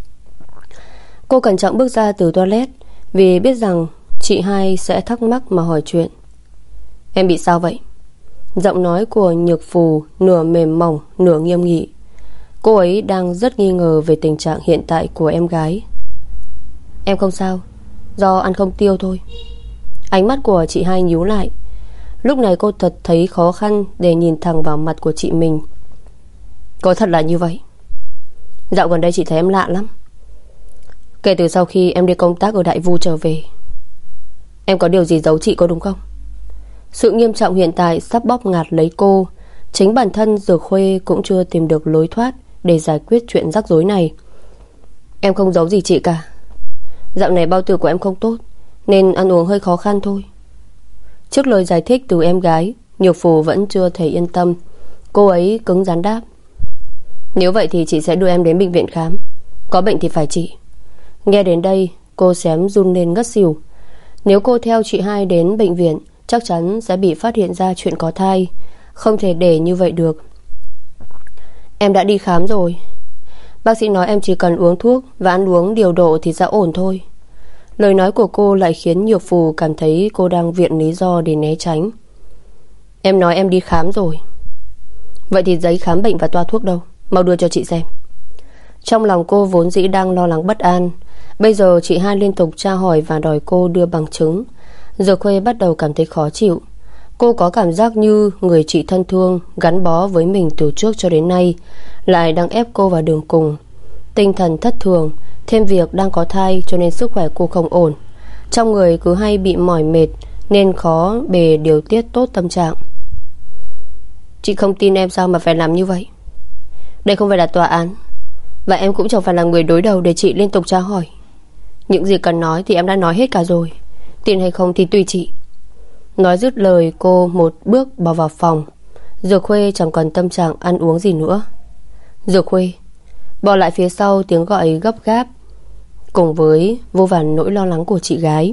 Cô cẩn trọng bước ra từ toilet, vì biết rằng chị hai sẽ thắc mắc mà hỏi chuyện. Em bị sao vậy? Giọng nói của Nhược Phù nửa mềm mỏng nửa nghiêm nghị. Cô ấy đang rất nghi ngờ về tình trạng hiện tại của em gái. Em không sao, do ăn không tiêu thôi. Ánh mắt của chị hai nhíu lại. Lúc này cô thật thấy khó khăn để nhìn thẳng vào mặt của chị mình. Có thật là như vậy? Dạo gần đây chị thấy em lạ lắm. Kể từ sau khi em đi công tác ở Đại Vu trở về, em có điều gì giấu chị có đúng không? Sự nghiêm trọng hiện tại sắp bóp ngạt lấy cô. Chính bản thân Dược Khuê cũng chưa tìm được lối thoát để giải quyết chuyện rắc rối này. Em không giấu gì chị cả. Dạo này bao tử của em không tốt, nên ăn uống hơi khó khăn thôi. Trước lời giải thích từ em gái, Nhược Phù vẫn chưa thể yên tâm. Cô ấy cứng rắn đáp. Nếu vậy thì chị sẽ đưa em đến bệnh viện khám, Có bệnh thì phải trị. Nghe đến đây cô xém run lên ngất xỉu. Nếu cô theo chị hai đến bệnh viện, chắc chắn sẽ bị phát hiện ra chuyện có thai. Không thể để như vậy được. Em đã đi khám rồi. Bác sĩ nói em chỉ cần uống thuốc và ăn uống điều độ thì sẽ ổn thôi. Lời nói của cô lại khiến Nhược Phù cảm thấy cô đang viện lý do để né tránh. Em nói em đi khám rồi. Vậy thì giấy khám bệnh và toa thuốc đâu? Mau đưa cho chị xem. Trong lòng cô vốn dĩ đang lo lắng bất an. Bây giờ chị hai liên tục tra hỏi và đòi cô đưa bằng chứng. Dược Khuê bắt đầu cảm thấy khó chịu. Cô có cảm giác như người chị thân thương gắn bó với mình từ trước cho đến nay lại đang ép cô vào đường cùng. Tinh thần thất thường, thêm việc đang có thai cho nên sức khỏe cô không ổn. Trong người cứ hay bị mỏi mệt nên khó bề điều tiết tốt tâm trạng. Chị không tin em sao mà phải làm như vậy? Đây không phải là tòa án, và em cũng chẳng phải là người đối đầu để chị liên tục tra hỏi. Những gì cần nói thì em đã nói hết cả rồi. Tin hay không thì tùy chị. Nói dứt lời cô một bước bỏ vào phòng. Dược Khuê chẳng còn tâm trạng ăn uống gì nữa. Dược Khuê. Bỏ lại phía sau tiếng gọi gấp gáp cùng với vô vàn nỗi lo lắng của chị gái.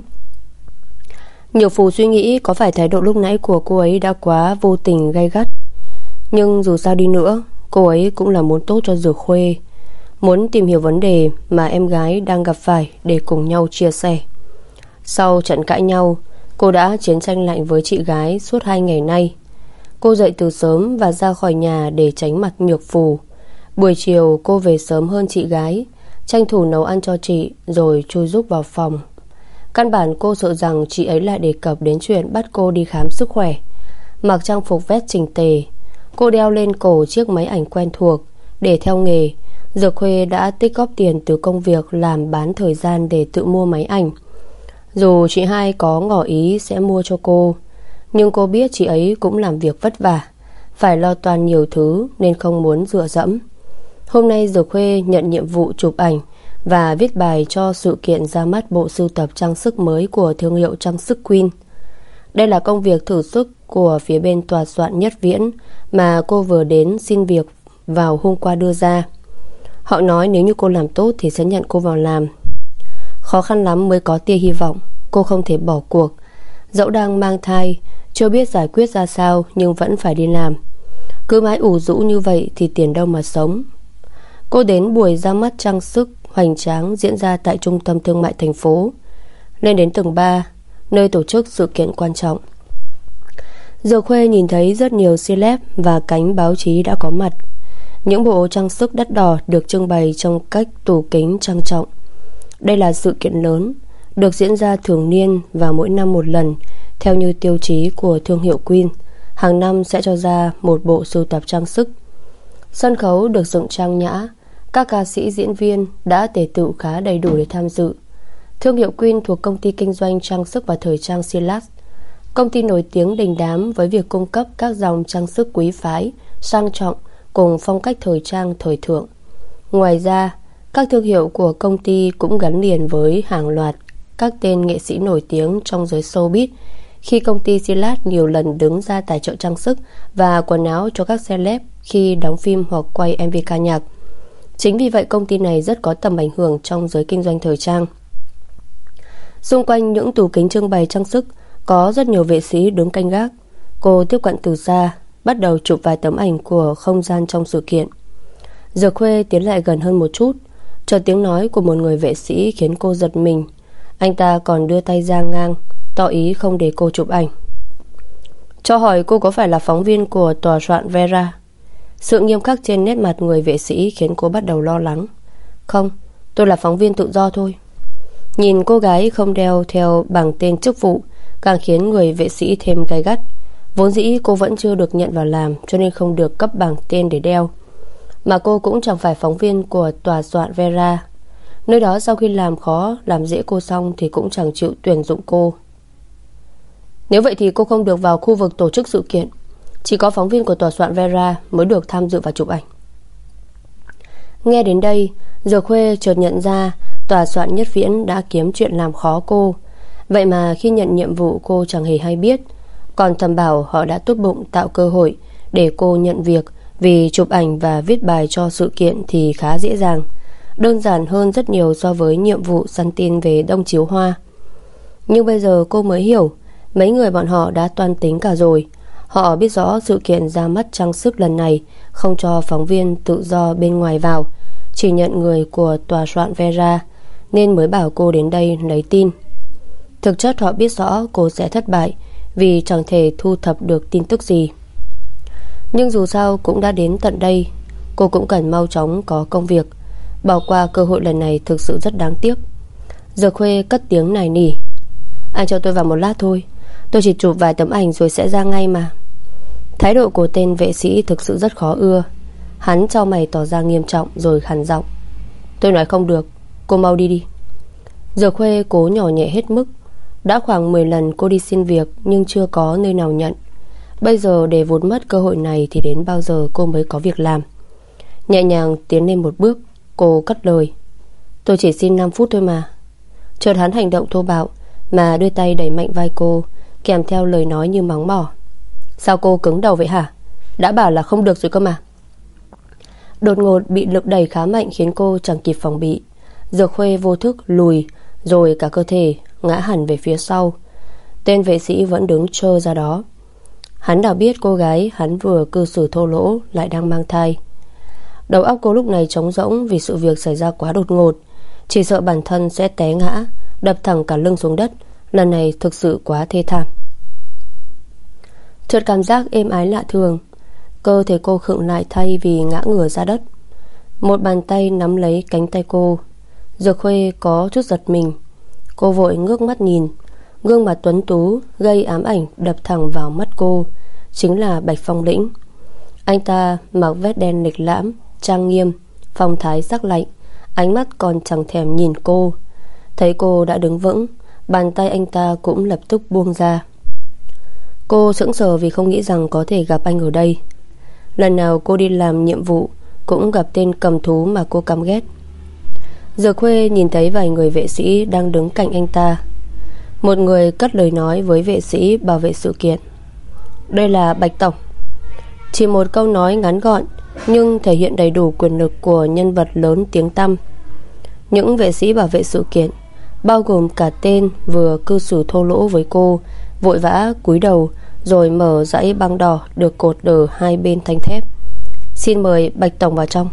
Nhược Phù suy nghĩ có phải thái độ lúc nãy của cô ấy đã quá vô tình gay gắt. Nhưng dù sao đi nữa, cô ấy cũng là muốn tốt cho Dược Khuê, muốn tìm hiểu vấn đề mà em gái đang gặp phải để cùng nhau chia sẻ. Sau trận cãi nhau, cô đã chiến tranh lạnh với chị gái suốt hai ngày nay. Cô dậy từ sớm và ra khỏi nhà để tránh mặt Nhược Phù. Buổi chiều cô về sớm hơn chị gái, tranh thủ nấu ăn cho chị rồi chui rúc vào phòng. Căn bản cô sợ rằng chị ấy lại đề cập đến chuyện bắt cô đi khám sức khỏe. Mặc trang phục vest chỉnh tề, cô đeo lên cổ chiếc máy ảnh quen thuộc. Để theo nghề, Dược Khuê đã tích góp tiền từ công việc làm bán thời gian để tự mua máy ảnh. Dù chị hai có ngỏ ý sẽ mua cho cô, nhưng cô biết chị ấy cũng làm việc vất vả, phải lo toan nhiều thứ nên không muốn dựa dẫm. Hôm nay Dược Khuê nhận nhiệm vụ chụp ảnh và viết bài cho sự kiện ra mắt bộ sưu tập trang sức mới của thương hiệu trang sức Queen. Đây là công việc thử sức của phía bên tòa soạn Nhất Viễn mà cô vừa đến xin việc vào hôm qua đưa ra. Họ nói nếu như cô làm tốt thì sẽ nhận cô vào làm. Khó khăn lắm mới có tia hy vọng. Cô không thể bỏ cuộc. Dẫu đang mang thai, chưa biết giải quyết ra sao nhưng vẫn phải đi làm. Cứ mãi ủ rũ như vậy thì tiền đâu mà sống. Cô đến buổi ra mắt trang sức hoành tráng diễn ra tại trung tâm thương mại thành phố. Lên đến tầng ba, nơi tổ chức sự kiện quan trọng. Dược Khuê nhìn thấy rất nhiều celeb và cánh báo chí đã có mặt. Những bộ trang sức đắt đỏ được trưng bày trong cách tủ kính trang trọng. Đây là sự kiện lớn, được diễn ra thường niên và mỗi năm một lần, theo như tiêu chí của thương hiệu Queen. Hàng năm sẽ cho ra một bộ sưu tập trang sức. Sân khấu được dựng trang nhã. Các ca sĩ diễn viên đã tề tựu khá đầy đủ để tham dự. Thương hiệu Queen thuộc công ty kinh doanh trang sức và thời trang Silas, công ty nổi tiếng đình đám với việc cung cấp các dòng trang sức quý phái, sang trọng cùng phong cách thời trang thời thượng. Ngoài ra, các thương hiệu của công ty cũng gắn liền với hàng loạt các tên nghệ sĩ nổi tiếng trong giới showbiz, khi công ty Silas nhiều lần đứng ra tài trợ trang sức và quần áo cho các celeb khi đóng phim hoặc quay em vê ca nhạc. Chính vì vậy công ty này rất có tầm ảnh hưởng trong giới kinh doanh thời trang. Xung quanh những tủ kính trưng bày trang sức có rất nhiều vệ sĩ đứng canh gác. Cô tiếp cận từ xa, bắt đầu chụp vài tấm ảnh của không gian trong sự kiện. Dược Khuê tiến lại gần hơn một chút. Chợt tiếng nói của một người vệ sĩ khiến cô giật mình. Anh ta còn đưa tay ra ngang, tỏ ý không để cô chụp ảnh. Cho hỏi cô có phải là phóng viên của tòa soạn Vera? Sự nghiêm khắc trên nét mặt người vệ sĩ khiến cô bắt đầu lo lắng. Không, tôi là phóng viên tự do thôi. Nhìn cô gái không đeo theo bảng tên chức vụ càng khiến người vệ sĩ thêm gay gắt. Vốn dĩ cô vẫn chưa được nhận vào làm cho nên không được cấp bảng tên để đeo. Mà cô cũng chẳng phải phóng viên của tòa soạn Vera. Nơi đó sau khi làm khó làm dễ cô xong thì cũng chẳng chịu tuyển dụng cô. Nếu vậy thì cô không được vào khu vực tổ chức sự kiện. Chỉ có phóng viên của tòa soạn Vera mới được tham dự và chụp ảnh. Nghe đến đây, Dược Khuê chợt nhận ra tòa soạn Nhất Viễn đã kiếm chuyện làm khó cô. Vậy mà khi nhận nhiệm vụ cô chẳng hề hay biết, còn thầm bảo họ đã tốt bụng tạo cơ hội để cô nhận việc, vì chụp ảnh và viết bài cho sự kiện thì khá dễ dàng. đơn giản hơn rất nhiều so với nhiệm vụ săn tin về Đông Chiếu Hoa. Nhưng bây giờ cô mới hiểu, mấy người bọn họ đã toan tính cả rồi. Họ biết rõ sự kiện ra mắt trang sức lần này không cho phóng viên tự do bên ngoài vào, chỉ nhận người của tòa soạn Vera, nên mới bảo cô đến đây lấy tin. Thực chất họ biết rõ cô sẽ thất bại vì chẳng thể thu thập được tin tức gì. Nhưng dù sao cũng đã đến tận đây, cô cũng cần mau chóng có công việc. Bỏ qua cơ hội lần này thực sự rất đáng tiếc. Dược Khuê cất tiếng nài nỉ: "Anh cho tôi vào một lát thôi, tôi chỉ chụp vài tấm ảnh rồi sẽ ra ngay mà." Thái độ của tên vệ sĩ thực sự rất khó ưa. Hắn chau mày tỏ ra nghiêm trọng rồi khàn giọng: "Tôi nói không được, cô mau đi đi." Dược Khuê cố nhỏ nhẹ hết mức. Đã khoảng mười lần cô đi xin việc nhưng chưa có nơi nào nhận. Bây giờ để vụt mất cơ hội này thì đến bao giờ cô mới có việc làm. Nhẹ nhàng tiến lên một bước, cô cất lời: "Tôi chỉ xin năm phút thôi mà." Chợt hắn hành động thô bạo mà đưa tay đẩy mạnh vai cô, kèm theo lời nói như mắng mỏ: "Sao cô cứng đầu vậy hả? Đã bảo là không được rồi cơ mà." Đột ngột bị lực đẩy khá mạnh khiến cô chẳng kịp phòng bị. Dược Khuê vô thức lùi, rồi cả cơ thể ngã hẳn về phía sau. Tên vệ sĩ vẫn đứng trơ ra đó. Hắn đã biết cô gái hắn vừa cư xử thô lỗ lại đang mang thai. Đầu óc cô lúc này trống rỗng vì sự việc xảy ra quá đột ngột. Chỉ sợ bản thân sẽ té ngã, đập thẳng cả lưng xuống đất. Lần này thực sự quá thê thảm. Chợt cảm giác êm ái lạ thường. Cơ thể cô khựng lại thay vì ngã ngửa ra đất. Một bàn tay nắm lấy cánh tay cô. Dược Khuê có chút giật mình. Cô vội ngước mắt nhìn. Gương mặt tuấn tú gây ám ảnh đập thẳng vào mắt cô chính là Bạch Phong Lĩnh. Anh ta mặc vest đen lịch lãm, trang nghiêm, phong thái sắc lạnh, ánh mắt còn chẳng thèm nhìn cô. Thấy cô đã đứng vững, bàn tay anh ta cũng lập tức buông ra. Cô sững sờ vì không nghĩ rằng có thể gặp anh ở đây. Lần nào cô đi làm nhiệm vụ cũng gặp tên cầm thú mà cô căm ghét. Dược Khuê nhìn thấy vài người vệ sĩ đang đứng cạnh anh ta. Một người cất lời nói với vệ sĩ bảo vệ sự kiện: "Đây là Bạch Tổng." Chỉ một câu nói ngắn gọn nhưng thể hiện đầy đủ quyền lực của nhân vật lớn tiếng tăm. Những vệ sĩ bảo vệ sự kiện, bao gồm cả tên vừa cư xử thô lỗ với cô, vội vã cúi đầu rồi mở dãy băng đỏ được cột ở hai bên thanh thép. "Xin mời Bạch Tổng vào trong."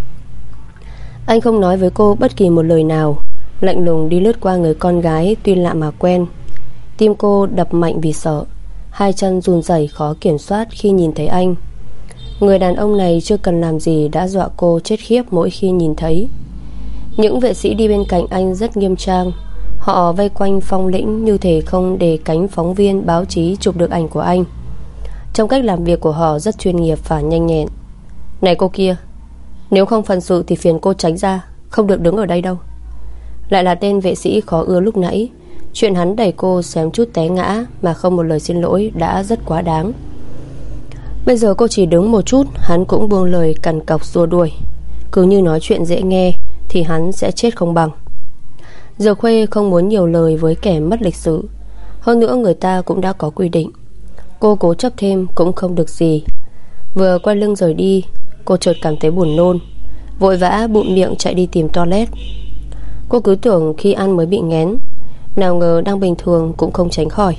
Anh không nói với cô bất kỳ một lời nào, lạnh lùng đi lướt qua người con gái tuy lạ mà quen. Tim cô đập mạnh vì sợ, hai chân run rẩy khó kiểm soát khi nhìn thấy anh. Người đàn ông này chưa cần làm gì đã dọa cô chết khiếp mỗi khi nhìn thấy. Những vệ sĩ đi bên cạnh anh rất nghiêm trang. Họ vây quanh Phong Lĩnh như thể không để cánh phóng viên báo chí chụp được ảnh của anh. Trong cách làm việc của họ rất chuyên nghiệp và nhanh nhẹn. "Này cô kia, nếu không phận sự thì phiền cô tránh ra, không được đứng ở đây đâu." Lại là tên vệ sĩ khó ưa lúc nãy. Chuyện hắn đẩy cô xém chút té ngã mà không một lời xin lỗi đã rất quá đáng. Bây giờ cô chỉ đứng một chút, hắn cũng buông lời cằn cọc xua đuổi. Cứ như nói chuyện dễ nghe thì hắn sẽ chết không bằng. Dược Khuê không muốn nhiều lời với kẻ mất lịch sự. Hơn nữa người ta cũng đã có quy định. Cô cố chấp thêm cũng không được gì. Vừa quay lưng rời đi, cô chợt cảm thấy buồn nôn, vội vã bụm miệng chạy đi tìm toilet. Cô cứ tưởng khi ăn mới bị nghén, nào ngờ đang bình thường cũng không tránh khỏi.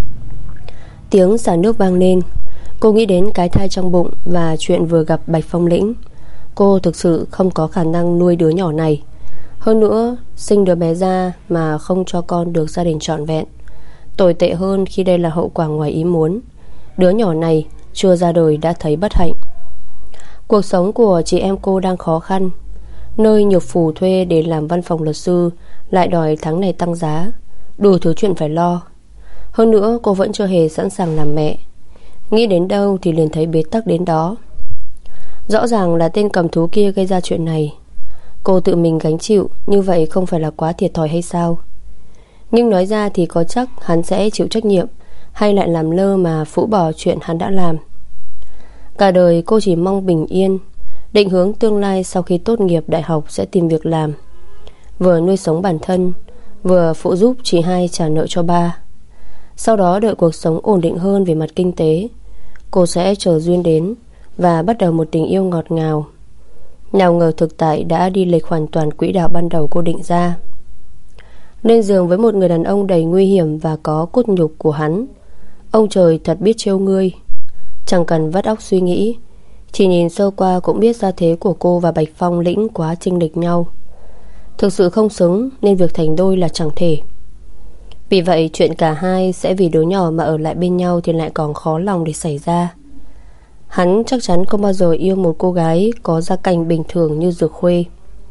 Tiếng xả nước vang lên. Cô nghĩ đến cái thai trong bụng và chuyện vừa gặp Bạch Phong Lĩnh. Cô thực sự không có khả năng nuôi đứa nhỏ này. Hơn nữa sinh đứa bé ra mà không cho con được gia đình trọn vẹn. Tồi tệ hơn khi đây là hậu quả ngoài ý muốn. Đứa nhỏ này chưa ra đời đã thấy bất hạnh. Cuộc sống của chị em cô đang khó khăn. Nơi nhược phủ thuê để làm văn phòng luật sư lại đòi tháng này tăng giá, đủ thứ chuyện phải lo. Hơn nữa cô vẫn chưa hề sẵn sàng làm mẹ. Nghĩ đến đâu thì liền thấy bế tắc đến đó. Rõ ràng là tên cầm thú kia gây ra chuyện này. Cô tự mình gánh chịu, như vậy không phải là quá thiệt thòi hay sao? Nhưng nói ra thì có chắc hắn sẽ chịu trách nhiệm, hay lại làm lơ mà phũ bỏ chuyện hắn đã làm. Cả đời cô chỉ mong bình yên, định hướng tương lai sau khi tốt nghiệp đại học sẽ tìm việc làm, vừa nuôi sống bản thân, vừa phụ giúp chị hai trả nợ cho ba. Sau đó đợi cuộc sống ổn định hơn về mặt kinh tế, cô sẽ chờ duyên đến và bắt đầu một tình yêu ngọt ngào. Nào ngờ thực tại đã đi lệch hoàn toàn quỹ đạo ban đầu cô định ra. Lên giường với một người đàn ông đầy nguy hiểm và có cốt nhục của hắn. Ông trời thật biết trêu ngươi. Chẳng cần vắt óc suy nghĩ, chỉ nhìn sơ qua cũng biết gia thế của cô và Bạch Phong Lĩnh quá chênh lệch nhau. Thực sự không xứng, nên việc thành đôi là chẳng thể. Vì vậy chuyện cả hai sẽ vì đứa nhỏ mà ở lại bên nhau thì lại còn khó lòng để xảy ra. Hắn chắc chắn không bao giờ yêu một cô gái có gia cảnh bình thường như Dược Khuê.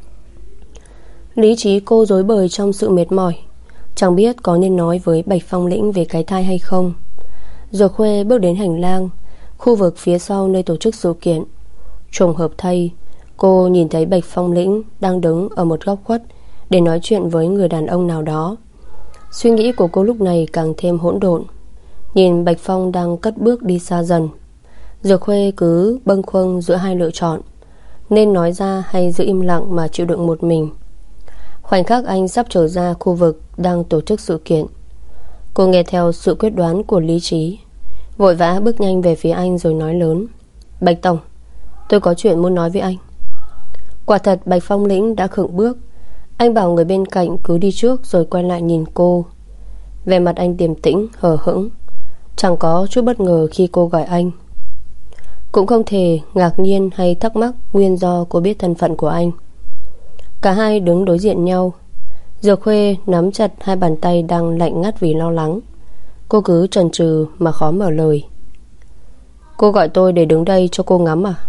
Lý trí cô rối bời trong sự mệt mỏi, chẳng biết có nên nói với Bạch Phong Lĩnh về cái thai hay không. Dược Khuê bước đến hành lang, khu vực phía sau nơi tổ chức sự kiện. Trùng hợp thay, cô nhìn thấy Bạch Phong Lĩnh đang đứng ở một góc khuất để nói chuyện với người đàn ông nào đó. Suy nghĩ của cô lúc này càng thêm hỗn độn. Nhìn Bạch Phong đang cất bước đi xa dần, Dược Khuê cứ bâng khuâng giữa hai lựa chọn, nên nói ra hay giữ im lặng mà chịu đựng một mình. Khoảnh khắc anh sắp trở ra khu vực đang tổ chức sự kiện, cô nghe theo sự quyết đoán của lý trí, vội vã bước nhanh về phía anh rồi nói lớn: Bạch Tổng, tôi có chuyện muốn nói với anh. Quả thật Bạch Phong Lĩnh đã khựng bước. Anh bảo người bên cạnh cứ đi trước rồi quay lại nhìn cô. Vẻ mặt anh điềm tĩnh, hờ hững, chẳng có chút bất ngờ khi cô gọi anh. Cũng không thể ngạc nhiên hay thắc mắc nguyên do cô biết thân phận của anh. Cả hai đứng đối diện nhau. Dược Khuê nắm chặt hai bàn tay đang lạnh ngắt vì lo lắng. Cô cứ chần chừ mà khó mở lời. Cô gọi tôi để đứng đây cho cô ngắm à?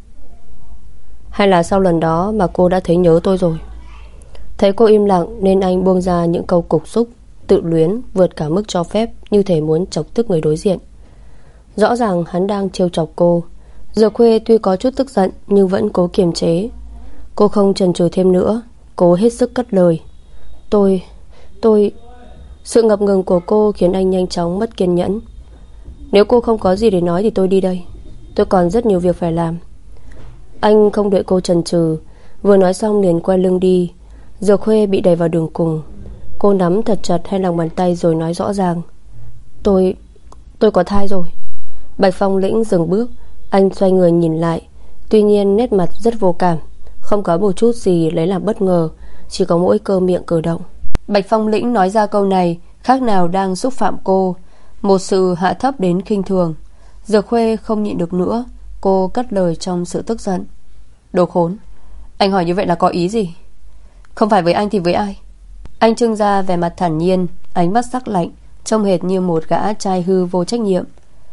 Hay là sau lần đó mà cô đã thấy nhớ tôi rồi? Thấy cô im lặng nên anh buông ra những câu cục xúc, tự luyến vượt cả mức cho phép, như thể muốn chọc tức người đối diện. Rõ ràng hắn đang trêu chọc cô. Dược Khuê tuy có chút tức giận nhưng vẫn cố kiềm chế. Cô không chần chừ thêm nữa, cố hết sức cất lời. Tôi... tôi... Sự ngập ngừng của cô khiến anh nhanh chóng mất kiên nhẫn. Nếu cô không có gì để nói thì tôi đi đây. Tôi còn rất nhiều việc phải làm. Anh không đợi cô chần chừ, vừa nói xong liền quay lưng đi. Dược Khuê bị đẩy vào đường cùng. Cô nắm thật chặt hai lòng bàn tay rồi nói rõ ràng: Tôi... tôi có thai rồi. Bạch Phong Lĩnh dừng bước. Anh xoay người nhìn lại. Tuy nhiên nét mặt rất vô cảm, không có một chút gì lấy làm bất ngờ, chỉ có mỗi cơ miệng cử động. Bạch Phong Lĩnh nói ra câu này khác nào đang xúc phạm cô, một sự hạ thấp đến khinh thường. Dược Khuê không nhịn được nữa, cô cất lời trong sự tức giận: Đồ khốn, anh hỏi như vậy là có ý gì? Không phải với anh thì với ai? Anh trưng ra vẻ mặt thản nhiên, ánh mắt sắc lạnh, trông hệt như một gã trai hư vô trách nhiệm.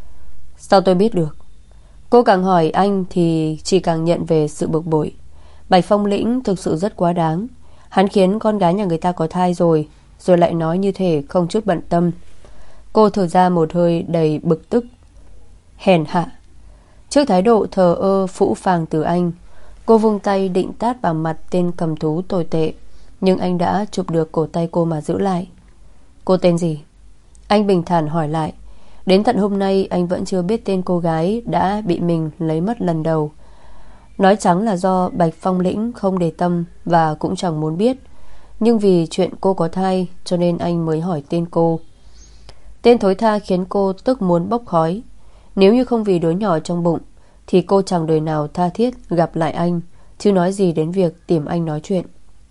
Sao tôi biết được? Cô càng hỏi anh thì chỉ càng nhận về sự bực bội. Bạch Phong Lĩnh thực sự rất quá đáng. Hắn khiến con gái nhà người ta có thai rồi, rồi lại nói như thể không chút bận tâm. Cô thở ra một hơi đầy bực tức. Hèn hạ. Trước thái độ thờ ơ phũ phàng từ anh, cô vung tay định tát vào mặt tên cầm thú tồi tệ, nhưng anh đã chụp được cổ tay cô mà giữ lại. Cô tên gì? Anh bình thản hỏi lại. Đến tận hôm nay anh vẫn chưa biết tên cô gái đã bị mình lấy mất lần đầu. Nói trắng là do Bạch Phong Lĩnh không để tâm và cũng chẳng muốn biết. Nhưng vì chuyện cô có thai cho nên anh mới hỏi tên cô. Tên thối tha khiến cô tức muốn bốc khói. Nếu như không vì đứa nhỏ trong bụng thì cô chẳng đời nào tha thiết gặp lại anh, chứ nói gì đến việc tìm anh nói chuyện.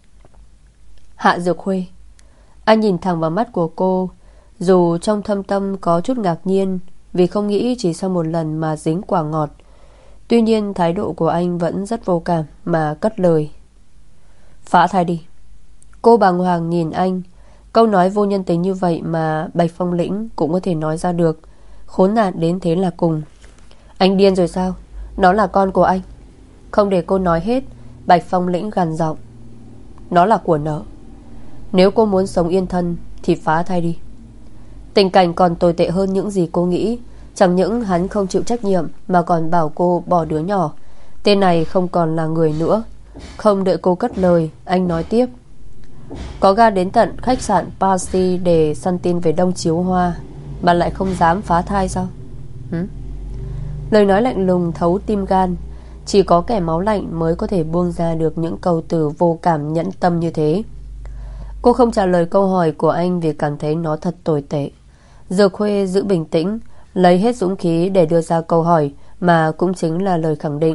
Hạ Dược Khuê. Anh nhìn thẳng vào mắt của cô, dù trong thâm tâm có chút ngạc nhiên vì không nghĩ chỉ sau một lần mà dính quả ngọt. Tuy nhiên thái độ của anh vẫn rất vô cảm mà cất lời: Phá thai đi. Cô bàng hoàng nhìn anh. Câu nói vô nhân tính như vậy mà Bạch Phong Lĩnh cũng có thể nói ra được. Khốn nạn đến thế là cùng. Anh điên rồi sao? Nó là con của anh. Không để cô nói hết, Bạch Phong Lĩnh gằn giọng: Nó là của nợ. Nếu cô muốn sống yên thân thì phá thai đi. Tình cảnh còn tồi tệ hơn những gì cô nghĩ. Chẳng những hắn không chịu trách nhiệm mà còn bảo cô bỏ đứa nhỏ. Tên này không còn là người nữa. Không đợi cô cất lời, anh nói tiếp: Có ga đến tận khách sạn Parsi để săn tin về Đông Chiếu Hoa mà lại không dám phá thai sao? Hử? Lời nói lạnh lùng thấu tim gan. Chỉ có kẻ máu lạnh mới có thể buông ra được những câu từ vô cảm nhẫn tâm như thế. Cô không trả lời câu hỏi của anh vì cảm thấy nó thật tồi tệ. Dược Khuê giữ bình tĩnh, lấy hết dũng khí để đưa ra câu hỏi mà cũng chính là lời khẳng định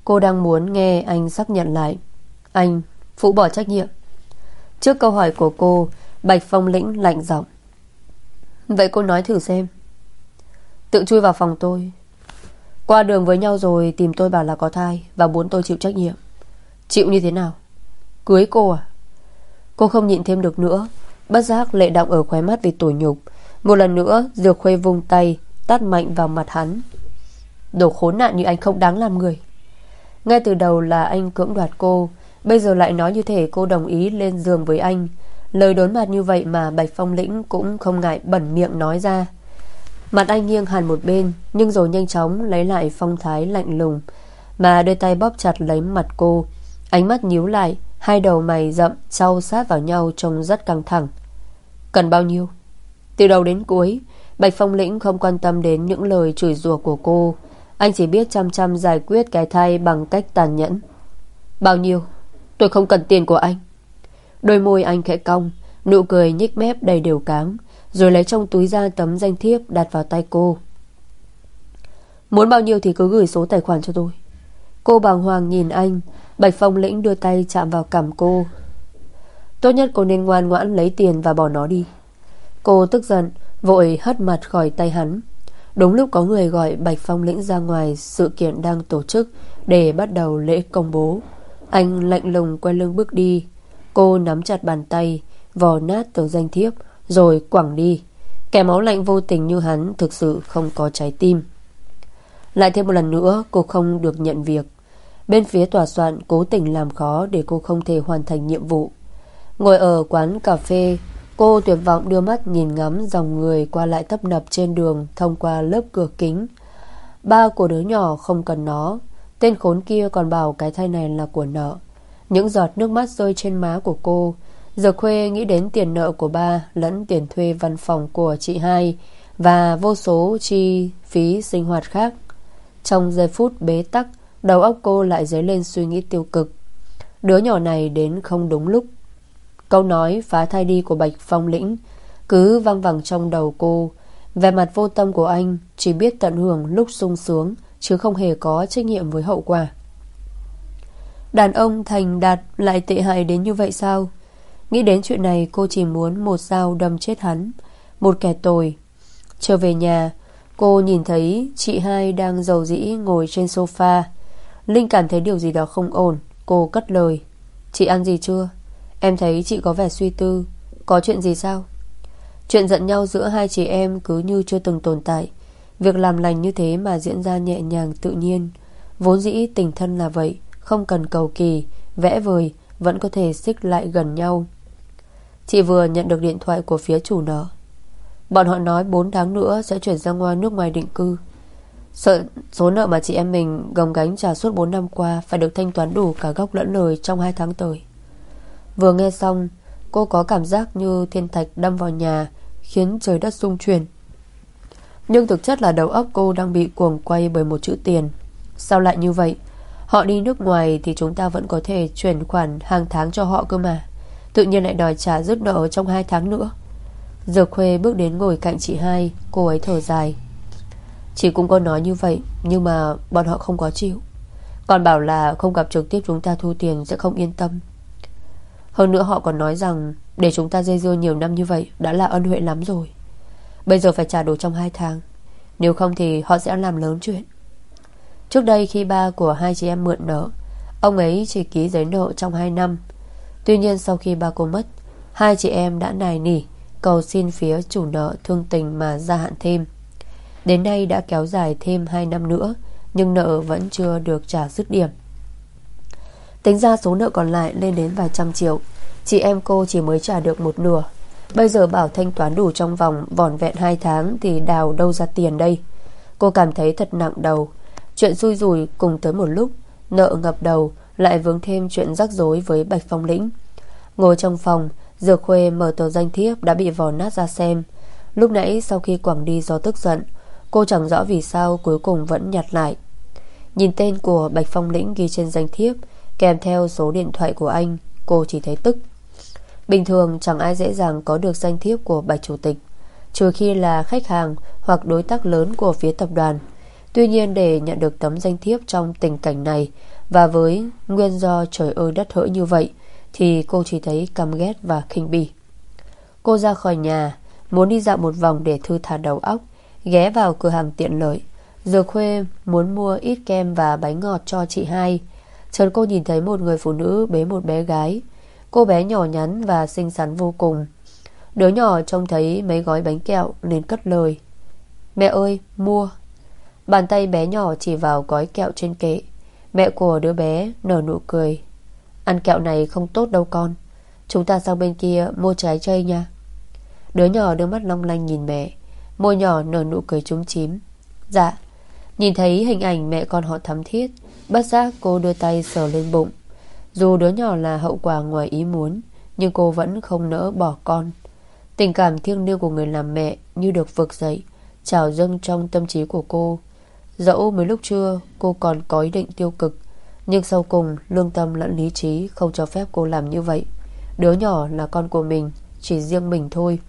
Cô đang muốn nghe anh xác nhận lại. Anh phụ bỏ trách nhiệm. Trước câu hỏi của cô, Bạch Phong Lĩnh lạnh giọng. Vậy cô nói thử xem. Tự chui vào phòng tôi, qua đường với nhau rồi tìm tôi bảo là có thai và muốn tôi chịu trách nhiệm. Chịu như thế nào? Cưới cô à? Cô không nhịn thêm được nữa, bất giác lệ đọng ở khóe mắt vì tủi nhục. Một lần nữa Dược Khuê vung tay tát mạnh vào mặt hắn. Đồ khốn nạn như anh không đáng làm người. Ngay từ đầu là anh cưỡng đoạt cô, bây giờ lại nói như thể cô đồng ý lên giường với anh. Lời đốn mặt như vậy mà Bạch Phong Lĩnh cũng không ngại bẩn miệng nói ra. Mặt anh nghiêng hẳn một bên, nhưng rồi nhanh chóng lấy lại phong thái lạnh lùng, mà đôi tay bóp chặt lấy mặt cô. Ánh mắt nhíu lại, hai đầu mày rậm chau sát vào nhau trông rất căng thẳng. Cần bao nhiêu? Từ đầu đến cuối, Bạch Phong Lĩnh không quan tâm đến những lời chửi rủa của cô. Anh chỉ biết chăm chăm giải quyết cái thai bằng cách tàn nhẫn. Bao nhiêu? Tôi không cần tiền của anh. Đôi môi anh khẽ cong, nụ cười nhếch mép đầy đều cáng, rồi lấy trong túi ra tấm danh thiếp đặt vào tay cô. Muốn bao nhiêu thì cứ gửi số tài khoản cho tôi. Cô bàng hoàng nhìn anh. Bạch Phong Lĩnh đưa tay chạm vào cằm cô. Tốt nhất cô nên ngoan ngoãn lấy tiền và bỏ nó đi. Cô tức giận vội hất mặt khỏi tay hắn. Đúng lúc có người gọi Bạch Phong Lĩnh ra ngoài sự kiện đang tổ chức để bắt đầu lễ công bố. Anh lạnh lùng quay lưng bước đi. Cô nắm chặt bàn tay, vò nát tờ danh thiếp rồi quẳng đi. Kẻ máu lạnh vô tình như hắn thực sự không có trái tim. Lại thêm một lần nữa cô không được nhận việc. Bên phía tòa soạn cố tình làm khó để cô không thể hoàn thành nhiệm vụ. Ngồi ở quán cà phê, cô tuyệt vọng đưa mắt nhìn ngắm dòng người qua lại tấp nập trên đường thông qua lớp cửa kính. Ba của đứa nhỏ không cần nó. Tên khốn kia còn bảo cái thai này là của nợ. Những giọt nước mắt rơi trên má của cô. Giờ Khuê nghĩ đến tiền nợ của ba, lẫn tiền thuê văn phòng của chị hai và vô số chi phí sinh hoạt khác. Trong giây phút bế tắc, đầu óc cô lại dấy lên suy nghĩ tiêu cực. Đứa nhỏ này đến không đúng lúc. Câu nói phá thai đi của Bạch Phong Lĩnh cứ văng vẳng trong đầu cô. Vẻ mặt vô tâm của anh chỉ biết tận hưởng lúc sung sướng, chứ không hề có trách nhiệm với hậu quả. Đàn ông thành đạt lại tệ hại đến như vậy sao? Nghĩ đến chuyện này cô chỉ muốn một dao đâm chết hắn. Một kẻ tồi. Trở về nhà, cô nhìn thấy chị hai đang rầu rĩ ngồi trên sofa. Linh cảm thấy điều gì đó không ổn. Cô cất lời. Chị ăn gì chưa? Em thấy chị có vẻ suy tư. Có chuyện gì sao? Chuyện giận nhau giữa hai chị em cứ như chưa từng tồn tại. Việc làm lành như thế mà diễn ra nhẹ nhàng tự nhiên. Vốn dĩ tình thân là vậy, không cần cầu kỳ, vẽ vời, vẫn có thể xích lại gần nhau. Chị vừa nhận được điện thoại của phía chủ nợ. Bọn họ nói bốn tháng nữa sẽ chuyển ra ngoài nước ngoài định cư. Sợ số nợ mà chị em mình gồng gánh trả suốt bốn năm qua phải được thanh toán đủ cả gốc lẫn lời trong hai tháng tới. Vừa nghe xong, cô có cảm giác như thiên thạch đâm vào nhà, khiến trời đất rung chuyển. Nhưng thực chất là đầu óc cô đang bị cuồng quay bởi một chữ tiền. Sao lại như vậy? Họ đi nước ngoài thì chúng ta vẫn có thể chuyển khoản hàng tháng cho họ cơ mà. Tự nhiên lại đòi trả dứt nợ trong hai tháng nữa. Dược Khuê bước đến ngồi cạnh chị hai. Cô ấy thở dài. Chị cũng có nói như vậy, nhưng mà bọn họ không có chịu. Còn bảo là không gặp trực tiếp chúng ta thu tiền sẽ không yên tâm. Hơn nữa họ còn nói rằng để chúng ta dây dưa nhiều năm như vậy đã là ân huệ lắm rồi. Bây giờ phải trả đủ trong hai tháng, nếu không thì họ sẽ làm lớn chuyện. Trước đây khi ba của hai chị em mượn nợ, ông ấy chỉ ký giấy nợ trong hai năm. Tuy nhiên sau khi ba cô mất, hai chị em đã nài nỉ cầu xin phía chủ nợ thương tình mà gia hạn thêm. Đến nay đã kéo dài thêm hai năm nữa, nhưng nợ vẫn chưa được trả dứt điểm. Tính ra số nợ còn lại lên đến vài trăm triệu. Chị em cô chỉ mới trả được một nửa. Bây giờ bảo thanh toán đủ trong vòng vỏn vẹn hai tháng thì đào đâu ra tiền đây. Cô cảm thấy thật nặng đầu. Chuyện xui rủi cùng tới một lúc, nợ ngập đầu, lại vướng thêm chuyện rắc rối với Bạch Phong Lĩnh. Ngồi trong phòng, Dược Khuê mở tờ danh thiếp đã bị vò nát ra xem. Lúc nãy sau khi quẳng đi do tức giận, cô chẳng rõ vì sao cuối cùng vẫn nhặt lại. Nhìn tên của Bạch Phong Lĩnh ghi trên danh thiếp kèm theo số điện thoại của anh, cô chỉ thấy tức. Bình thường chẳng ai dễ dàng có được danh thiếp của Bạch Chủ tịch, trừ khi là khách hàng hoặc đối tác lớn của phía tập đoàn. Tuy nhiên để nhận được tấm danh thiếp trong tình cảnh này, Và với nguyên do trời ơi đất hỡi như vậy thì cô chỉ thấy căm ghét và khinh bỉ. Cô ra khỏi nhà, muốn đi dạo một vòng để thư thả đầu óc, ghé vào cửa hàng tiện lợi. Dược Khuê muốn mua ít kem và bánh ngọt cho chị hai. Chợt cô nhìn thấy một người phụ nữ bế một bé gái. Cô bé nhỏ nhắn và xinh xắn vô cùng. Đứa nhỏ trông thấy mấy gói bánh kẹo nên cất lời: "Mẹ ơi, mua." Bàn tay bé nhỏ chỉ vào gói kẹo trên kệ. Mẹ của đứa bé nở nụ cười: "Ăn kẹo này không tốt đâu con. Chúng ta sang bên kia mua trái cây nha." Đứa nhỏ đưa mắt long lanh nhìn mẹ, môi nhỏ nở nụ cười chúm chím: "Dạ." Nhìn thấy hình ảnh mẹ con họ thắm thiết, bất giác cô đưa tay sờ lên bụng. Dù đứa nhỏ là hậu quả ngoài ý muốn, nhưng cô vẫn không nỡ bỏ con. Tình cảm thiêng liêng của người làm mẹ như được vực dậy, trào dâng trong tâm trí của cô. Dẫu mới lúc trưa cô còn có ý định tiêu cực, nhưng sau cùng lương tâm lẫn lý trí không cho phép cô làm như vậy. Đứa nhỏ là con của mình, chỉ riêng mình thôi.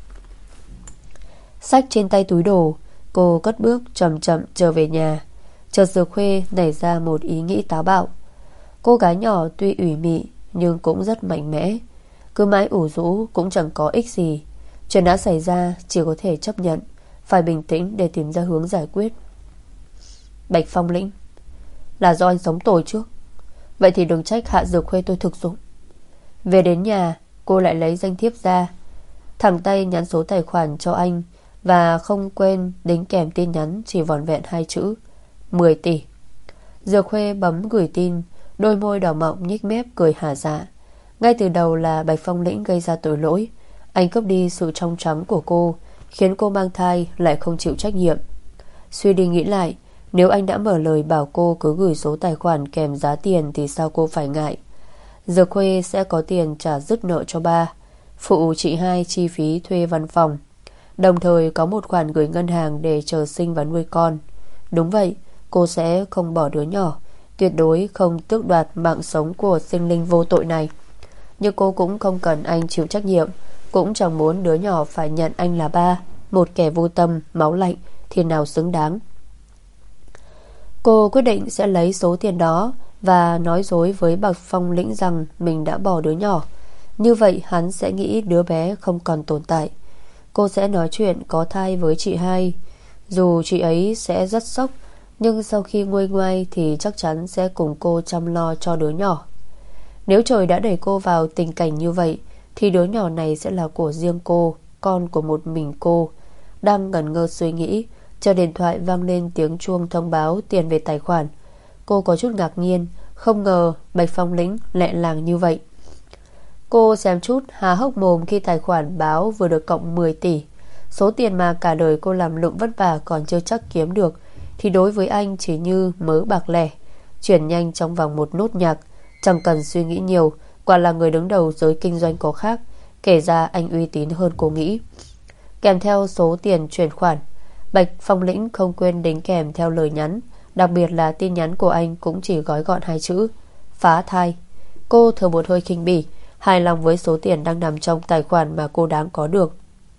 Xách trên tay túi đồ, cô cất bước chậm chậm trở về nhà. Chợt Dược Khuê nảy ra một ý nghĩ táo bạo. Cô gái nhỏ tuy ủy mị nhưng cũng rất mạnh mẽ. Cứ mãi ủ rũ cũng chẳng có ích gì. Chuyện đã xảy ra chỉ có thể chấp nhận, phải bình tĩnh để tìm ra hướng giải quyết. Bạch Phong Lĩnh: "Là do anh sống tồi trước. Vậy thì đừng trách Hạ Dược Khuê tôi thực dụng." Về đến nhà, cô lại lấy danh thiếp ra, thẳng tay nhắn số tài khoản cho anh, và không quên đính kèm tin nhắn chỉ vỏn vẹn hai chữ: mười tỷ. Dược Khuê bấm gửi tin, đôi môi đỏ mọng nhếch mép cười hả dạ. Ngay từ đầu là Bạch Phong Lĩnh gây ra tội lỗi. Anh cướp đi sự trong trắng của cô, khiến cô mang thai lại không chịu trách nhiệm. Suy đi nghĩ lại, nếu anh đã mở lời bảo cô cứ gửi số tài khoản kèm giá tiền thì sao cô phải ngại. Dược Khuê sẽ có tiền trả dứt nợ cho ba, phụ chị hai chi phí thuê văn phòng, đồng thời có một khoản gửi ngân hàng để chờ sinh và nuôi con. Đúng vậy, cô sẽ không bỏ đứa nhỏ, tuyệt đối không tước đoạt mạng sống của sinh linh vô tội này. Nhưng cô cũng không cần anh chịu trách nhiệm, cũng chẳng muốn đứa nhỏ phải nhận anh là ba, một kẻ vô tâm, máu lạnh thì nào xứng đáng. Cô quyết định sẽ lấy số tiền đó và nói dối với Bạch Phong Lĩnh rằng mình đã bỏ đứa nhỏ. Như vậy hắn sẽ nghĩ đứa bé không còn tồn tại. Cô sẽ nói chuyện có thai với chị hai. Dù chị ấy sẽ rất sốc, nhưng sau khi nguôi ngoai thì chắc chắn sẽ cùng cô chăm lo cho đứa nhỏ. Nếu trời đã đẩy cô vào tình cảnh như vậy thì đứa nhỏ này sẽ là của riêng cô, con của một mình cô. Đang ngẩn ngơ suy nghĩ, chờ điện thoại vang lên tiếng chuông thông báo tiền về tài khoản. Cô có chút ngạc nhiên, không ngờ Bạch Phong Lĩnh lẹ làng như vậy. Cô xem chút há hốc mồm khi tài khoản báo vừa được cộng mười tỷ. Số tiền mà cả đời cô làm lụng vất vả còn chưa chắc kiếm được, thì đối với anh chỉ như mớ bạc lẻ, chuyển nhanh trong vòng một nốt nhạc. Chẳng cần suy nghĩ nhiều, quả là người đứng đầu giới kinh doanh có khác. Kể ra anh uy tín hơn cô nghĩ. Kèm theo số tiền chuyển khoản, Bạch Phong Lĩnh không quên đính kèm theo lời nhắn. Đặc biệt là tin nhắn của anh cũng chỉ gói gọn hai chữ: phá thai. Cô thở một hơi khinh bỉ, hài lòng với số tiền đang nằm trong tài khoản mà cô đáng có được.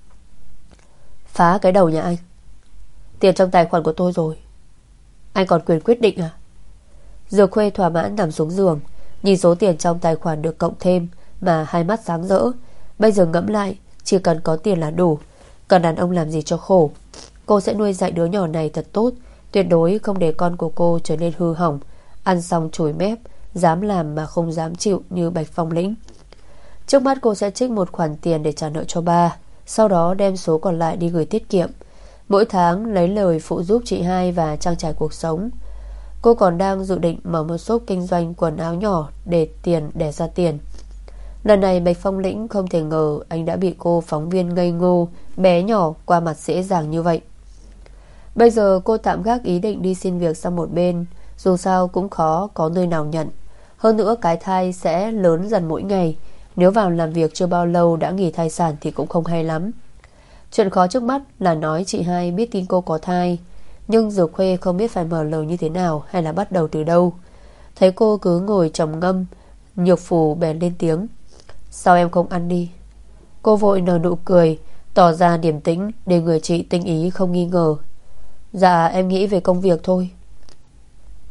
Phá cái đầu nhà anh. Tiền trong tài khoản của tôi rồi, anh còn quyền quyết định à? Dược Khuê thỏa mãn nằm xuống giường, nhìn số tiền trong tài khoản được cộng thêm mà hai mắt sáng rỡ. Bây giờ ngẫm lại, chỉ cần có tiền là đủ. Cần đàn ông làm gì cho khổ. Cô sẽ nuôi dạy đứa nhỏ này thật tốt, tuyệt đối không để con của cô trở nên hư hỏng, ăn xong chổi mép, dám làm mà không dám chịu như Bạch Phong Lĩnh. Trước mắt cô sẽ trích một khoản tiền để trả nợ cho ba, sau đó đem số còn lại đi gửi tiết kiệm, mỗi tháng lấy lời phụ giúp chị hai và trang trải cuộc sống. Cô còn đang dự định mở một shop kinh doanh quần áo nhỏ để tiền đẻ ra tiền. Lần này Bạch Phong Lĩnh không thể ngờ anh đã bị cô phóng viên ngây ngô bé nhỏ qua mặt dễ dàng như vậy. Bây giờ cô tạm gác ý định đi xin việc sang một bên, dù sao cũng khó có nơi nào nhận. Hơn nữa cái thai sẽ lớn dần mỗi ngày, nếu vào làm việc chưa bao lâu đã nghỉ thai sản thì cũng không hay lắm. Chuyện khó trước mắt là nói chị hai biết tin cô có thai, nhưng Dược Khuê không biết phải mở lời như thế nào hay là bắt đầu từ đâu. Thấy cô cứ ngồi trầm ngâm, Nhược Phù bèn lên tiếng: sao em không ăn đi? Cô vội nở nụ cười, tỏ ra điềm tĩnh để người chị tinh ý không nghi ngờ. Dạ em nghĩ về công việc thôi.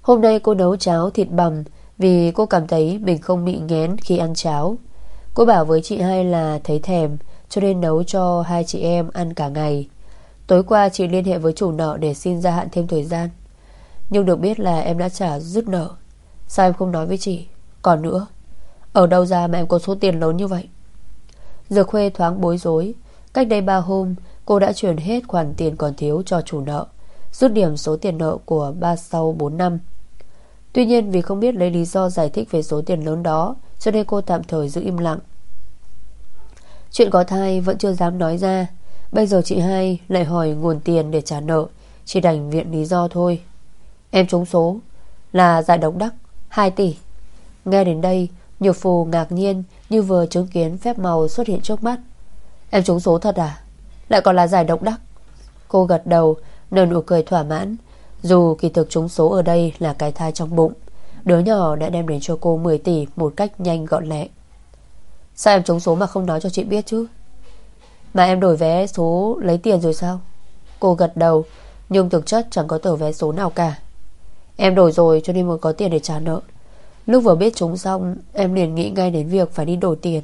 Hôm nay cô nấu cháo thịt bằm vì cô cảm thấy mình không bị nghén khi ăn cháo. Cô bảo với chị hai là thấy thèm cho nên nấu cho hai chị em ăn cả ngày. Tối qua chị liên hệ với chủ nợ để xin gia hạn thêm thời gian, nhưng được biết là em đã trả dứt nợ. Sao em không nói với chị? Còn nữa, ở đâu ra mà em có số tiền lớn như vậy? Dược Khuê thoáng bối rối. Cách đây ba hôm cô đã chuyển hết khoản tiền còn thiếu cho chủ nợ, rút điểm số tiền nợ của ba sau bốn năm. Tuy nhiên vì không biết lấy lý do giải thích về số tiền lớn đó, cho nên cô tạm thời giữ im lặng. Chuyện có thai vẫn chưa dám nói ra. Bây giờ chị hai lại hỏi nguồn tiền để trả nợ, chỉ đành viện lý do thôi. Em trúng số là giải độc đắc hai tỷ. Nghe đến đây, Nhược Phù ngạc nhiên như vừa chứng kiến phép màu xuất hiện trước mắt. Em trúng số thật à? Lại còn là giải độc đắc? Cô gật đầu, nở nụ cười thỏa mãn. Dù kỳ thực trúng số ở đây là cái thai trong bụng, đứa nhỏ đã đem đến cho cô mười tỷ một cách nhanh gọn lẹ. Sao em trúng số mà không nói cho chị biết chứ? Mà em đổi vé số lấy tiền rồi sao? Cô gật đầu, nhưng thực chất chẳng có tờ vé số nào cả. Em đổi rồi cho nên mới có tiền để trả nợ. Lúc vừa biết trúng xong, em liền nghĩ ngay đến việc phải đi đổi tiền.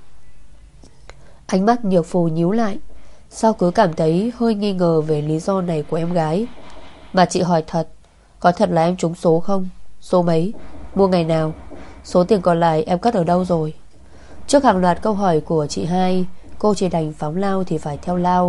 Ánh mắt Nhược Phù nhíu lại. Sao cứ cảm thấy hơi nghi ngờ về lý do này của em gái. Mà chị hỏi thật, có thật là em trúng số không? Số mấy? Mua ngày nào? Số tiền còn lại em cất ở đâu rồi? Trước hàng loạt câu hỏi của chị hai, cô chỉ đành phóng lao thì phải theo lao.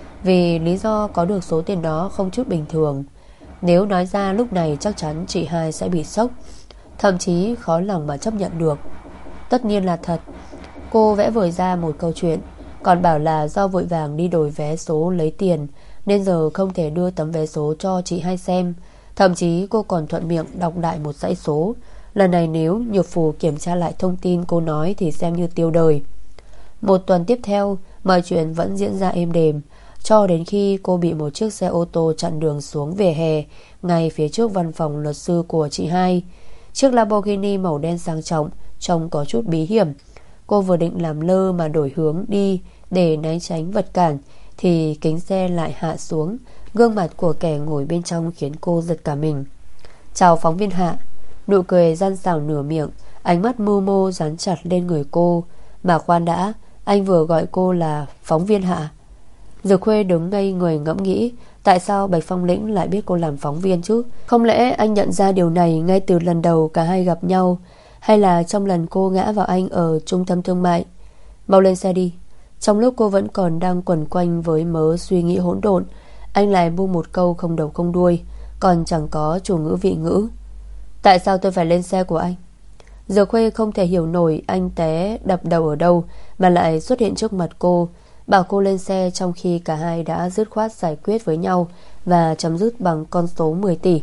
Vì lý do có được số tiền đó không chút bình thường. Nếu nói ra lúc này chắc chắn chị hai sẽ bị sốc, thậm chí khó lòng mà chấp nhận được. Tất nhiên là thật. Cô vẽ vời ra một câu chuyện, còn bảo là do vội vàng đi đổi vé số lấy tiền nên giờ không thể đưa tấm vé số cho chị hai xem. Thậm chí cô còn thuận miệng đọc đại một dãy số. Lần này nếu Nhược Phù kiểm tra lại thông tin cô nói thì xem như tiêu đời. Một tuần tiếp theo, mọi chuyện vẫn diễn ra êm đềm, cho đến khi cô bị một chiếc xe ô tô chặn đường xuống vỉa hè ngay phía trước văn phòng luật sư của chị hai. Chiếc Lamborghini màu đen sang trọng, trông có chút bí hiểm. Cô vừa định làm lơ mà đổi hướng đi để né tránh vật cản thì kính xe lại hạ xuống. Gương mặt của kẻ ngồi bên trong khiến cô giật cả mình. Chào phóng viên Hạ. Nụ cười gian xảo nửa miệng, ánh mắt mưu mô dán chặt lên người cô. Mà khoan đã, anh vừa gọi cô là phóng viên Hạ? Dược Khuê đứng ngây người ngẫm nghĩ, tại sao Bạch Phong Lĩnh lại biết cô làm phóng viên chứ? Không lẽ anh nhận ra điều này ngay từ lần đầu cả hai gặp nhau, hay là trong lần cô ngã vào anh ở trung tâm thương mại? Mau lên xe đi. Trong lúc cô vẫn còn đang quẩn quanh với mớ suy nghĩ hỗn độn, anh lại buông một câu không đầu không đuôi, còn chẳng có chủ ngữ vị ngữ. Tại sao tôi phải lên xe của anh? Dược Khuê không thể hiểu nổi anh té đập đầu ở đâu mà lại xuất hiện trước mặt cô, bảo cô lên xe trong khi cả hai đã dứt khoát giải quyết với nhau và chấm dứt bằng con số mười tỷ.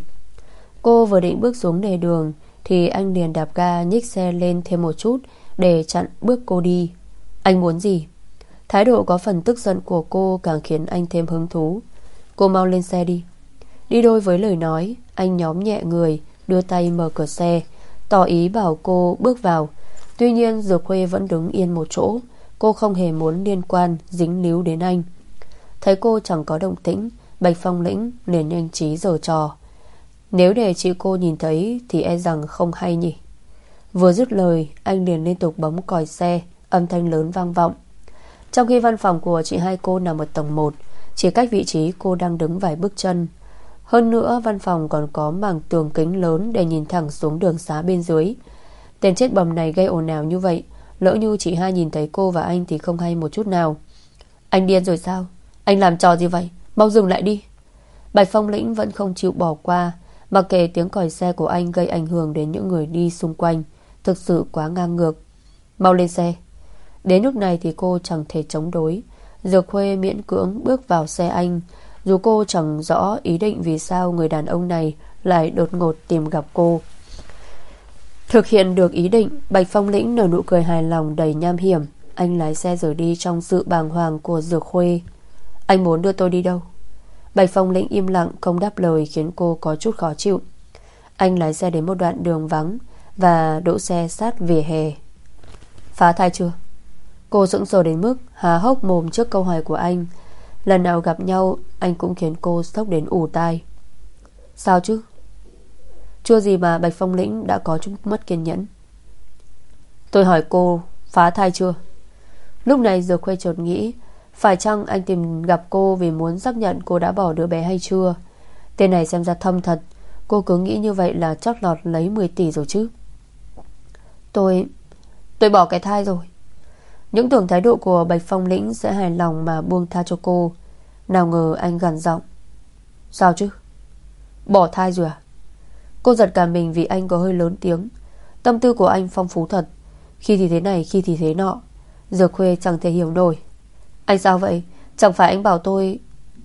Cô vừa định bước xuống lề đường thì anh liền đạp ga nhích xe lên thêm một chút để chặn bước cô đi. Anh muốn gì? Thái độ có phần tức giận của cô càng khiến anh thêm hứng thú. Cô mau lên xe đi. Đi đôi với lời nói, anh nhóm nhẹ người, đưa tay mở cửa xe, tỏ ý bảo cô bước vào. Tuy nhiên Dược Khuê vẫn đứng yên một chỗ. Cô không hề muốn liên quan, dính líu đến anh. Thấy cô chẳng có động tĩnh, Bạch Phong Lĩnh liền nhanh trí giở trò. Nếu để chị cô nhìn thấy thì e rằng không hay nhỉ. Vừa dứt lời, anh liền liên tục bấm còi xe, âm thanh lớn vang vọng. Trong khi văn phòng của chị hai cô nằm ở tầng một, chỉ cách vị trí cô đang đứng vài bước chân. Hơn nữa văn phòng còn có mảng tường kính lớn để nhìn thẳng xuống đường xá bên dưới. Tên chết bầm này gây ồn ào như vậy, lỡ như chị hai nhìn thấy cô và anh thì không hay một chút nào. Anh điên rồi sao? Anh làm trò gì vậy? Mau dừng lại đi. Bạch Phong Lĩnh vẫn không chịu bỏ qua, mặc kệ tiếng còi xe của anh gây ảnh hưởng đến những người đi xung quanh. Thực sự quá ngang ngược. Mau lên xe. Đến lúc này thì cô chẳng thể chống đối. Dược Khuê miễn cưỡng bước vào xe anh. Dù cô chẳng rõ ý định vì sao người đàn ông này lại đột ngột tìm gặp cô. Thực hiện được ý định, Bạch Phong Lĩnh nở nụ cười hài lòng đầy nham hiểm. Anh lái xe rời đi trong sự bàng hoàng của Dược Khuê. Anh muốn đưa tôi đi đâu? Bạch Phong Lĩnh im lặng không đáp lời khiến cô có chút khó chịu. Anh lái xe đến một đoạn đường vắng và đỗ xe sát vỉa hè. Phá thai chưa? Cô sững sờ đến mức há hốc mồm trước câu hỏi của anh. Lần nào gặp nhau anh cũng khiến cô sốc đến ù tai. Sao chứ? Chưa gì mà Bạch Phong Lĩnh đã có chút mất kiên nhẫn. Tôi hỏi cô phá thai chưa? Lúc này Dược Khuê chợt nghĩ, phải chăng anh tìm gặp cô vì muốn xác nhận cô đã bỏ đứa bé hay chưa? Tên này xem ra thâm thật. Cô cứ nghĩ như vậy là chót lọt lấy mười tỷ rồi chứ. Tôi Tôi bỏ cái thai rồi. Những tưởng thái độ của Bạch Phong Lĩnh sẽ hài lòng mà buông tha cho cô. Nào ngờ anh gằn giọng. Sao chứ? Bỏ thai rồi à? Cô giật cả mình vì anh có hơi lớn tiếng. Tâm tư của anh phong phú thật. Khi thì thế này, khi thì thế nọ. Dược Khuê chẳng thể hiểu nổi. Anh sao vậy? Chẳng phải anh bảo tôi...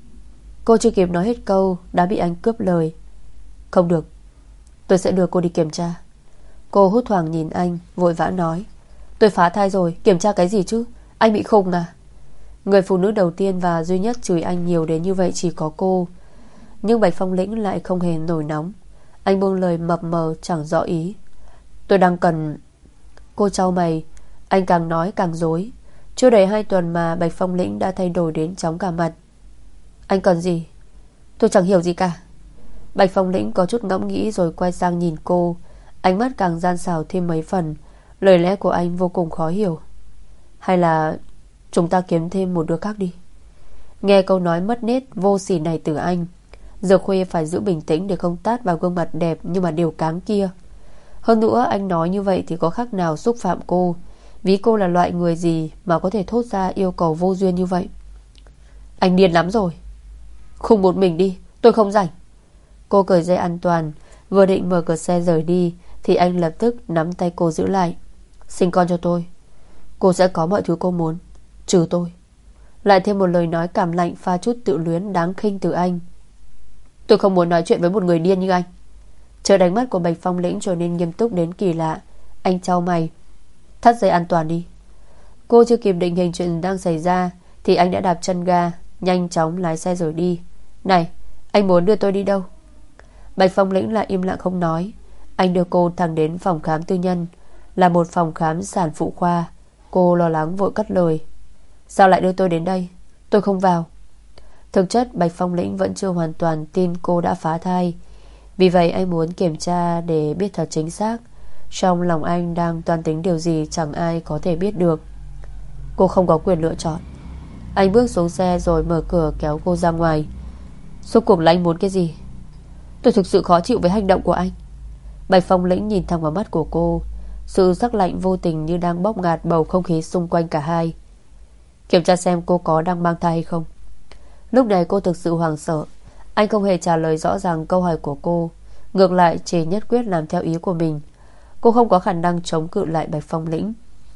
Cô chưa kịp nói hết câu đã bị anh cướp lời. Không được, tôi sẽ đưa cô đi kiểm tra. Cô hốt hoảng nhìn anh, vội vã nói. Tôi phá thai rồi, kiểm tra cái gì chứ? Anh bị khùng à? Người phụ nữ đầu tiên và duy nhất chửi anh nhiều đến như vậy chỉ có cô. Nhưng Bạch Phong Lĩnh lại không hề nổi nóng. Anh buông lời mập mờ chẳng rõ ý. Tôi đang cần... Cô chau mày. Anh càng nói càng dối. Chưa đầy hai tuần mà Bạch Phong Lĩnh đã thay đổi đến chóng cả mặt. Anh cần gì? Tôi chẳng hiểu gì cả. Bạch Phong Lĩnh có chút ngẫm nghĩ rồi quay sang nhìn cô. Ánh mắt càng gian xảo thêm mấy phần. Lời lẽ của anh vô cùng khó hiểu. Hay là chúng ta kiếm thêm một đứa khác đi? Nghe câu nói mất nét vô sỉ này từ anh, Dược Khuê phải giữ bình tĩnh để không tát vào gương mặt đẹp nhưng mà đều cáng kia. Hơn nữa anh nói như vậy thì có khác nào xúc phạm cô. Ví cô là loại người gì mà có thể thốt ra yêu cầu vô duyên như vậy. Anh điên lắm rồi. Khùng một mình đi, tôi không rảnh. Cô cởi dây an toàn, vừa định mở cửa xe rời đi thì anh lập tức nắm tay cô giữ lại. Sinh con cho tôi. Cô sẽ có mọi thứ cô muốn, trừ tôi. Lại thêm một lời nói cảm lạnh pha chút tự luyến đáng khinh từ anh. Tôi không muốn nói chuyện với một người điên như anh. Chợt ánh mắt của Bạch Phong Lĩnh trở nên nghiêm túc đến kỳ lạ. Anh chau mày. Thắt dây an toàn đi. Cô chưa kịp định hình chuyện đang xảy ra thì anh đã đạp chân ga, nhanh chóng lái xe rời đi. Này, anh muốn đưa tôi đi đâu? Bạch Phong Lĩnh lại im lặng không nói. Anh đưa cô thẳng đến phòng khám tư nhân, là một phòng khám sản phụ khoa. Cô lo lắng vội cất lời. Sao lại đưa tôi đến đây? Tôi không vào. Thực chất Bạch Phong Lĩnh vẫn chưa hoàn toàn tin cô đã phá thai. Vì vậy anh muốn kiểm tra để biết thật chính xác. Trong lòng anh đang toan tính điều gì chẳng ai có thể biết được. Cô không có quyền lựa chọn. Anh bước xuống xe rồi mở cửa kéo cô ra ngoài. Suốt cuộc là anh muốn cái gì? Tôi thực sự khó chịu với hành động của anh. Bạch Phong Lĩnh nhìn thẳng vào mắt của cô. Sự sắc lạnh vô tình như đang bóp ngạt bầu không khí xung quanh cả hai. Kiểm tra xem cô có đang mang thai hay không. Lúc này cô thực sự hoảng sợ. Anh không hề trả lời rõ ràng câu hỏi của cô, ngược lại chỉ nhất quyết làm theo ý của mình. Cô không có khả năng chống cự lại Bạch Phong Lĩnh.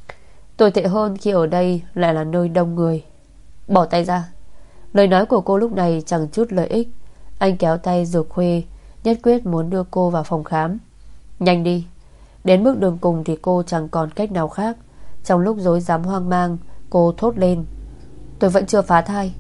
Tồi tệ hơn khi ở đây lại là nơi đông người. Bỏ tay ra. Lời nói của cô lúc này chẳng chút lợi ích. Anh kéo tay Dược Khuê, nhất quyết muốn đưa cô vào phòng khám. Nhanh đi. Đến bước đường cùng thì cô chẳng còn cách nào khác. Trong lúc rối rắm hoang mang, cô thốt lên. Tôi vẫn chưa phá thai.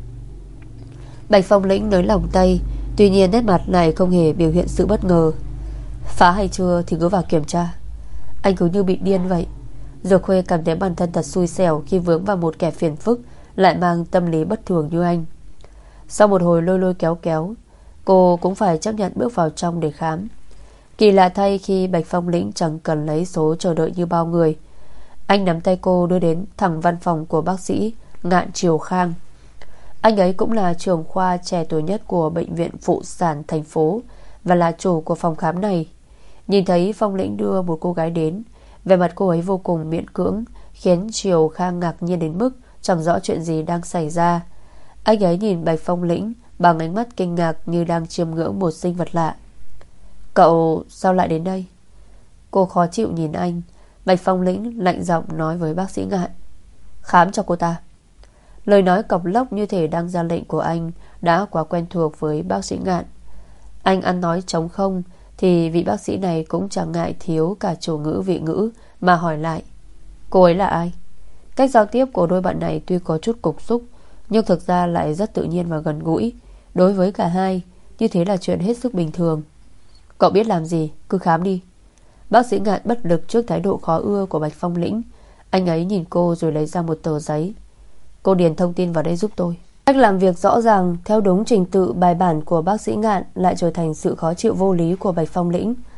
Bạch Phong Lĩnh nới lỏng tay. Tuy nhiên nét mặt này không hề biểu hiện sự bất ngờ. Phá hay chưa thì cứ vào kiểm tra. Anh cứ như bị điên vậy. Dược Khuê cảm thấy bản thân thật xui xẻo khi vướng vào một kẻ phiền phức lại mang tâm lý bất thường như anh. Sau một hồi lôi lôi kéo kéo, cô cũng phải chấp nhận bước vào trong để khám. Kỳ lạ thay khi Bạch Phong Lĩnh chẳng cần lấy số chờ đợi như bao người. Anh nắm tay cô đưa đến thẳng văn phòng của bác sĩ Ngạn Triều Khang. Anh ấy cũng là trưởng khoa trẻ tuổi nhất của bệnh viện phụ sản thành phố và là chủ của phòng khám này. Nhìn thấy Phong Lĩnh đưa một cô gái đến, vẻ mặt cô ấy vô cùng miễn cưỡng, khiến Triều Khang ngạc nhiên đến mức chẳng rõ chuyện gì đang xảy ra. Anh ấy nhìn Bạch Phong Lĩnh bằng ánh mắt kinh ngạc như đang chiêm ngưỡng một sinh vật lạ. Cậu sao lại đến đây? Cô khó chịu nhìn anh. Bạch Phong Lĩnh lạnh giọng nói với bác sĩ Ngạn. Khám cho cô ta. Lời nói cọc lốc như thể đang ra lệnh của anh đã quá quen thuộc với bác sĩ Ngạn. Anh ăn nói trống không thì vị bác sĩ này cũng chẳng ngại thiếu cả chủ ngữ vị ngữ mà hỏi lại. Cô ấy là ai? Cách giao tiếp của đôi bạn này tuy có chút cục xúc, nhưng thực ra lại rất tự nhiên và gần gũi. Đối với cả hai, như thế là chuyện hết sức bình thường. Cậu biết làm gì, cứ khám đi. Bác sĩ Ngạn bất lực trước thái độ khó ưa của Bạch Phong Lĩnh. Anh ấy nhìn cô rồi lấy ra một tờ giấy. Cô điền thông tin vào đây giúp tôi. Cách làm việc rõ ràng theo đúng trình tự bài bản của bác sĩ Ngạn lại trở thành sự khó chịu vô lý của Bạch Phong Lĩnh.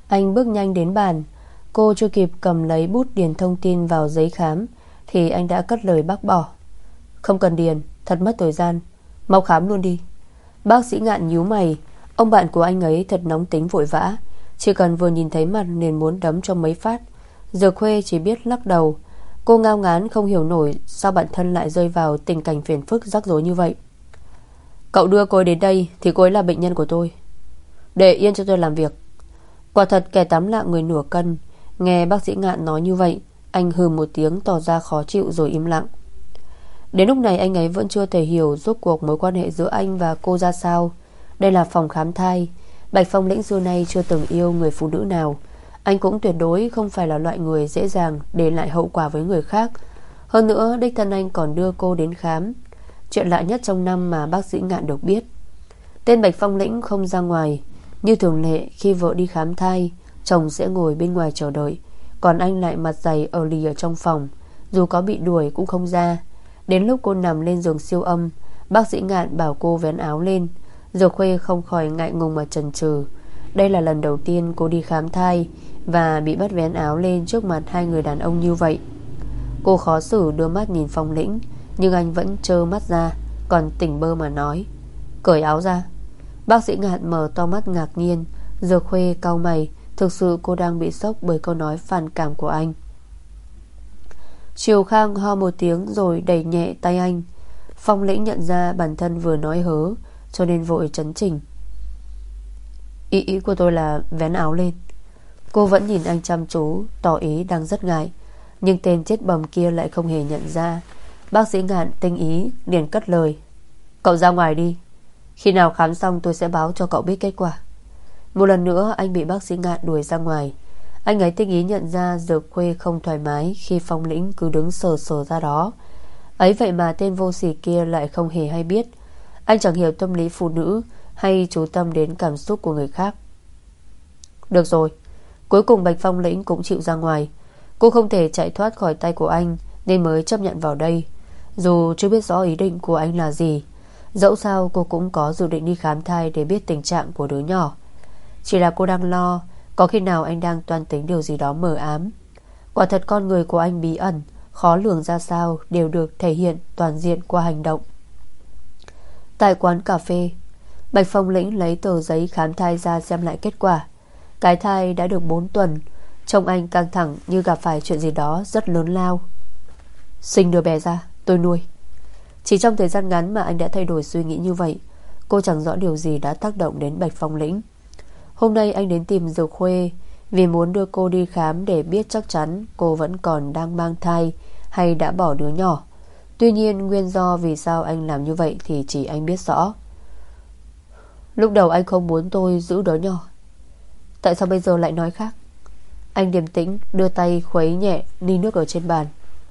Anh bước nhanh đến bàn. Cô chưa kịp cầm lấy bút điền thông tin vào giấy khám thì anh đã cất lời bác bỏ. Không cần điền, thật mất thời gian, mau khám luôn đi. Bác sĩ Ngạn nhíu mày. Ông bạn của anh ấy thật nóng tính vội vã, chỉ cần vừa nhìn thấy mặt liền muốn đấm cho mấy phát. Dược Khuê chỉ biết lắc đầu. Cô ngao ngán không hiểu nổi sao bản thân lại rơi vào tình cảnh phiền phức rắc rối như vậy. Cậu đưa cô ấy đến đây thì cô ấy là bệnh nhân của tôi, để yên cho tôi làm việc. Quả thật kẻ tắm lạng người nửa cân. Nghe bác sĩ Ngạn nói như vậy, anh hừ một tiếng tỏ ra khó chịu rồi im lặng. Đến lúc này anh ấy vẫn chưa thể hiểu rốt cuộc mối quan hệ giữa anh và cô ra sao. Đây là phòng khám thai. Bạch Phong Lĩnh xưa nay chưa từng yêu người phụ nữ nào. Anh cũng tuyệt đối không phải là loại người dễ dàng để lại hậu quả với người khác. Hơn nữa đích thân anh còn đưa cô đến khám. Chuyện lạ nhất trong năm mà bác sĩ Ngạn được biết. Tên Bạch Phong Lĩnh không ra ngoài. Như thường lệ khi vợ đi khám thai, chồng sẽ ngồi bên ngoài chờ đợi, còn anh lại mặt dày ở lì ở trong phòng. Dù có bị đuổi cũng không ra. Đến lúc cô nằm lên giường siêu âm, bác sĩ Ngạn bảo cô vén áo lên. Dược Khuê không khỏi ngại ngùng mà chần chừ. Đây là lần đầu tiên cô đi khám thai và bị bắt vén áo lên trước mặt hai người đàn ông như vậy. Cô khó xử đưa mắt nhìn Phong Lĩnh, nhưng anh vẫn trơ mắt ra, còn tỉnh bơ mà nói: Cởi áo ra. Bác sĩ Ngạn mở to mắt ngạc nhiên. Dược Khuê cau mày. Thực sự cô đang bị sốc bởi câu nói phản cảm của anh. Triều Khang ho một tiếng rồi đẩy nhẹ tay anh. Phong Lĩnh nhận ra bản thân vừa nói hớ, cho nên vội trấn chỉnh. Ý ý của tôi là vén áo lên. Cô vẫn nhìn anh chăm chú, tỏ ý đang rất ngại. Nhưng tên chết bầm kia lại không hề nhận ra. Bác sĩ Ngạn tinh ý liền cất lời: Cậu ra ngoài đi, khi nào khám xong tôi sẽ báo cho cậu biết kết quả. Một lần nữa anh bị bác sĩ Ngạn đuổi ra ngoài. Anh ấy tinh ý nhận ra Dược Khuê không thoải mái khi Phong Lĩnh cứ đứng sờ sờ ra đó. Ấy vậy mà tên vô sỉ kia lại không hề hay biết. Anh chẳng hiểu tâm lý phụ nữ hay chú tâm đến cảm xúc của người khác. Được rồi, cuối cùng Bạch Phong Lĩnh cũng chịu ra ngoài. Cô không thể chạy thoát khỏi tay của anh nên mới chấp nhận vào đây. Dù chưa biết rõ ý định của anh là gì, dẫu sao cô cũng có dự định đi khám thai để biết tình trạng của đứa nhỏ. Chỉ là cô đang lo có khi nào anh đang toan tính điều gì đó mờ ám. Quả thật con người của anh bí ẩn, khó lường ra sao đều được thể hiện toàn diện qua hành động. Tại quán cà phê, Bạch Phong Lĩnh lấy tờ giấy khám thai ra xem lại kết quả. Cái thai đã được bốn tuần. Trông anh căng thẳng như gặp phải chuyện gì đó rất lớn lao. Sinh đứa bé ra, tôi nuôi. Chỉ trong thời gian ngắn mà anh đã thay đổi suy nghĩ như vậy. Cô chẳng rõ điều gì đã tác động đến Bạch Phong Lĩnh. Hôm nay anh đến tìm Dược Khuê vì muốn đưa cô đi khám để biết chắc chắn cô vẫn còn đang mang thai hay đã bỏ đứa nhỏ. Tuy nhiên nguyên do vì sao anh làm như vậy thì chỉ anh biết rõ. Lúc đầu anh không muốn tôi giữ đứa nhỏ, tại sao bây giờ lại nói khác? Anh điềm tĩnh đưa tay khuấy nhẹ ly nước ở trên bàn.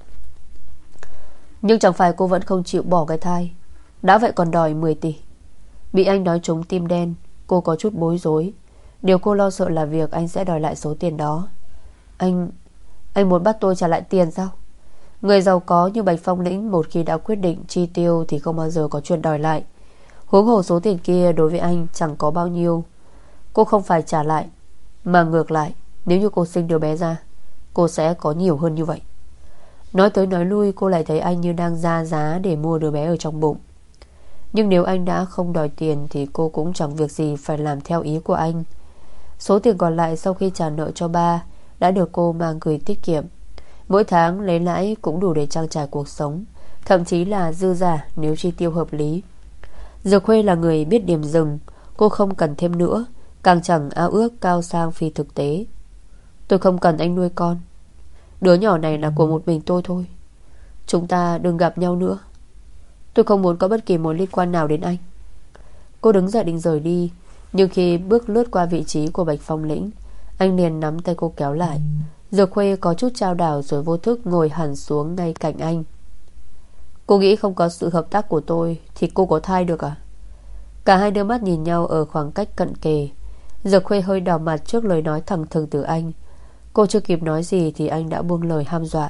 Nhưng chẳng phải cô vẫn không chịu bỏ cái thai, đã vậy còn đòi mười tỷ. Bị anh nói trúng tim đen, cô có chút bối rối. Điều cô lo sợ là việc anh sẽ đòi lại số tiền đó. Anh Anh muốn bắt tôi trả lại tiền sao? Người giàu có như Bạch Phong Lĩnh một khi đã quyết định chi tiêu thì không bao giờ có chuyện đòi lại. Huống hồ số tiền kia đối với anh chẳng có bao nhiêu. Cô không phải trả lại, mà ngược lại, nếu như cô sinh đứa bé ra, cô sẽ có nhiều hơn như vậy. Nói tới nói lui cô lại thấy anh như đang ra giá để mua đứa bé ở trong bụng. Nhưng nếu anh đã không đòi tiền thì cô cũng chẳng việc gì phải làm theo ý của anh. Số tiền còn lại sau khi trả nợ cho ba đã được cô mang gửi tiết kiệm. Mỗi tháng lấy lãi cũng đủ để trang trải cuộc sống, thậm chí là dư giả nếu chi tiêu hợp lý. Dược Khuê là người biết điểm dừng. Cô không cần thêm nữa, càng chẳng ao ước cao sang phi thực tế. Tôi không cần anh nuôi con. Đứa nhỏ này là của một mình tôi thôi. Chúng ta đừng gặp nhau nữa. Tôi không muốn có bất kỳ mối liên quan nào đến anh. Cô đứng dậy định rời đi, nhưng khi bước lướt qua vị trí của Bạch Phong Lĩnh, anh liền nắm tay cô kéo lại. Dược Khuê có chút chao đảo rồi vô thức ngồi hẳn xuống ngay cạnh anh. Cô nghĩ không có sự hợp tác của tôi thì cô có thai được à? Cả hai đưa mắt nhìn nhau ở khoảng cách cận kề. Dược Khuê hơi đỏ mặt trước lời nói thẳng thừng từ anh. Cô chưa kịp nói gì thì anh đã buông lời hăm dọa.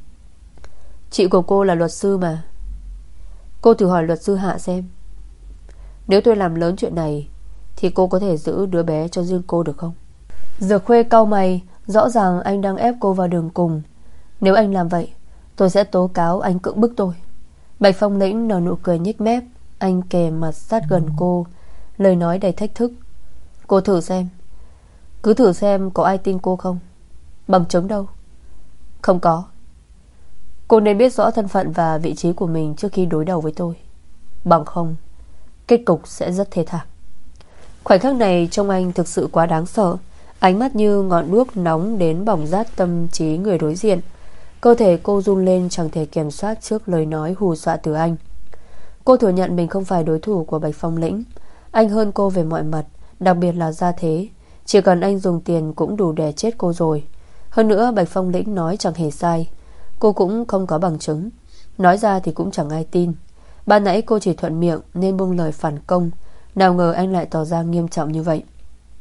Chị của cô là luật sư mà. Cô thử hỏi luật sư Hạ xem, nếu tôi làm lớn chuyện này thì cô có thể giữ đứa bé cho riêng cô được không? Dược Khuê cau mày, rõ ràng anh đang ép cô vào đường cùng. Nếu anh làm vậy, tôi sẽ tố cáo anh cưỡng bức tôi. Bạch Phong Lĩnh nở nụ cười nhếch mép. Anh kề mặt sát gần cô, lời nói đầy thách thức. Cô thử xem, cứ thử xem có ai tin cô không. Bằng chứng đâu? Không có. Cô nên biết rõ thân phận và vị trí của mình trước khi đối đầu với tôi. Bằng không, kết cục sẽ rất thê thảm. Khoảnh khắc này trông anh thực sự quá đáng sợ. Ánh mắt như ngọn đuốc nóng đến bỏng rát tâm trí người đối diện. Cơ thể cô run lên chẳng thể kiểm soát trước lời nói hù dọa từ anh. Cô thừa nhận mình không phải đối thủ của Bạch Phong Lĩnh. Anh hơn cô về mọi mặt, đặc biệt là gia thế. Chỉ cần anh dùng tiền cũng đủ để chết cô rồi. Hơn nữa Bạch Phong Lĩnh nói chẳng hề sai. Cô cũng không có bằng chứng. Nói ra thì cũng chẳng ai tin. Ban nãy cô chỉ thuận miệng nên buông lời phản công. Nào ngờ anh lại tỏ ra nghiêm trọng như vậy.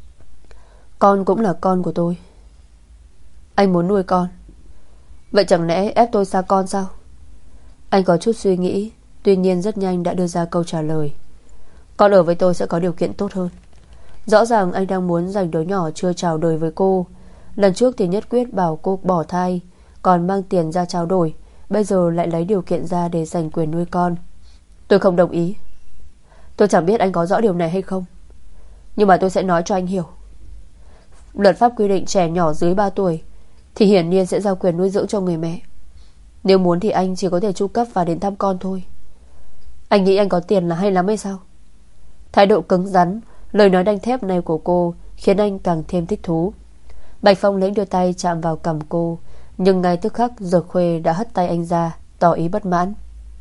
Con cũng là con của tôi. Anh muốn nuôi con. Vậy chẳng lẽ ép tôi xa con sao? Anh có chút suy nghĩ, tuy nhiên rất nhanh đã đưa ra câu trả lời. Con ở với tôi sẽ có điều kiện tốt hơn. Rõ ràng anh đang muốn giành đứa nhỏ chưa chào đời với cô. Lần trước thì nhất quyết bảo cô bỏ thai, còn mang tiền ra trao đổi. Bây giờ lại lấy điều kiện ra để giành quyền nuôi con. Tôi không đồng ý. Tôi chẳng biết anh có rõ điều này hay không, nhưng mà tôi sẽ nói cho anh hiểu. Luật pháp quy định trẻ nhỏ dưới ba tuổi thì hiển nhiên sẽ giao quyền nuôi dưỡng cho người mẹ. Nếu muốn thì anh chỉ có thể chu cấp và đến thăm con thôi. Anh nghĩ anh có tiền là hay lắm hay sao? Thái độ cứng rắn, lời nói đanh thép này của cô khiến anh càng thêm thích thú. Bạch Phong Lĩnh đưa tay chạm vào cằm cô, nhưng ngay tức khắc Dược Khuê đã hất tay anh ra, tỏ ý bất mãn.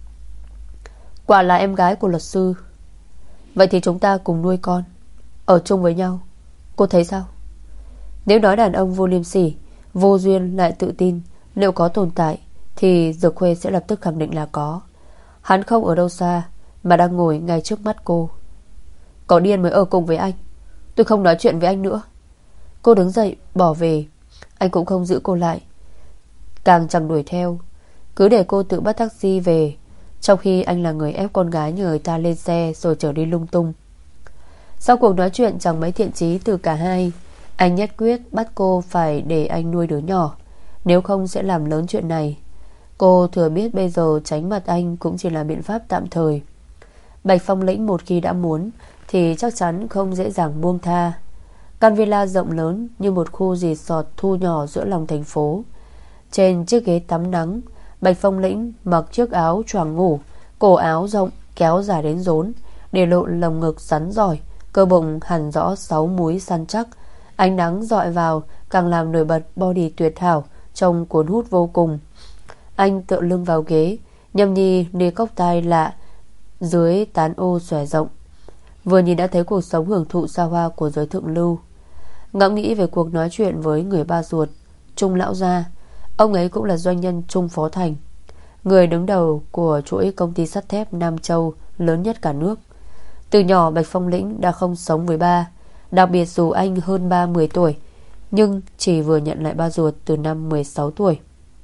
Quả là em gái của luật sư. Vậy thì chúng ta cùng nuôi con, ở chung với nhau. Cô thấy sao? Nếu nói đàn ông vô liêm sỉ, vô duyên lại tự tin, liệu có tồn tại, thì Dược Khuê sẽ lập tức khẳng định là có. Hắn không ở đâu xa, mà đang ngồi ngay trước mắt cô. Có điên mới ở cùng với anh. Tôi không nói chuyện với anh nữa. Cô đứng dậy bỏ về. Anh cũng không giữ cô lại, càng chẳng đuổi theo, cứ để cô tự bắt taxi về, trong khi anh là người ép con gái người ta lên xe rồi chở đi lung tung. Sau cuộc nói chuyện chẳng mấy thiện chí từ cả hai, anh nhất quyết bắt cô phải để anh nuôi đứa nhỏ, nếu không sẽ làm lớn chuyện này. Cô thừa biết bây giờ tránh mặt anh cũng chỉ là biện pháp tạm thời. Bạch Phong Lĩnh một khi đã muốn thì chắc chắn không dễ dàng buông tha. Căn villa rộng lớn như một khu resort thu nhỏ giữa lòng thành phố. Trên chiếc ghế tắm nắng, Bạch Phong Lĩnh mặc chiếc áo choàng ngủ, cổ áo rộng kéo dài đến rốn, để lộ lồng ngực rắn giỏi, cơ bụng hằn rõ sáu múi săn chắc. Ánh nắng dọi vào càng làm nổi bật body tuyệt hảo, trông cuốn hút vô cùng. Anh tựa lưng vào ghế, nhâm nhi ly cốc tai lạ dưới tán ô xòe rộng. Vừa nhìn đã thấy cuộc sống hưởng thụ xa hoa của giới thượng lưu. Ngẫm nghĩ về cuộc nói chuyện với người ba ruột Trung lão gia. Ông ấy cũng là doanh nhân Trung Phó Thành, người đứng đầu của chuỗi công ty sắt thép Nam Châu lớn nhất cả nước. Từ nhỏ Bạch Phong Lĩnh đã không sống với ba. Đặc biệt dù anh hơn ba mười tuổi, nhưng chỉ vừa nhận lại ba ruột từ năm mười sáu tuổi.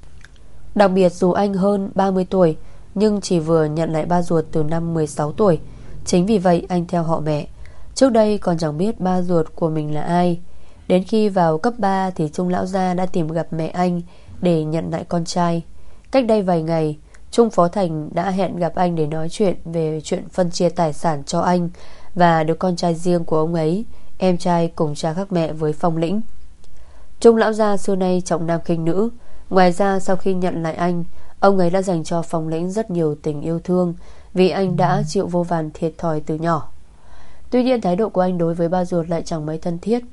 Đặc biệt dù anh hơn ba mươi tuổi, nhưng chỉ vừa nhận lại ba ruột từ năm mười sáu tuổi. Chính vì vậy anh theo họ mẹ. Trước đây còn chẳng biết ba ruột của mình là ai. Đến khi vào cấp ba thì Trung lão gia đã tìm gặp mẹ anh để nhận lại con trai. Cách đây vài ngày, Trung Phó Thành đã hẹn gặp anh để nói chuyện về chuyện phân chia tài sản cho anh và đứa con trai riêng của ông ấy, em trai cùng cha khác mẹ với Phong Lĩnh. Trung lão gia xưa nay trọng nam khinh nữ. Ngoài ra sau khi nhận lại anh, ông ấy đã dành cho Phong Lĩnh rất nhiều tình yêu thương, vì anh đã chịu vô vàn thiệt thòi từ nhỏ. Tuy nhiên thái độ của anh đối với ba ruột lại chẳng mấy thân thiết.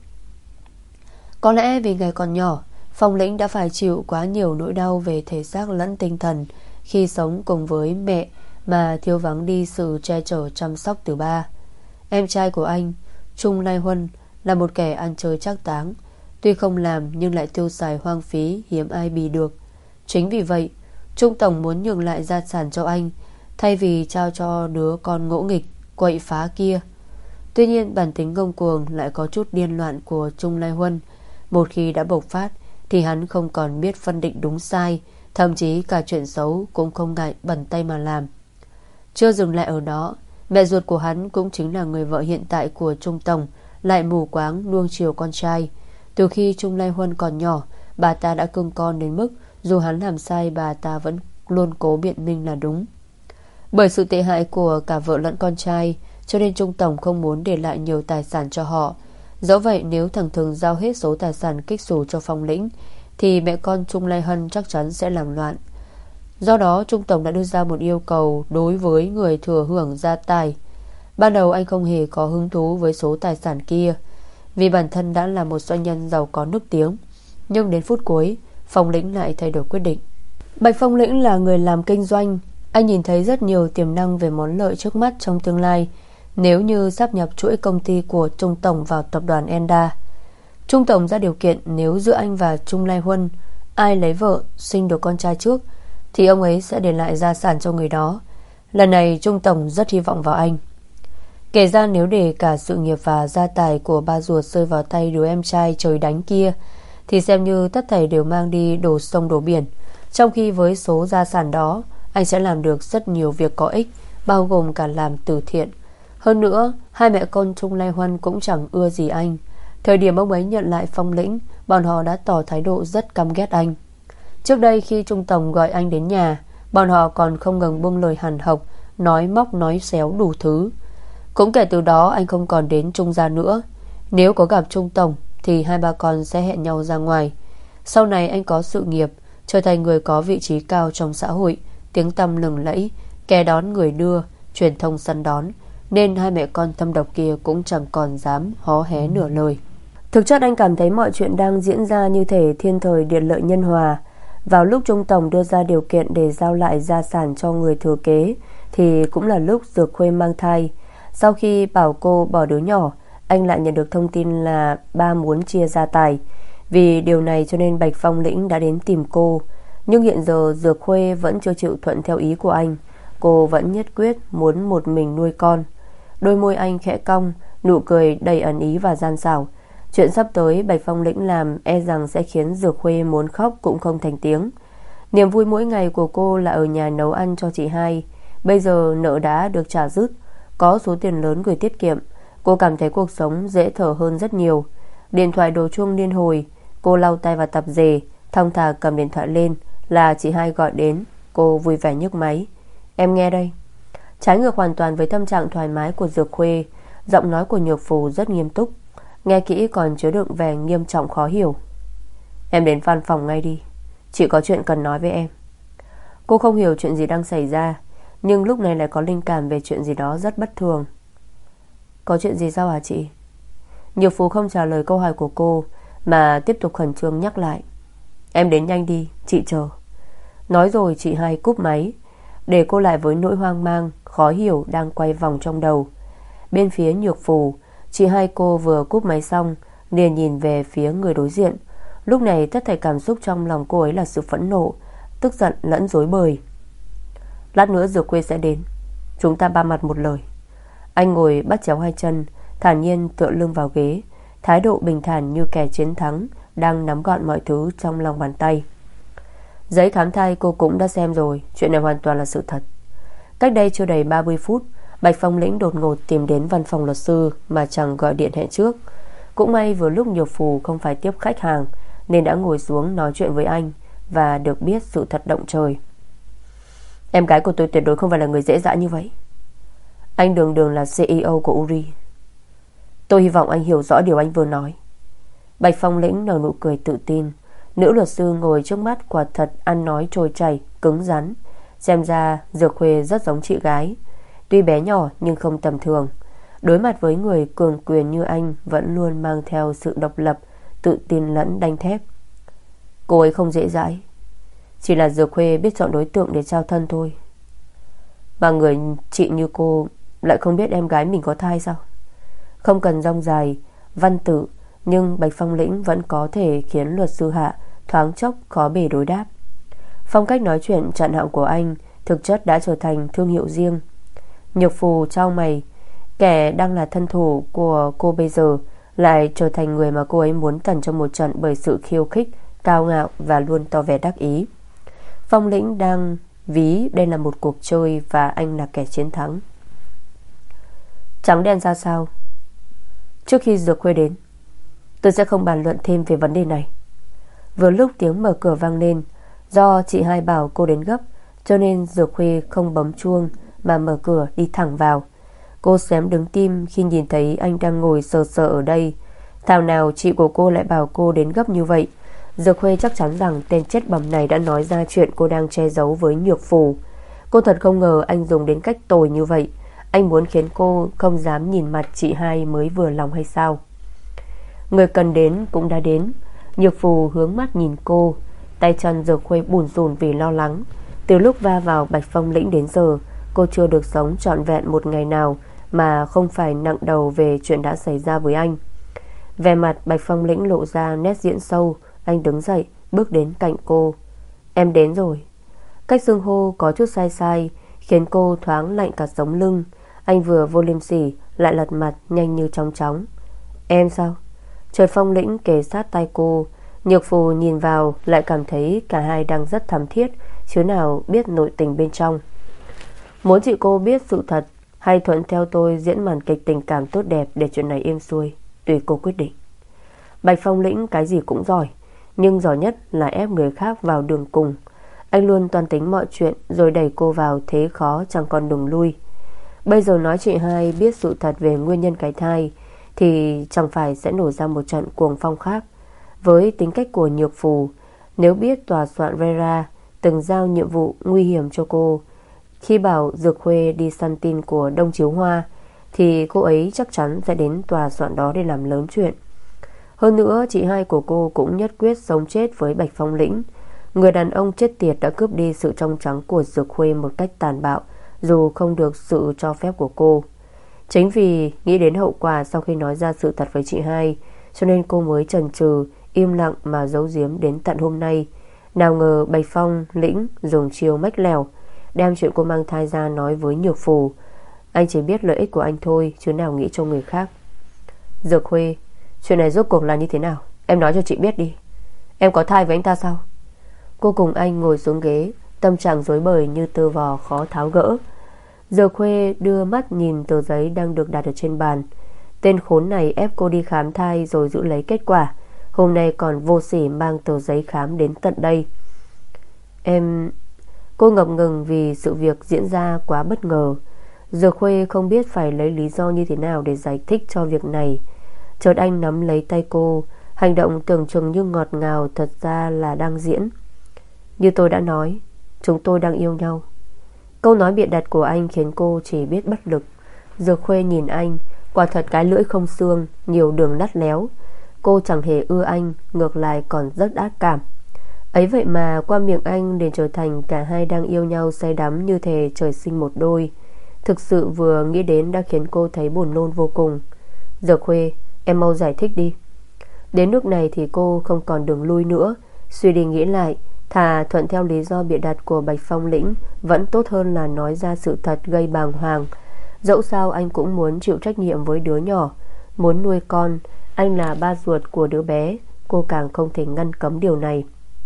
Có lẽ vì ngày còn nhỏ, Phong Lĩnh đã phải chịu quá nhiều nỗi đau về thể xác lẫn tinh thần khi sống cùng với mẹ mà thiếu vắng đi sự che chở chăm sóc từ ba. Em trai của anh, Trung Lai Huân, là một kẻ ăn chơi trác táng. Tuy không làm nhưng lại tiêu xài hoang phí, hiếm ai bì được. Chính vì vậy Trung tổng muốn nhường lại gia sản cho anh, thay vì trao cho đứa con ngỗ nghịch, quậy phá kia. Tuy nhiên bản tính ngông cuồng lại có chút điên loạn của Trung Lai Huân. Một khi đã bộc phát thì hắn không còn biết phân định đúng sai, thậm chí cả chuyện xấu cũng không ngại bẩn tay mà làm. Chưa dừng lại ở đó, mẹ ruột của hắn cũng chính là người vợ hiện tại của Trung tổng lại mù quáng nuông chiều con trai. Từ khi Trung Lai Huân còn nhỏ, bà ta đã cưng con đến mức dù hắn làm sai, bà ta vẫn luôn cố biện minh là đúng. Bởi sự tệ hại của cả vợ lẫn con trai, cho nên Trung Tổng không muốn để lại nhiều tài sản cho họ. Dẫu vậy, nếu thằng Thường giao hết số tài sản kích xù cho Phong Lĩnh, thì mẹ con Trung Lai Hân chắc chắn sẽ làm loạn. Do đó Trung Tổng đã đưa ra một yêu cầu đối với người thừa hưởng gia tài. Ban đầu anh không hề có hứng thú với số tài sản kia, vì bản thân đã là một doanh nhân giàu có nức tiếng. Nhưng đến phút cuối, Phong Lĩnh lại thay đổi quyết định. Bạch Phong Lĩnh là người làm kinh doanh. Anh nhìn thấy rất nhiều tiềm năng về món lợi trước mắt trong tương lai nếu như sáp nhập chuỗi công ty của Trung Tổng vào tập đoàn Enda. Trung Tổng ra điều kiện nếu giữa anh và Trung Lai Huân ai lấy vợ, sinh được con trai trước, thì ông ấy sẽ để lại gia sản cho người đó. Lần này Trung Tổng rất hy vọng vào anh. Kể ra nếu để cả sự nghiệp và gia tài của ba ruột rơi vào tay đứa em trai trời đánh kia, thì xem như tất thảy đều mang đi đổ sông đổ biển. Trong khi với số gia sản đó, anh sẽ làm được rất nhiều việc có ích, bao gồm cả làm từ thiện. Hơn nữa, hai mẹ con Trung Lai Huân cũng chẳng ưa gì anh. Thời điểm ông ấy nhận lại Phong Lĩnh, bọn họ đã tỏ thái độ rất căm ghét anh. Trước đây khi Trung Tổng gọi anh đến nhà, bọn họ còn không ngừng buông lời hàn học, nói móc nói xéo đủ thứ. Cũng kể từ đó anh không còn đến Trung gia nữa. Nếu có gặp Trung Tổng thì hai ba con sẽ hẹn nhau ra ngoài. Sau này anh có sự nghiệp, trở thành người có vị trí cao trong xã hội, tiếng tăm lừng lẫy, kẻ đón người đưa, truyền thông săn đón, nên hai mẹ con thâm độc kia cũng chẳng còn dám hó hé nửa lời. Thực chất anh cảm thấy mọi chuyện đang diễn ra như thể thiên thời địa lợi nhân hòa. Vào lúc Trung Tổng đưa ra điều kiện để giao lại gia sản cho người thừa kế, thì cũng là lúc Dược Khuê mang thai. Sau khi bảo cô bỏ đứa nhỏ, anh lại nhận được thông tin là ba muốn chia gia tài. Vì điều này cho nên Bạch Phong Lĩnh đã đến tìm cô. Nhưng hiện giờ Dược Khuê vẫn chưa chịu thuận theo ý của anh. Cô vẫn nhất quyết muốn một mình nuôi con. Đôi môi anh khẽ cong, nụ cười đầy ẩn ý và gian xảo. Chuyện sắp tới Bạch Phong Lĩnh làm e rằng sẽ khiến Dược Khuê muốn khóc cũng không thành tiếng. Niềm vui mỗi ngày của cô là ở nhà nấu ăn cho chị hai. Bây giờ nợ đã được trả dứt, có số tiền lớn gửi tiết kiệm, cô cảm thấy cuộc sống dễ thở hơn rất nhiều. Điện thoại đổ chuông liên hồi, cô lau tay vào tập dề, thong thả cầm điện thoại lên là chị hai gọi đến. Cô vui vẻ nhấc máy. Em nghe đây. Trái ngược hoàn toàn với tâm trạng thoải mái của Dược Khuê, giọng nói của Nhược Phù rất nghiêm túc, nghe kỹ còn chứa đựng vẻ nghiêm trọng khó hiểu. Em đến văn phòng ngay đi, chị có chuyện cần nói với em. Cô không hiểu chuyện gì đang xảy ra, nhưng lúc này lại có linh cảm về chuyện gì đó rất bất thường. Có chuyện gì sao hả chị? Nhược Phú không trả lời câu hỏi của cô, mà tiếp tục khẩn trương nhắc lại. Em đến nhanh đi, chị chờ. Nói rồi chị hai cúp máy, để cô lại với nỗi hoang mang, khó hiểu đang quay vòng trong đầu. Bên phía Nhược Phù, chị hai cô vừa cúp máy xong liền nhìn về phía người đối diện. Lúc này tất thảy cảm xúc trong lòng cô ấy là sự phẫn nộ, tức giận lẫn rối bời. Lát nữa Dược Khuê sẽ đến, chúng ta ba mặt một lời. Anh ngồi bắt chéo hai chân, thản nhiên tựa lưng vào ghế, thái độ bình thản như kẻ chiến thắng đang nắm gọn mọi thứ trong lòng bàn tay. Giấy khám thai cô cũng đã xem rồi, chuyện này hoàn toàn là sự thật. Cách đây chưa đầy ba mươi phút, Bạch Phong Lĩnh đột ngột tìm đến văn phòng luật sư mà chẳng gọi điện hẹn trước. Cũng may vừa lúc Nhược Phù không phải tiếp khách hàng, nên đã ngồi xuống nói chuyện với anh và được biết sự thật động trời. Em gái của tôi tuyệt đối không phải là người dễ dãi như vậy. Anh đường đường là xê e ô của Uri. Tôi hy vọng anh hiểu rõ điều anh vừa nói. Bạch Phong Lĩnh nở nụ cười tự tin. Nữ luật sư ngồi trước mắt quả thật ăn nói trôi chảy, cứng rắn. Xem ra Dược Khuê rất giống chị gái. Tuy bé nhỏ nhưng không tầm thường. Đối mặt với người cường quyền như anh vẫn luôn mang theo sự độc lập, tự tin lẫn đanh thép. Cô ấy không dễ dãi, chỉ là Dược Khuê biết chọn đối tượng để trao thân thôi. Mà người chị như cô lại không biết em gái mình có thai sao? Không cần rong dài văn tự, nhưng Bạch Phong Lĩnh vẫn có thể khiến luật sư Hạ thoáng chốc khó bề đối đáp. Phong cách nói chuyện chặn họng của anh thực chất đã trở thành thương hiệu riêng. Nhược Phù trao mày, kẻ đang là thân thủ của cô bây giờ lại trở thành người mà cô ấy muốn tẩn trong một trận bởi sự khiêu khích, cao ngạo và luôn tỏ vẻ đắc ý. Phong Lĩnh đang ví đây là một cuộc chơi và anh là kẻ chiến thắng. Trắng đen ra sao? Trước khi Dược Khuê đến, Tôi sẽ không bàn luận thêm về vấn đề này. Vừa lúc tiếng mở cửa vang lên. Do chị hai bảo cô đến gấp, cho nên Dược Khuê không bấm chuông mà mở cửa đi thẳng vào. Cô xém đứng tim khi nhìn thấy anh đang ngồi sờ sờ ở đây. Thảo nào chị của cô lại bảo cô đến gấp như vậy. Dược Khuê chắc chắn rằng tên chết bầm này đã nói ra chuyện cô đang che giấu với Nhược Phù. Cô thật không ngờ anh dùng đến cách tồi như vậy. Anh muốn khiến cô không dám nhìn mặt chị hai mới vừa lòng hay sao? Người cần đến cũng đã đến. Nhược Phù hướng mắt nhìn cô. Tay chân Dược Khuê bủn rủn vì lo lắng. Từ lúc va vào Bạch Phong Lĩnh đến giờ, cô chưa được sống trọn vẹn một ngày nào mà không phải nặng đầu về chuyện đã xảy ra với anh. Vẻ mặt Bạch Phong Lĩnh lộ ra nét diễn sâu. Anh đứng dậy bước đến cạnh cô. Em đến rồi. Cách xưng hô có chút sai sai khiến cô thoáng lạnh cả sống lưng. Anh vừa vô liêm sỉ lại lật mặt nhanh như chóng chóng. Em sao? Chợt Phong Lĩnh kề sát tay cô. Nhược Phù nhìn vào lại cảm thấy cả hai đang rất thắm thiết, chứ nào biết nội tình bên trong. Muốn chị cô biết sự thật hay thuận theo tôi diễn màn kịch tình cảm tốt đẹp để chuyện này êm xuôi, tùy cô quyết định. Bạch Phong Lĩnh cái gì cũng giỏi, nhưng giỏi nhất là ép người khác vào đường cùng. Anh luôn toan tính mọi chuyện rồi đẩy cô vào thế khó chẳng còn đường lui. Bây giờ nói chị hai biết sự thật về nguyên nhân cái thai thì chẳng phải sẽ nổi ra một trận cuồng phong khác. Với tính cách của Nhược Phù, nếu biết tòa soạn Vera từng giao nhiệm vụ nguy hiểm cho cô khi bảo Dược Khuê đi săn tin của Đông Chiếu Hoa, thì cô ấy chắc chắn sẽ đến tòa soạn đó để làm lớn chuyện. Hơn nữa chị hai của cô cũng nhất quyết sống chết với Bạch Phong Lĩnh. Người đàn ông chết tiệt đã cướp đi sự trong trắng của Dược Khuê một cách tàn bạo, dù không được sự cho phép của cô. Chính vì nghĩ đến hậu quả sau khi nói ra sự thật với chị hai, cho nên cô mới chần chừ im lặng mà giấu giếm đến tận hôm nay. Nào ngờ Bạch Phong Lĩnh dùng chiêu mách lèo, đem chuyện cô mang thai ra nói với Nhược Phù. Anh chỉ biết lợi ích của anh thôi, chứ nào nghĩ cho người khác. Dược Khuê, chuyện này rốt cuộc là như thế nào? Em nói cho chị biết đi. Em có thai với anh ta sao? Cô cùng anh ngồi xuống ghế, tâm trạng rối bời như tơ vò khó tháo gỡ. Dược Khuê đưa mắt nhìn tờ giấy đang được đặt ở trên bàn. Tên khốn này ép cô đi khám thai rồi giữ lấy kết quả. Hôm nay còn vô sỉ mang tờ giấy khám đến tận đây. Em... Cô ngập ngừng vì sự việc diễn ra quá bất ngờ. Dược Khuê không biết phải lấy lý do như thế nào để giải thích cho việc này. Chợt anh nắm lấy tay cô. Hành động tưởng chừng như ngọt ngào, thật ra là đang diễn. Như tôi đã nói, chúng tôi đang yêu nhau. Câu nói bịa đặt của anh khiến cô chỉ biết bất lực. Dược Khuê nhìn anh, quả thật cái lưỡi không xương, nhiều đường lắt léo. Cô chẳng hề ưa anh, ngược lại còn rất ác cảm. Ấy vậy mà qua miệng anh liền trở thành cả hai đang yêu nhau say đắm như thể trời sinh một đôi. Thực sự vừa nghĩ đến đã khiến cô thấy buồn nôn vô cùng. Dược Khuê, em mau giải thích đi. Đến nước này thì cô không còn đường lui nữa. Suy đi nghĩ lại, thà thuận theo lý do bịa đặt của Bạch Phong Lĩnh vẫn tốt hơn là nói ra sự thật gây bàng hoàng. Dẫu sao anh cũng muốn chịu trách nhiệm với đứa nhỏ, muốn nuôi con. Anh là ba ruột của đứa bé, cô càng không thể ngăn cấm điều này.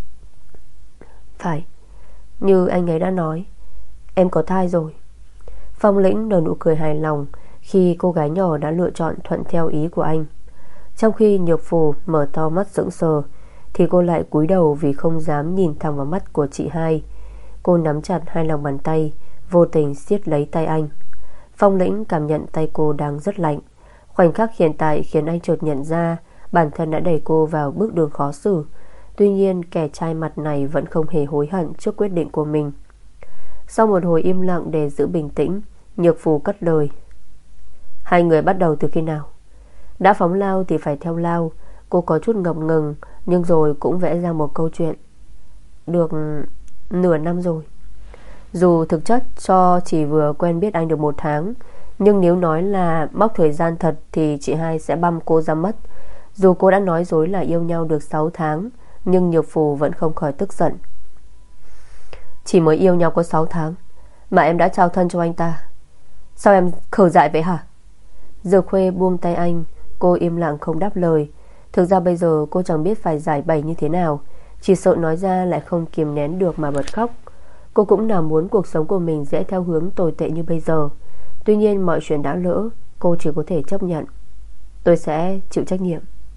Phải, như anh ấy đã nói, em có thai rồi. Phong Lĩnh nở nụ cười hài lòng khi cô gái nhỏ đã lựa chọn thuận theo ý của anh. Trong khi Nhược Phù mở to mắt sững sờ, thì cô lại cúi đầu vì không dám nhìn thẳng vào mắt của chị hai. Cô nắm chặt hai lòng bàn tay, vô tình siết lấy tay anh. Phong Lĩnh cảm nhận tay cô đang rất lạnh. Khoảnh khắc hiện tại khiến anh chợt nhận ra bản thân đã đẩy cô vào bước đường khó xử. Tuy nhiên kẻ trai mặt này vẫn không hề hối hận trước quyết định của mình. Sau một hồi im lặng để giữ bình tĩnh, Nhược Phù cất lời. Hai người bắt đầu từ khi nào? Đã phóng lao thì phải theo lao. Cô có chút ngập ngừng, nhưng rồi cũng vẽ ra một câu chuyện. Được nửa năm rồi. Dù thực chất cho chỉ vừa quen biết anh được một tháng, nhưng nếu nói là mốc thời gian thật thì chị hai sẽ băm cô ra mất. Dù cô đã nói dối là yêu nhau được sáu tháng, nhưng Nhược Phù vẫn không khỏi tức giận. Chỉ mới yêu nhau có sáu tháng mà em đã trao thân cho anh ta. Sao em khờ dại vậy hả? Dược Khuê buông tay anh. Cô im lặng không đáp lời. Thực ra bây giờ cô chẳng biết phải giải bày như thế nào, chỉ sợ nói ra lại không kiềm nén được mà bật khóc. Cô cũng nào muốn cuộc sống của mình sẽ theo hướng tồi tệ như bây giờ. Tuy nhiên mọi chuyện đã lỡ, cô chỉ có thể chấp nhận. Tôi sẽ chịu trách nhiệm.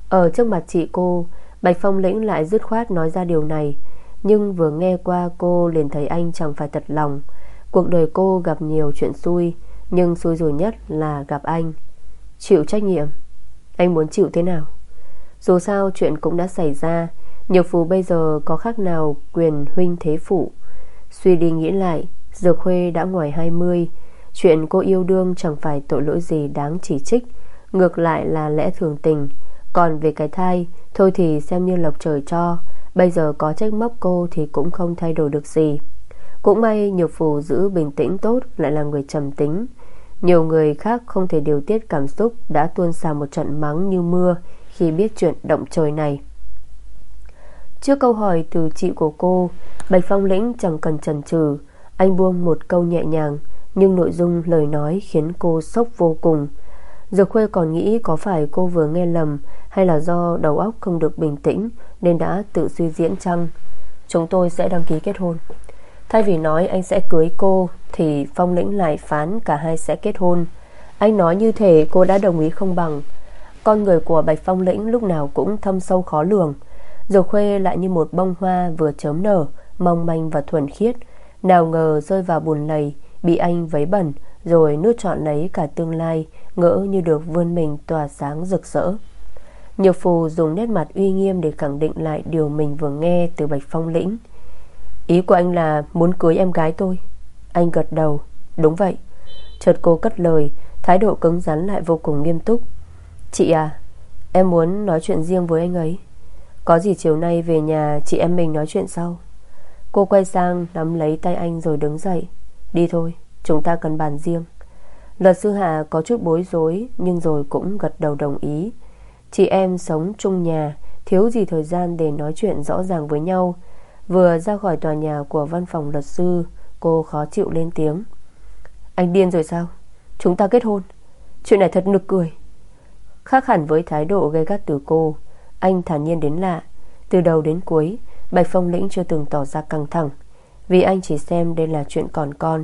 Ở trước mặt chị cô, Bạch Phong Lĩnh lại dứt khoát nói ra điều này. Nhưng vừa nghe qua cô liền thấy anh chẳng phải thật lòng. Cuộc đời cô gặp nhiều chuyện xui, nhưng xui rủi nhất là gặp anh. Chịu trách nhiệm. Anh muốn chịu thế nào? Dù sao chuyện cũng đã xảy ra, Nhược Phù bây giờ có khác nào quyền huynh thế phụ. Suy đi nghĩ lại, Dược Khuê đã ngoài hai mươi. Chuyện cô yêu đương chẳng phải tội lỗi gì đáng chỉ trích, ngược lại là lẽ thường tình. Còn về cái thai, thôi thì xem như lộc trời cho. Bây giờ có trách móc cô thì cũng không thay đổi được gì. Cũng may Nhược Phù giữ bình tĩnh tốt, lại là người trầm tính. Nhiều người khác không thể điều tiết cảm xúc đã tuôn xả một trận mắng như mưa khi biết chuyện động trời này. Trước câu hỏi từ chị của cô, Bạch Phong Lĩnh chẳng cần chần chừ, anh buông một câu nhẹ nhàng, nhưng nội dung lời nói khiến cô sốc vô cùng. Dược Khuê còn nghĩ có phải cô vừa nghe lầm, hay là do đầu óc không được bình tĩnh nên đã tự suy diễn chăng. Chúng tôi sẽ đăng ký kết hôn. Thay vì nói anh sẽ cưới cô, thì Phong Lĩnh lại phán cả hai sẽ kết hôn. Anh nói như thể cô đã đồng ý không bằng. Con người của Bạch Phong Lĩnh lúc nào cũng thâm sâu khó lường. Dược Khuê lại như một bông hoa vừa chớm nở, mong manh và thuần khiết, nào ngờ rơi vào bùn lầy, bị anh vấy bẩn, rồi nuốt trọn lấy cả tương lai, ngỡ như được vươn mình tỏa sáng rực rỡ. Nhược Phù dùng nét mặt uy nghiêm để khẳng định lại điều mình vừa nghe từ Bạch Phong Lĩnh. Ý của anh là muốn cưới em gái tôi? Anh gật đầu. Đúng vậy. Chợt cô cất lời, thái độ cứng rắn lại vô cùng nghiêm túc. Chị à, em muốn nói chuyện riêng với anh ấy. Có gì chiều nay về nhà chị em mình nói chuyện sau. Cô quay sang nắm lấy tay anh rồi đứng dậy. Đi thôi, chúng ta cần bàn riêng. Luật sư Hạ có chút bối rối, nhưng rồi cũng gật đầu đồng ý. Chị em sống chung nhà, thiếu gì thời gian để nói chuyện rõ ràng với nhau. Vừa ra khỏi tòa nhà của văn phòng luật sư, cô khó chịu lên tiếng. Anh điên rồi sao? Chúng ta kết hôn? Chuyện này thật nực cười. Khác hẳn với thái độ gay gắt từ cô, anh thản nhiên đến lạ. Từ đầu đến cuối, Bạch Phong Lĩnh chưa từng tỏ ra căng thẳng, vì anh chỉ xem đây là chuyện còn con.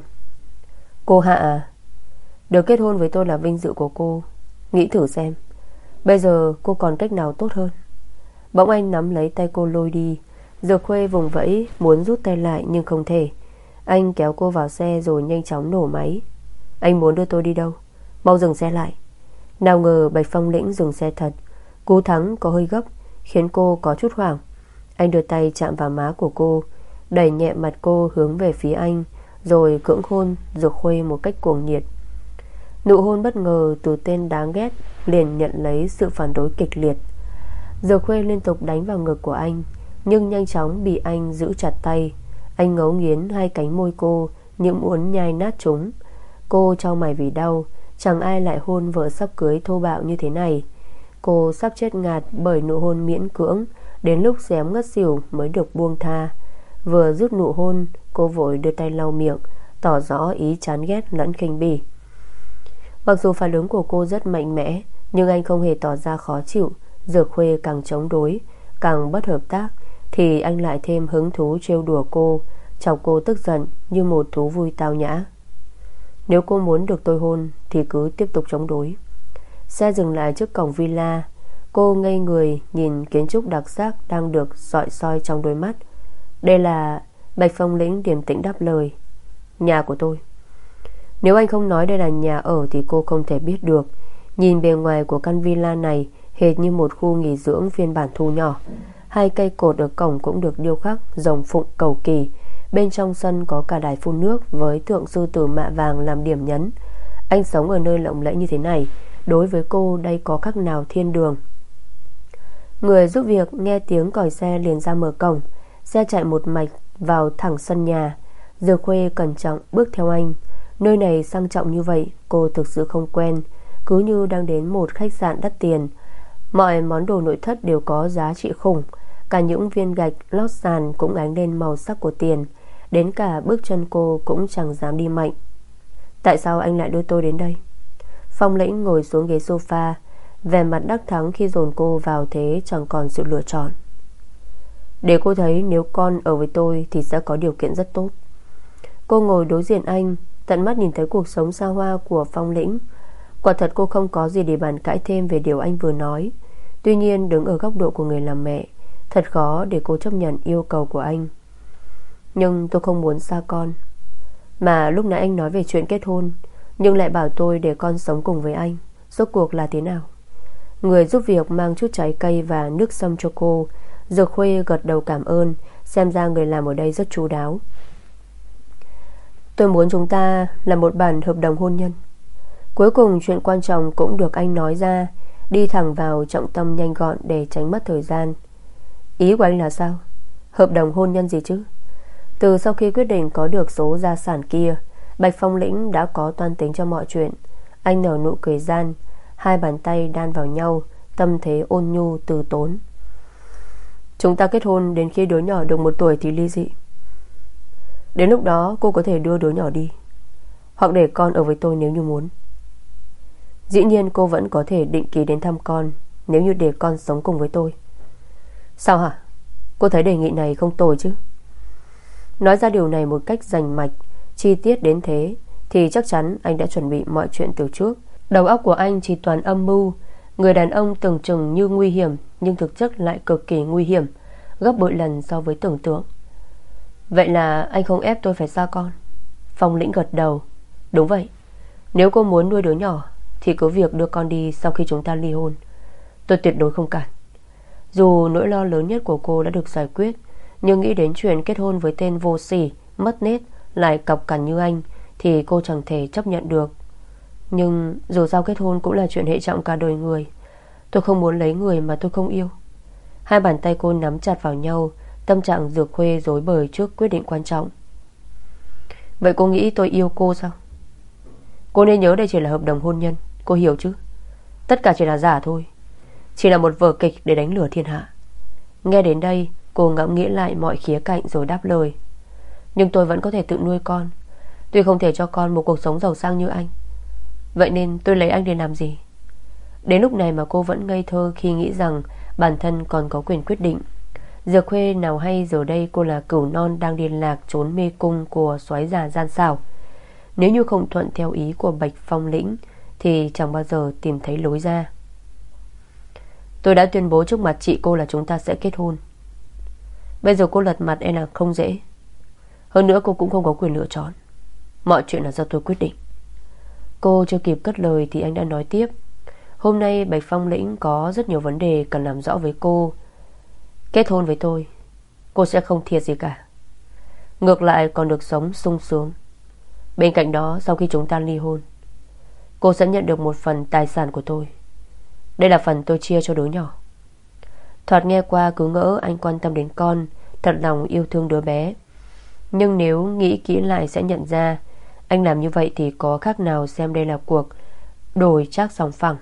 Cô Hạ à, được kết hôn với tôi là vinh dự của cô. Nghĩ thử xem, bây giờ cô còn cách nào tốt hơn. Bỗng anh nắm lấy tay cô lôi đi. Dược Khuê vùng vẫy muốn rút tay lại nhưng không thể. Anh kéo cô vào xe rồi nhanh chóng nổ máy. Anh muốn đưa tôi đi đâu? Mau dừng xe lại. Nào ngờ Bạch Phong Lĩnh dừng xe thật. Cú thắng có hơi gấp, khiến cô có chút hoảng. Anh đưa tay chạm vào má của cô, đẩy nhẹ mặt cô hướng về phía anh, rồi cưỡng hôn Dược Khuê một cách cuồng nhiệt. Nụ hôn bất ngờ từ tên đáng ghét liền nhận lấy sự phản đối kịch liệt. Dược Khuê liên tục đánh vào ngực của anh, nhưng nhanh chóng bị anh giữ chặt tay. Anh ngấu nghiến hai cánh môi cô như muốn nhai nát chúng. Cô chau mày vì đau. Chẳng ai lại hôn vợ sắp cưới thô bạo như thế này. Cô sắp chết ngạt bởi nụ hôn miễn cưỡng, đến lúc xém ngất xỉu mới được buông tha. Vừa rút nụ hôn, cô vội đưa tay lau miệng, tỏ rõ ý chán ghét lẫn khinh bỉ. Mặc dù phản ứng của cô rất mạnh mẽ, nhưng anh không hề tỏ ra khó chịu. Dược Khuê càng chống đối, càng bất hợp tác, thì anh lại thêm hứng thú trêu đùa cô, chọc cô tức giận như một thú vui tao nhã. Nếu cô muốn được tôi hôn thì cứ tiếp tục chống đối. Xe dừng lại trước cổng villa. Cô ngây người nhìn kiến trúc đặc sắc đang được rọi soi trong đôi mắt. Đây là... Bạch Phong Lĩnh điềm tĩnh đáp lời. Nhà của tôi. Nếu anh không nói đây là nhà ở thì cô không thể biết được. Nhìn bề ngoài của căn villa này hệt như một khu nghỉ dưỡng phiên bản thu nhỏ. Hai cây cột ở cổng cũng được điêu khắc rồng phụng cầu kỳ. Bên trong sân có cả đài phun nước với tượng sư tử mạ vàng làm điểm nhấn. Anh sống ở nơi lộng lẫy như thế này, đối với cô đây có khác nào thiên đường. Người giúp việc nghe tiếng còi xe liền ra mở cổng. Xe chạy một mạch vào thẳng sân nhà. Dược Khuê cẩn trọng bước theo anh. Nơi này sang trọng như vậy cô thực sự không quen, cứ như đang đến một khách sạn đắt tiền. Mọi món đồ nội thất đều có giá trị khủng. Cả những viên gạch lót sàn cũng ánh lên màu sắc của tiền. Đến cả bước chân cô cũng chẳng dám đi mạnh. Tại sao anh lại đưa tôi đến đây? Phong Lĩnh ngồi xuống ghế sofa, vẻ mặt đắc thắng khi dồn cô vào thế chẳng còn sự lựa chọn. Để cô thấy nếu con ở với tôi thì sẽ có điều kiện rất tốt. Cô ngồi đối diện anh, tận mắt nhìn thấy cuộc sống xa hoa của Phong Lĩnh. Quả thật cô không có gì để bàn cãi thêm về điều anh vừa nói. Tuy nhiên đứng ở góc độ của người làm mẹ, thật khó để cô chấp nhận yêu cầu của anh. Nhưng tôi không muốn xa con. Mà lúc nãy anh nói về chuyện kết hôn, nhưng lại bảo tôi để con sống cùng với anh. Rốt cuộc là thế nào? Người giúp việc mang chút trái cây và nước sâm cho cô. Dược Khuê gật đầu cảm ơn. Xem ra người làm ở đây rất chu đáo. Tôi muốn chúng ta làm một bản hợp đồng hôn nhân. Cuối cùng chuyện quan trọng cũng được anh nói ra, đi thẳng vào trọng tâm nhanh gọn để tránh mất thời gian. Ý của anh là sao? Hợp đồng hôn nhân gì chứ? Từ sau khi quyết định có được số gia sản kia, Bạch Phong Lĩnh đã có toan tính cho mọi chuyện. Anh nở nụ cười gian, hai bàn tay đan vào nhau, tâm thế ôn nhu từ tốn. Chúng ta kết hôn đến khi đứa nhỏ được một tuổi thì ly dị. Đến lúc đó cô có thể đưa đứa nhỏ đi, hoặc để con ở với tôi nếu như muốn. Dĩ nhiên cô vẫn có thể định kỳ đến thăm con, nếu như để con sống cùng với tôi. Sao hả? Cô thấy đề nghị này không tồi chứ? Nói ra điều này một cách rành mạch, chi tiết đến thế, thì chắc chắn anh đã chuẩn bị mọi chuyện từ trước. Đầu óc của anh chỉ toàn âm mưu. Người đàn ông tưởng chừng như nguy hiểm, nhưng thực chất lại cực kỳ nguy hiểm, gấp bội lần so với tưởng tượng. Vậy là anh không ép tôi phải xa con? Phong Lĩnh gật đầu. Đúng vậy. Nếu cô muốn nuôi đứa nhỏ thì cứ việc đưa con đi sau khi chúng ta ly hôn. Tôi tuyệt đối không cản. Dù nỗi lo lớn nhất của cô đã được giải quyết, nhưng nghĩ đến chuyện kết hôn với tên vô sỉ, mất nết, lại cọc cằn như anh thì cô chẳng thể chấp nhận được. Nhưng dù sao kết hôn cũng là chuyện hệ trọng cả đời người. Tôi không muốn lấy người mà tôi không yêu. Hai bàn tay cô nắm chặt vào nhau, tâm trạng Dược Khuê rối bời trước quyết định quan trọng. Vậy cô nghĩ tôi yêu cô sao? Cô nên nhớ đây chỉ là hợp đồng hôn nhân, cô hiểu chứ? Tất cả chỉ là giả thôi, chỉ là một vở kịch để đánh lừa thiên hạ. Nghe đến đây, cô ngẫm nghĩ lại mọi khía cạnh rồi đáp lời. Nhưng tôi vẫn có thể tự nuôi con. Tuy không thể cho con một cuộc sống giàu sang như anh, vậy nên tôi lấy anh để làm gì? Đến lúc này mà cô vẫn ngây thơ khi nghĩ rằng bản thân còn có quyền quyết định. Dược Khuê nào hay giờ đây cô là cửu non đang điên lạc trốn mê cung của soái già gian xảo. Nếu như không thuận theo ý của Bạch Phong Lĩnh thì chẳng bao giờ tìm thấy lối ra. Tôi đã tuyên bố trước mặt chị cô là chúng ta sẽ kết hôn. Bây giờ cô lật mặt e là không dễ. Hơn nữa cô cũng không có quyền lựa chọn. Mọi chuyện là do tôi quyết định. Cô chưa kịp cất lời thì anh đã nói tiếp. Hôm nay Bạch Phong Lĩnh có rất nhiều vấn đề cần làm rõ với cô. Kết hôn với tôi, cô sẽ không thiệt gì cả, ngược lại còn được sống sung sướng. Bên cạnh đó, sau khi chúng ta ly hôn, cô sẽ nhận được một phần tài sản của tôi. Đây là phần tôi chia cho đứa nhỏ. Thoạt nghe qua cứ ngỡ anh quan tâm đến con, thật lòng yêu thương đứa bé. Nhưng nếu nghĩ kỹ lại sẽ nhận ra anh làm như vậy thì có khác nào xem đây là cuộc đổi trác sòng phẳng.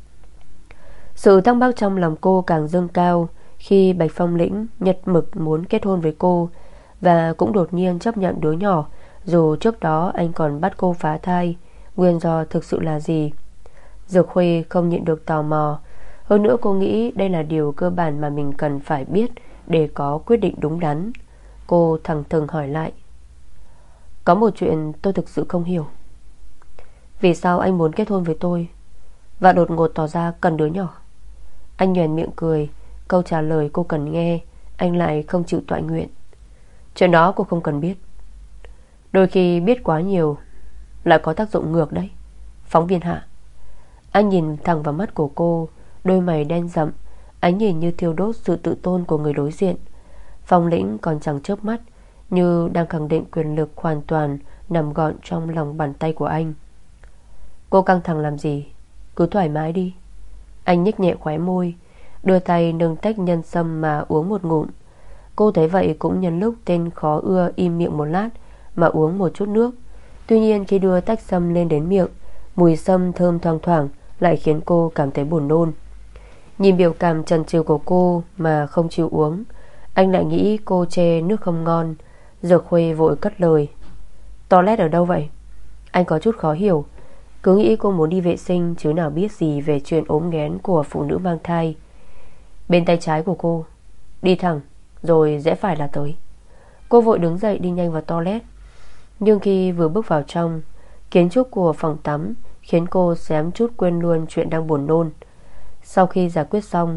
Sự thắc mắc trong lòng cô càng dâng cao khi Bạch Phong Lĩnh nhật mực muốn kết hôn với cô, và cũng đột nhiên chấp nhận đứa nhỏ, dù trước đó anh còn bắt cô phá thai. Nguyên do thực sự là gì? Dược Khuê không nhịn được tò mò. Hơn nữa cô nghĩ đây là điều cơ bản mà mình cần phải biết để có quyết định đúng đắn. Cô thẳng thừng hỏi lại. Có một chuyện tôi thực sự không hiểu. Vì sao anh muốn kết hôn với tôi và đột ngột tỏ ra cần đứa nhỏ? Anh nhoẻn miệng cười. Câu trả lời cô cần nghe, anh lại không chịu toại nguyện. Chuyện đó cô không cần biết. Đôi khi biết quá nhiều lại có tác dụng ngược đấy, phóng viên Hạ. Anh nhìn thẳng vào mắt của cô, đôi mày đen rậm, ánh nhìn như thiêu đốt sự tự tôn của người đối diện. Phong Lĩnh còn chẳng chớp mắt, như đang khẳng định quyền lực hoàn toàn nằm gọn trong lòng bàn tay của anh. Cô căng thẳng làm gì? Cứ thoải mái đi. Anh nhếch nhẹ khóe môi, đưa tay nâng tách nhân sâm mà uống một ngụm. Cô thấy vậy cũng nhân lúc tên khó ưa im miệng một lát mà uống một chút nước. Tuy nhiên khi đưa tách sâm lên đến miệng, mùi sâm thơm thoang thoảng lại khiến cô cảm thấy buồn nôn. Nhìn biểu cảm chần chừ của cô mà không chịu uống, anh lại nghĩ cô chê nước không ngon. Dược Khuê vội cất lời. Toilet ở đâu vậy? Anh có chút khó hiểu, cứ nghĩ cô muốn đi vệ sinh chứ nào biết gì về chuyện ốm nghén của phụ nữ mang thai. Bên tay trái của cô, đi thẳng rồi rẽ phải là tới. Cô vội đứng dậy đi nhanh vào toilet. Nhưng khi vừa bước vào trong, kiến trúc của phòng tắm khiến cô xém chút quên luôn chuyện đang buồn nôn. Sau khi giải quyết xong,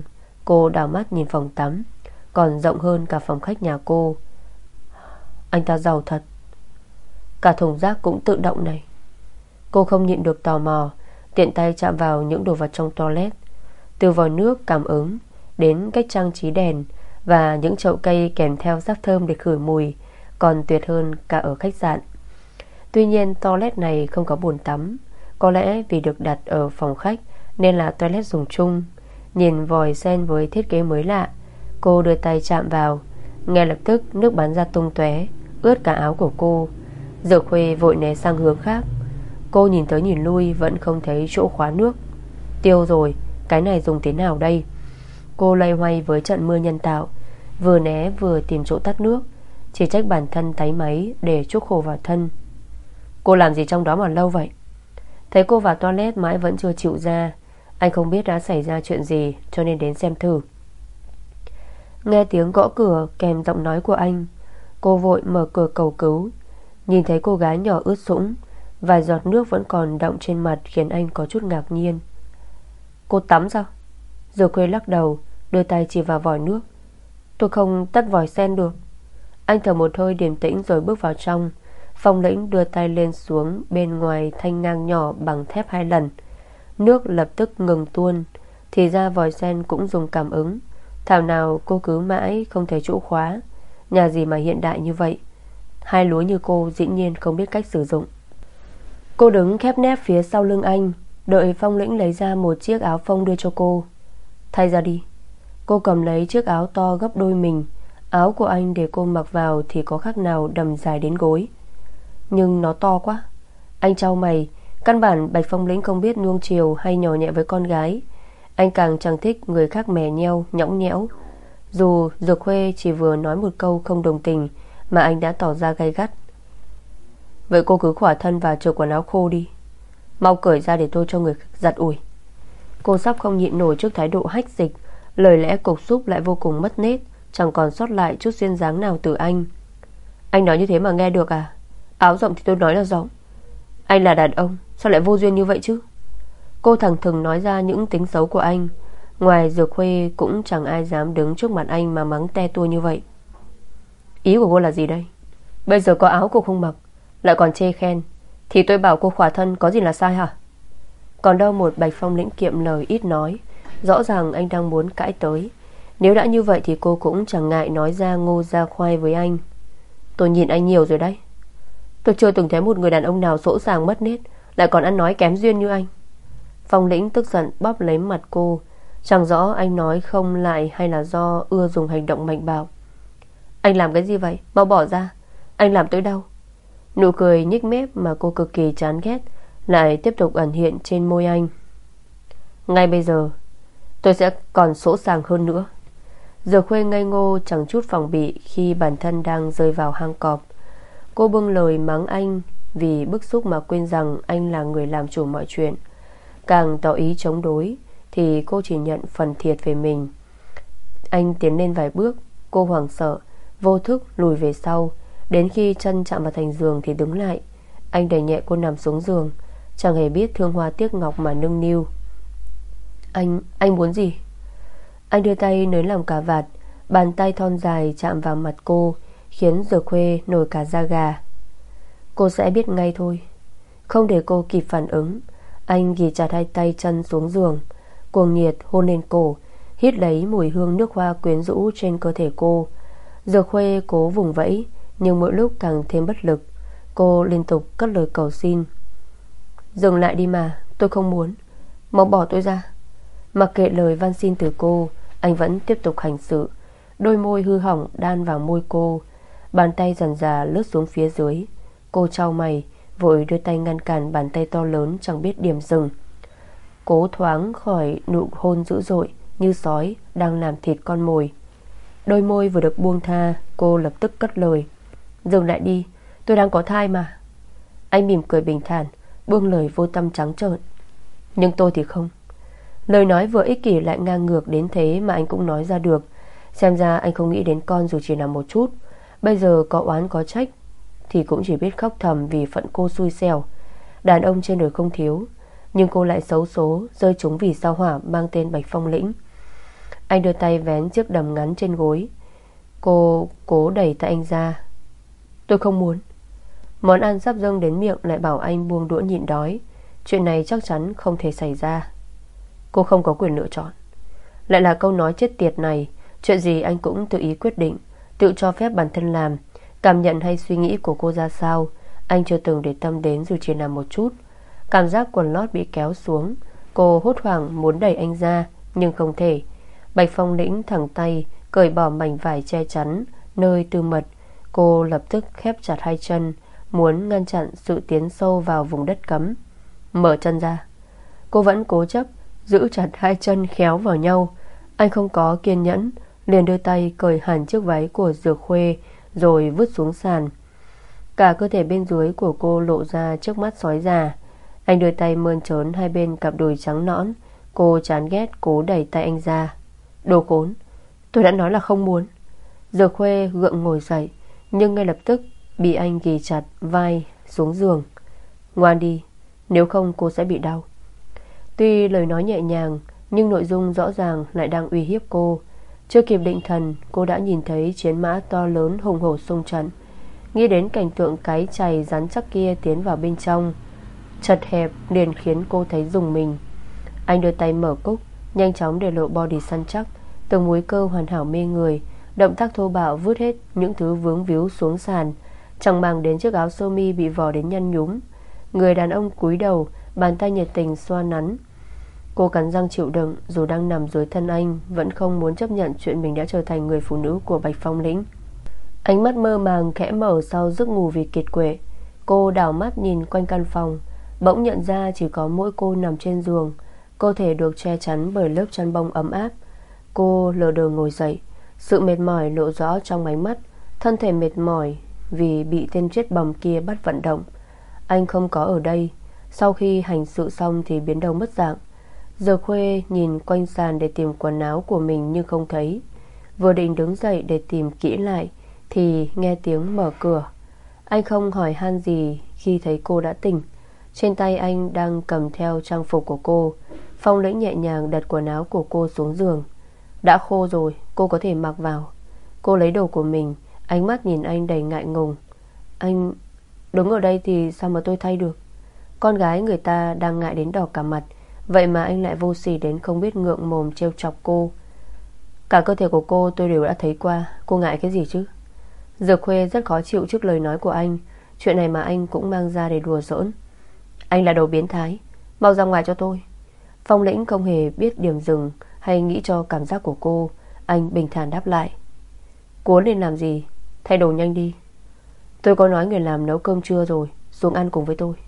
Cô đảo mắt nhìn phòng tắm, còn rộng hơn cả phòng khách nhà cô. Anh ta giàu thật. Cả thùng rác cũng tự động này. Cô không nhịn được tò mò, tiện tay chạm vào những đồ vật trong toilet. Từ vòi nước cảm ứng đến cách trang trí đèn và những chậu cây kèm theo rác thơm để khử mùi còn tuyệt hơn cả ở khách sạn. Tuy nhiên toilet này không có bồn tắm. Có lẽ vì được đặt ở phòng khách nên là toilet dùng chung. Nhìn vòi sen với thiết kế mới lạ, cô đưa tay chạm vào. Ngay lập tức nước bắn ra tung tóe, ướt cả áo của cô. Dược Khuê vội né sang hướng khác. Cô nhìn tới nhìn lui vẫn không thấy chỗ khóa nước. Tiêu rồi, cái này dùng thế nào đây? Cô loay hoay với trận mưa nhân tạo, vừa né vừa tìm chỗ tắt nước. Chỉ trách bản thân táy máy để chuốc khổ vào thân. Cô làm gì trong đó mà lâu vậy? Thấy cô vào toilet mãi vẫn chưa chịu ra. Anh không biết đã xảy ra chuyện gì cho nên đến xem thử. Nghe tiếng gõ cửa kèm giọng nói của anh, cô vội mở cửa cầu cứu. Nhìn thấy cô gái nhỏ ướt sũng, vài giọt nước vẫn còn đọng trên mặt khiến anh có chút ngạc nhiên. Cô tắm sao? Dược Khuê lắc đầu, đưa tay chỉ vào vòi nước. Tôi không tắt vòi sen được. Anh thở một hơi điềm tĩnh rồi bước vào trong. Phong Lĩnh đưa tay lên xuống bên ngoài thanh ngang nhỏ bằng thép hai lần. Nước lập tức ngừng tuôn. Thì ra vòi sen cũng dùng cảm ứng. Thảo nào cô cứ mãi không thấy chỗ khóa. Nhà gì mà hiện đại như vậy. Hai lúa như cô dĩ nhiên không biết cách sử dụng. Cô đứng khép nép phía sau lưng anh, đợi Phong Lĩnh lấy ra một chiếc áo phông đưa cho cô. Thay ra đi. Cô cầm lấy chiếc áo to gấp đôi mình. Áo của anh để cô mặc vào thì có khác nào đầm dài đến gối. Nhưng nó to quá. Anh chau mày. Căn bản Bạch Phong Lĩnh không biết nuông chiều hay nhỏ nhẹ với con gái. Anh càng chẳng thích người khác mè nheo, nhõng nhẽo. Dù Dược Khuê chỉ vừa nói một câu không đồng tình mà anh đã tỏ ra gay gắt. Vậy cô cứ khỏa thân và chừa quần áo khô đi. Mau cởi ra để tôi cho người giặt ủi. Cô sắp không nhịn nổi trước thái độ hách dịch. Lời lẽ cục xúc lại vô cùng mất nết, chẳng còn sót lại chút duyên dáng nào từ anh. Anh nói như thế mà nghe được à? Áo rộng thì tôi nói là rộng. Anh là đàn ông, sao lại vô duyên như vậy chứ? Cô thẳng thừng nói ra những tính xấu của anh. Ngoài Dược Khuê cũng chẳng ai dám đứng trước mặt anh mà mắng te tua như vậy. Ý của cô là gì đây? Bây giờ có áo cô không mặc, lại còn chê khen, thì tôi bảo cô khỏa thân có gì là sai hả? Còn đâu một Bạch Phong Lĩnh kiệm lời ít nói. Rõ ràng anh đang muốn cãi tới. Nếu đã như vậy thì cô cũng chẳng ngại nói ra ngô ra khoai với anh. Tôi nhìn anh nhiều rồi đấy. Tôi chưa từng thấy một người đàn ông nào sỗ sàng mất nết lại còn ăn nói kém duyên như anh. Phong Lĩnh tức giận bóp lấy mặt cô. Chẳng rõ anh nói không lại hay là do ưa dùng hành động mạnh bạo. Anh làm cái gì vậy? Mau bỏ ra. Anh làm tôi đau. Nụ cười nhếch mép mà cô cực kỳ chán ghét lại tiếp tục ẩn hiện trên môi anh. Ngay bây giờ tôi sẽ còn sỗ sàng hơn nữa. Dược Khuê ngây ngô chẳng chút phòng bị khi bản thân đang rơi vào hang cọp. Cô buông lời mắng anh vì bức xúc mà quên rằng anh là người làm chủ mọi chuyện. Càng tỏ ý chống đối thì cô chỉ nhận phần thiệt về mình. Anh tiến lên vài bước. Cô hoảng sợ, vô thức lùi về sau. Đến khi chân chạm vào thành giường thì đứng lại. Anh đẩy nhẹ cô nằm xuống giường, chẳng hề biết thương hoa tiếc ngọc mà nâng niu. Anh, anh muốn gì? Anh đưa tay nới lỏng cà vạt. Bàn tay thon dài chạm vào mặt cô khiến Dược Khuê nổi cả da gà. Cô sẽ biết ngay thôi. Không để cô kịp phản ứng, anh ghì chặt hai tay chân xuống giường, cuồng nhiệt hôn lên cổ, hít lấy mùi hương nước hoa quyến rũ trên cơ thể cô. Dược Khuê cố vùng vẫy nhưng mỗi lúc càng thêm bất lực. Cô liên tục cất lời cầu xin. Dừng lại đi mà, tôi không muốn. Mau bỏ tôi ra. Mặc kệ lời van xin từ cô, anh vẫn tiếp tục hành sự. Đôi môi hư hỏng đan vào môi cô. Bàn tay dần dà lướt xuống phía dưới. Cô chau mày, vội đưa tay ngăn cản bàn tay to lớn chẳng biết điểm dừng, cố thoáng khỏi nụ hôn dữ dội như sói đang làm thịt con mồi. Đôi môi vừa được buông tha, cô lập tức cất lời. Dừng lại đi, tôi đang có thai mà. Anh mỉm cười bình thản, buông lời vô tâm trắng trợn. Nhưng tôi thì không. Lời nói vừa ích kỷ lại ngang ngược đến thế mà anh cũng nói ra được. Xem ra anh không nghĩ đến con dù chỉ là một chút. Bây giờ có oán có trách thì cũng chỉ biết khóc thầm vì phận cô xui xẻo. Đàn ông trên đời không thiếu, nhưng cô lại xấu số rơi trúng vì sao hỏa mang tên Bạch Phong Lĩnh. Anh đưa tay vén chiếc đầm ngắn trên gối. Cô cố đẩy tay anh ra. Tôi không muốn. Món ăn sắp dâng đến miệng lại bảo anh buông đũa nhịn đói. Chuyện này chắc chắn không thể xảy ra. Cô không có quyền lựa chọn. Lại là câu nói chết tiệt này. Chuyện gì anh cũng tự ý quyết định, tự cho phép bản thân làm. Cảm nhận hay suy nghĩ của cô ra sao anh chưa từng để tâm đến dù chỉ là một chút. Cảm giác quần lót bị kéo xuống. Cô hốt hoảng muốn đẩy anh ra, nhưng không thể. Bạch Phong Lĩnh thẳng tay cởi bỏ mảnh vải che chắn nơi tư mật. Cô lập tức khép chặt hai chân, muốn ngăn chặn sự tiến sâu vào vùng đất cấm. Mở chân ra. Cô vẫn cố chấp giữ chặt hai chân khéo vào nhau. Anh không có kiên nhẫn, liền đưa tay cởi hẳn chiếc váy của Dược Khuê rồi vứt xuống sàn. Cả cơ thể bên dưới của cô lộ ra trước mắt sói già. Anh đưa tay mơn trớn hai bên cặp đùi trắng nõn. Cô chán ghét cố đẩy tay anh ra. Đồ khốn, tôi đã nói là không muốn. Dược Khuê gượng ngồi dậy, nhưng ngay lập tức bị anh ghì chặt vai xuống giường. Ngoan đi, nếu không cô sẽ bị đau. Tuy lời nói nhẹ nhàng, nhưng nội dung rõ ràng lại đang uy hiếp cô. Chưa kịp định thần, cô đã nhìn thấy chiến mã to lớn hùng hổ xông trận. Nghĩ đến cảnh tượng cái chày rắn chắc kia tiến vào bên trong, chật hẹp liền khiến cô thấy rùng mình. Anh đưa tay mở cúc, nhanh chóng để lộ body săn chắc, từng múi cơ hoàn hảo mê người. Động tác thô bạo vứt hết những thứ vướng víu xuống sàn, chẳng màng đến chiếc áo sơ mi bị vò đến nhăn nhúm. Người đàn ông cúi đầu, bàn tay nhiệt tình xoa nắn. Cô cắn răng chịu đựng, dù đang nằm dưới thân anh, vẫn không muốn chấp nhận chuyện mình đã trở thành người phụ nữ của Bạch Phong Lĩnh. Ánh mắt mơ màng khẽ mở sau giấc ngủ vì kiệt quệ. Cô đảo mắt nhìn quanh căn phòng, bỗng nhận ra chỉ có mỗi cô nằm trên giường. Cơ thể được che chắn bởi lớp chăn bông ấm áp. Cô lờ đờ ngồi dậy, sự mệt mỏi lộ rõ trong ánh mắt. Thân thể mệt mỏi vì bị tên chết bầm kia bắt vận động. Anh không có ở đây. Sau khi hành sự xong thì biến đâu mất dạng. Giờ Khuê nhìn quanh sàn để tìm quần áo của mình nhưng không thấy. Vừa định đứng dậy để tìm kỹ lại thì nghe tiếng mở cửa. Anh không hỏi han gì khi thấy cô đã tỉnh. Trên tay anh đang cầm theo trang phục của cô. Phong Lĩnh nhẹ nhàng đặt quần áo của cô xuống giường. Đã khô rồi, cô có thể mặc vào. Cô lấy đồ của mình, ánh mắt nhìn anh đầy ngại ngùng. Anh đứng ở đây thì sao mà tôi thay được? Con gái người ta đang ngại đến đỏ cả mặt, vậy mà anh lại vô sỉ đến không biết ngượng mồm trêu chọc cô. Cả cơ thể của cô tôi đều đã thấy qua, cô ngại cái gì chứ? Dược Khuê rất khó chịu trước lời nói của anh. Chuyện này mà anh cũng mang ra để đùa giỡn. Anh là đồ biến thái, mau ra ngoài cho tôi. Phong Lĩnh không hề biết điểm dừng hay nghĩ cho cảm giác của cô. Anh bình thản đáp lại. Cuốn lên làm gì? Thay đồ nhanh đi. Tôi có nói người làm nấu cơm trưa rồi, xuống ăn cùng với tôi.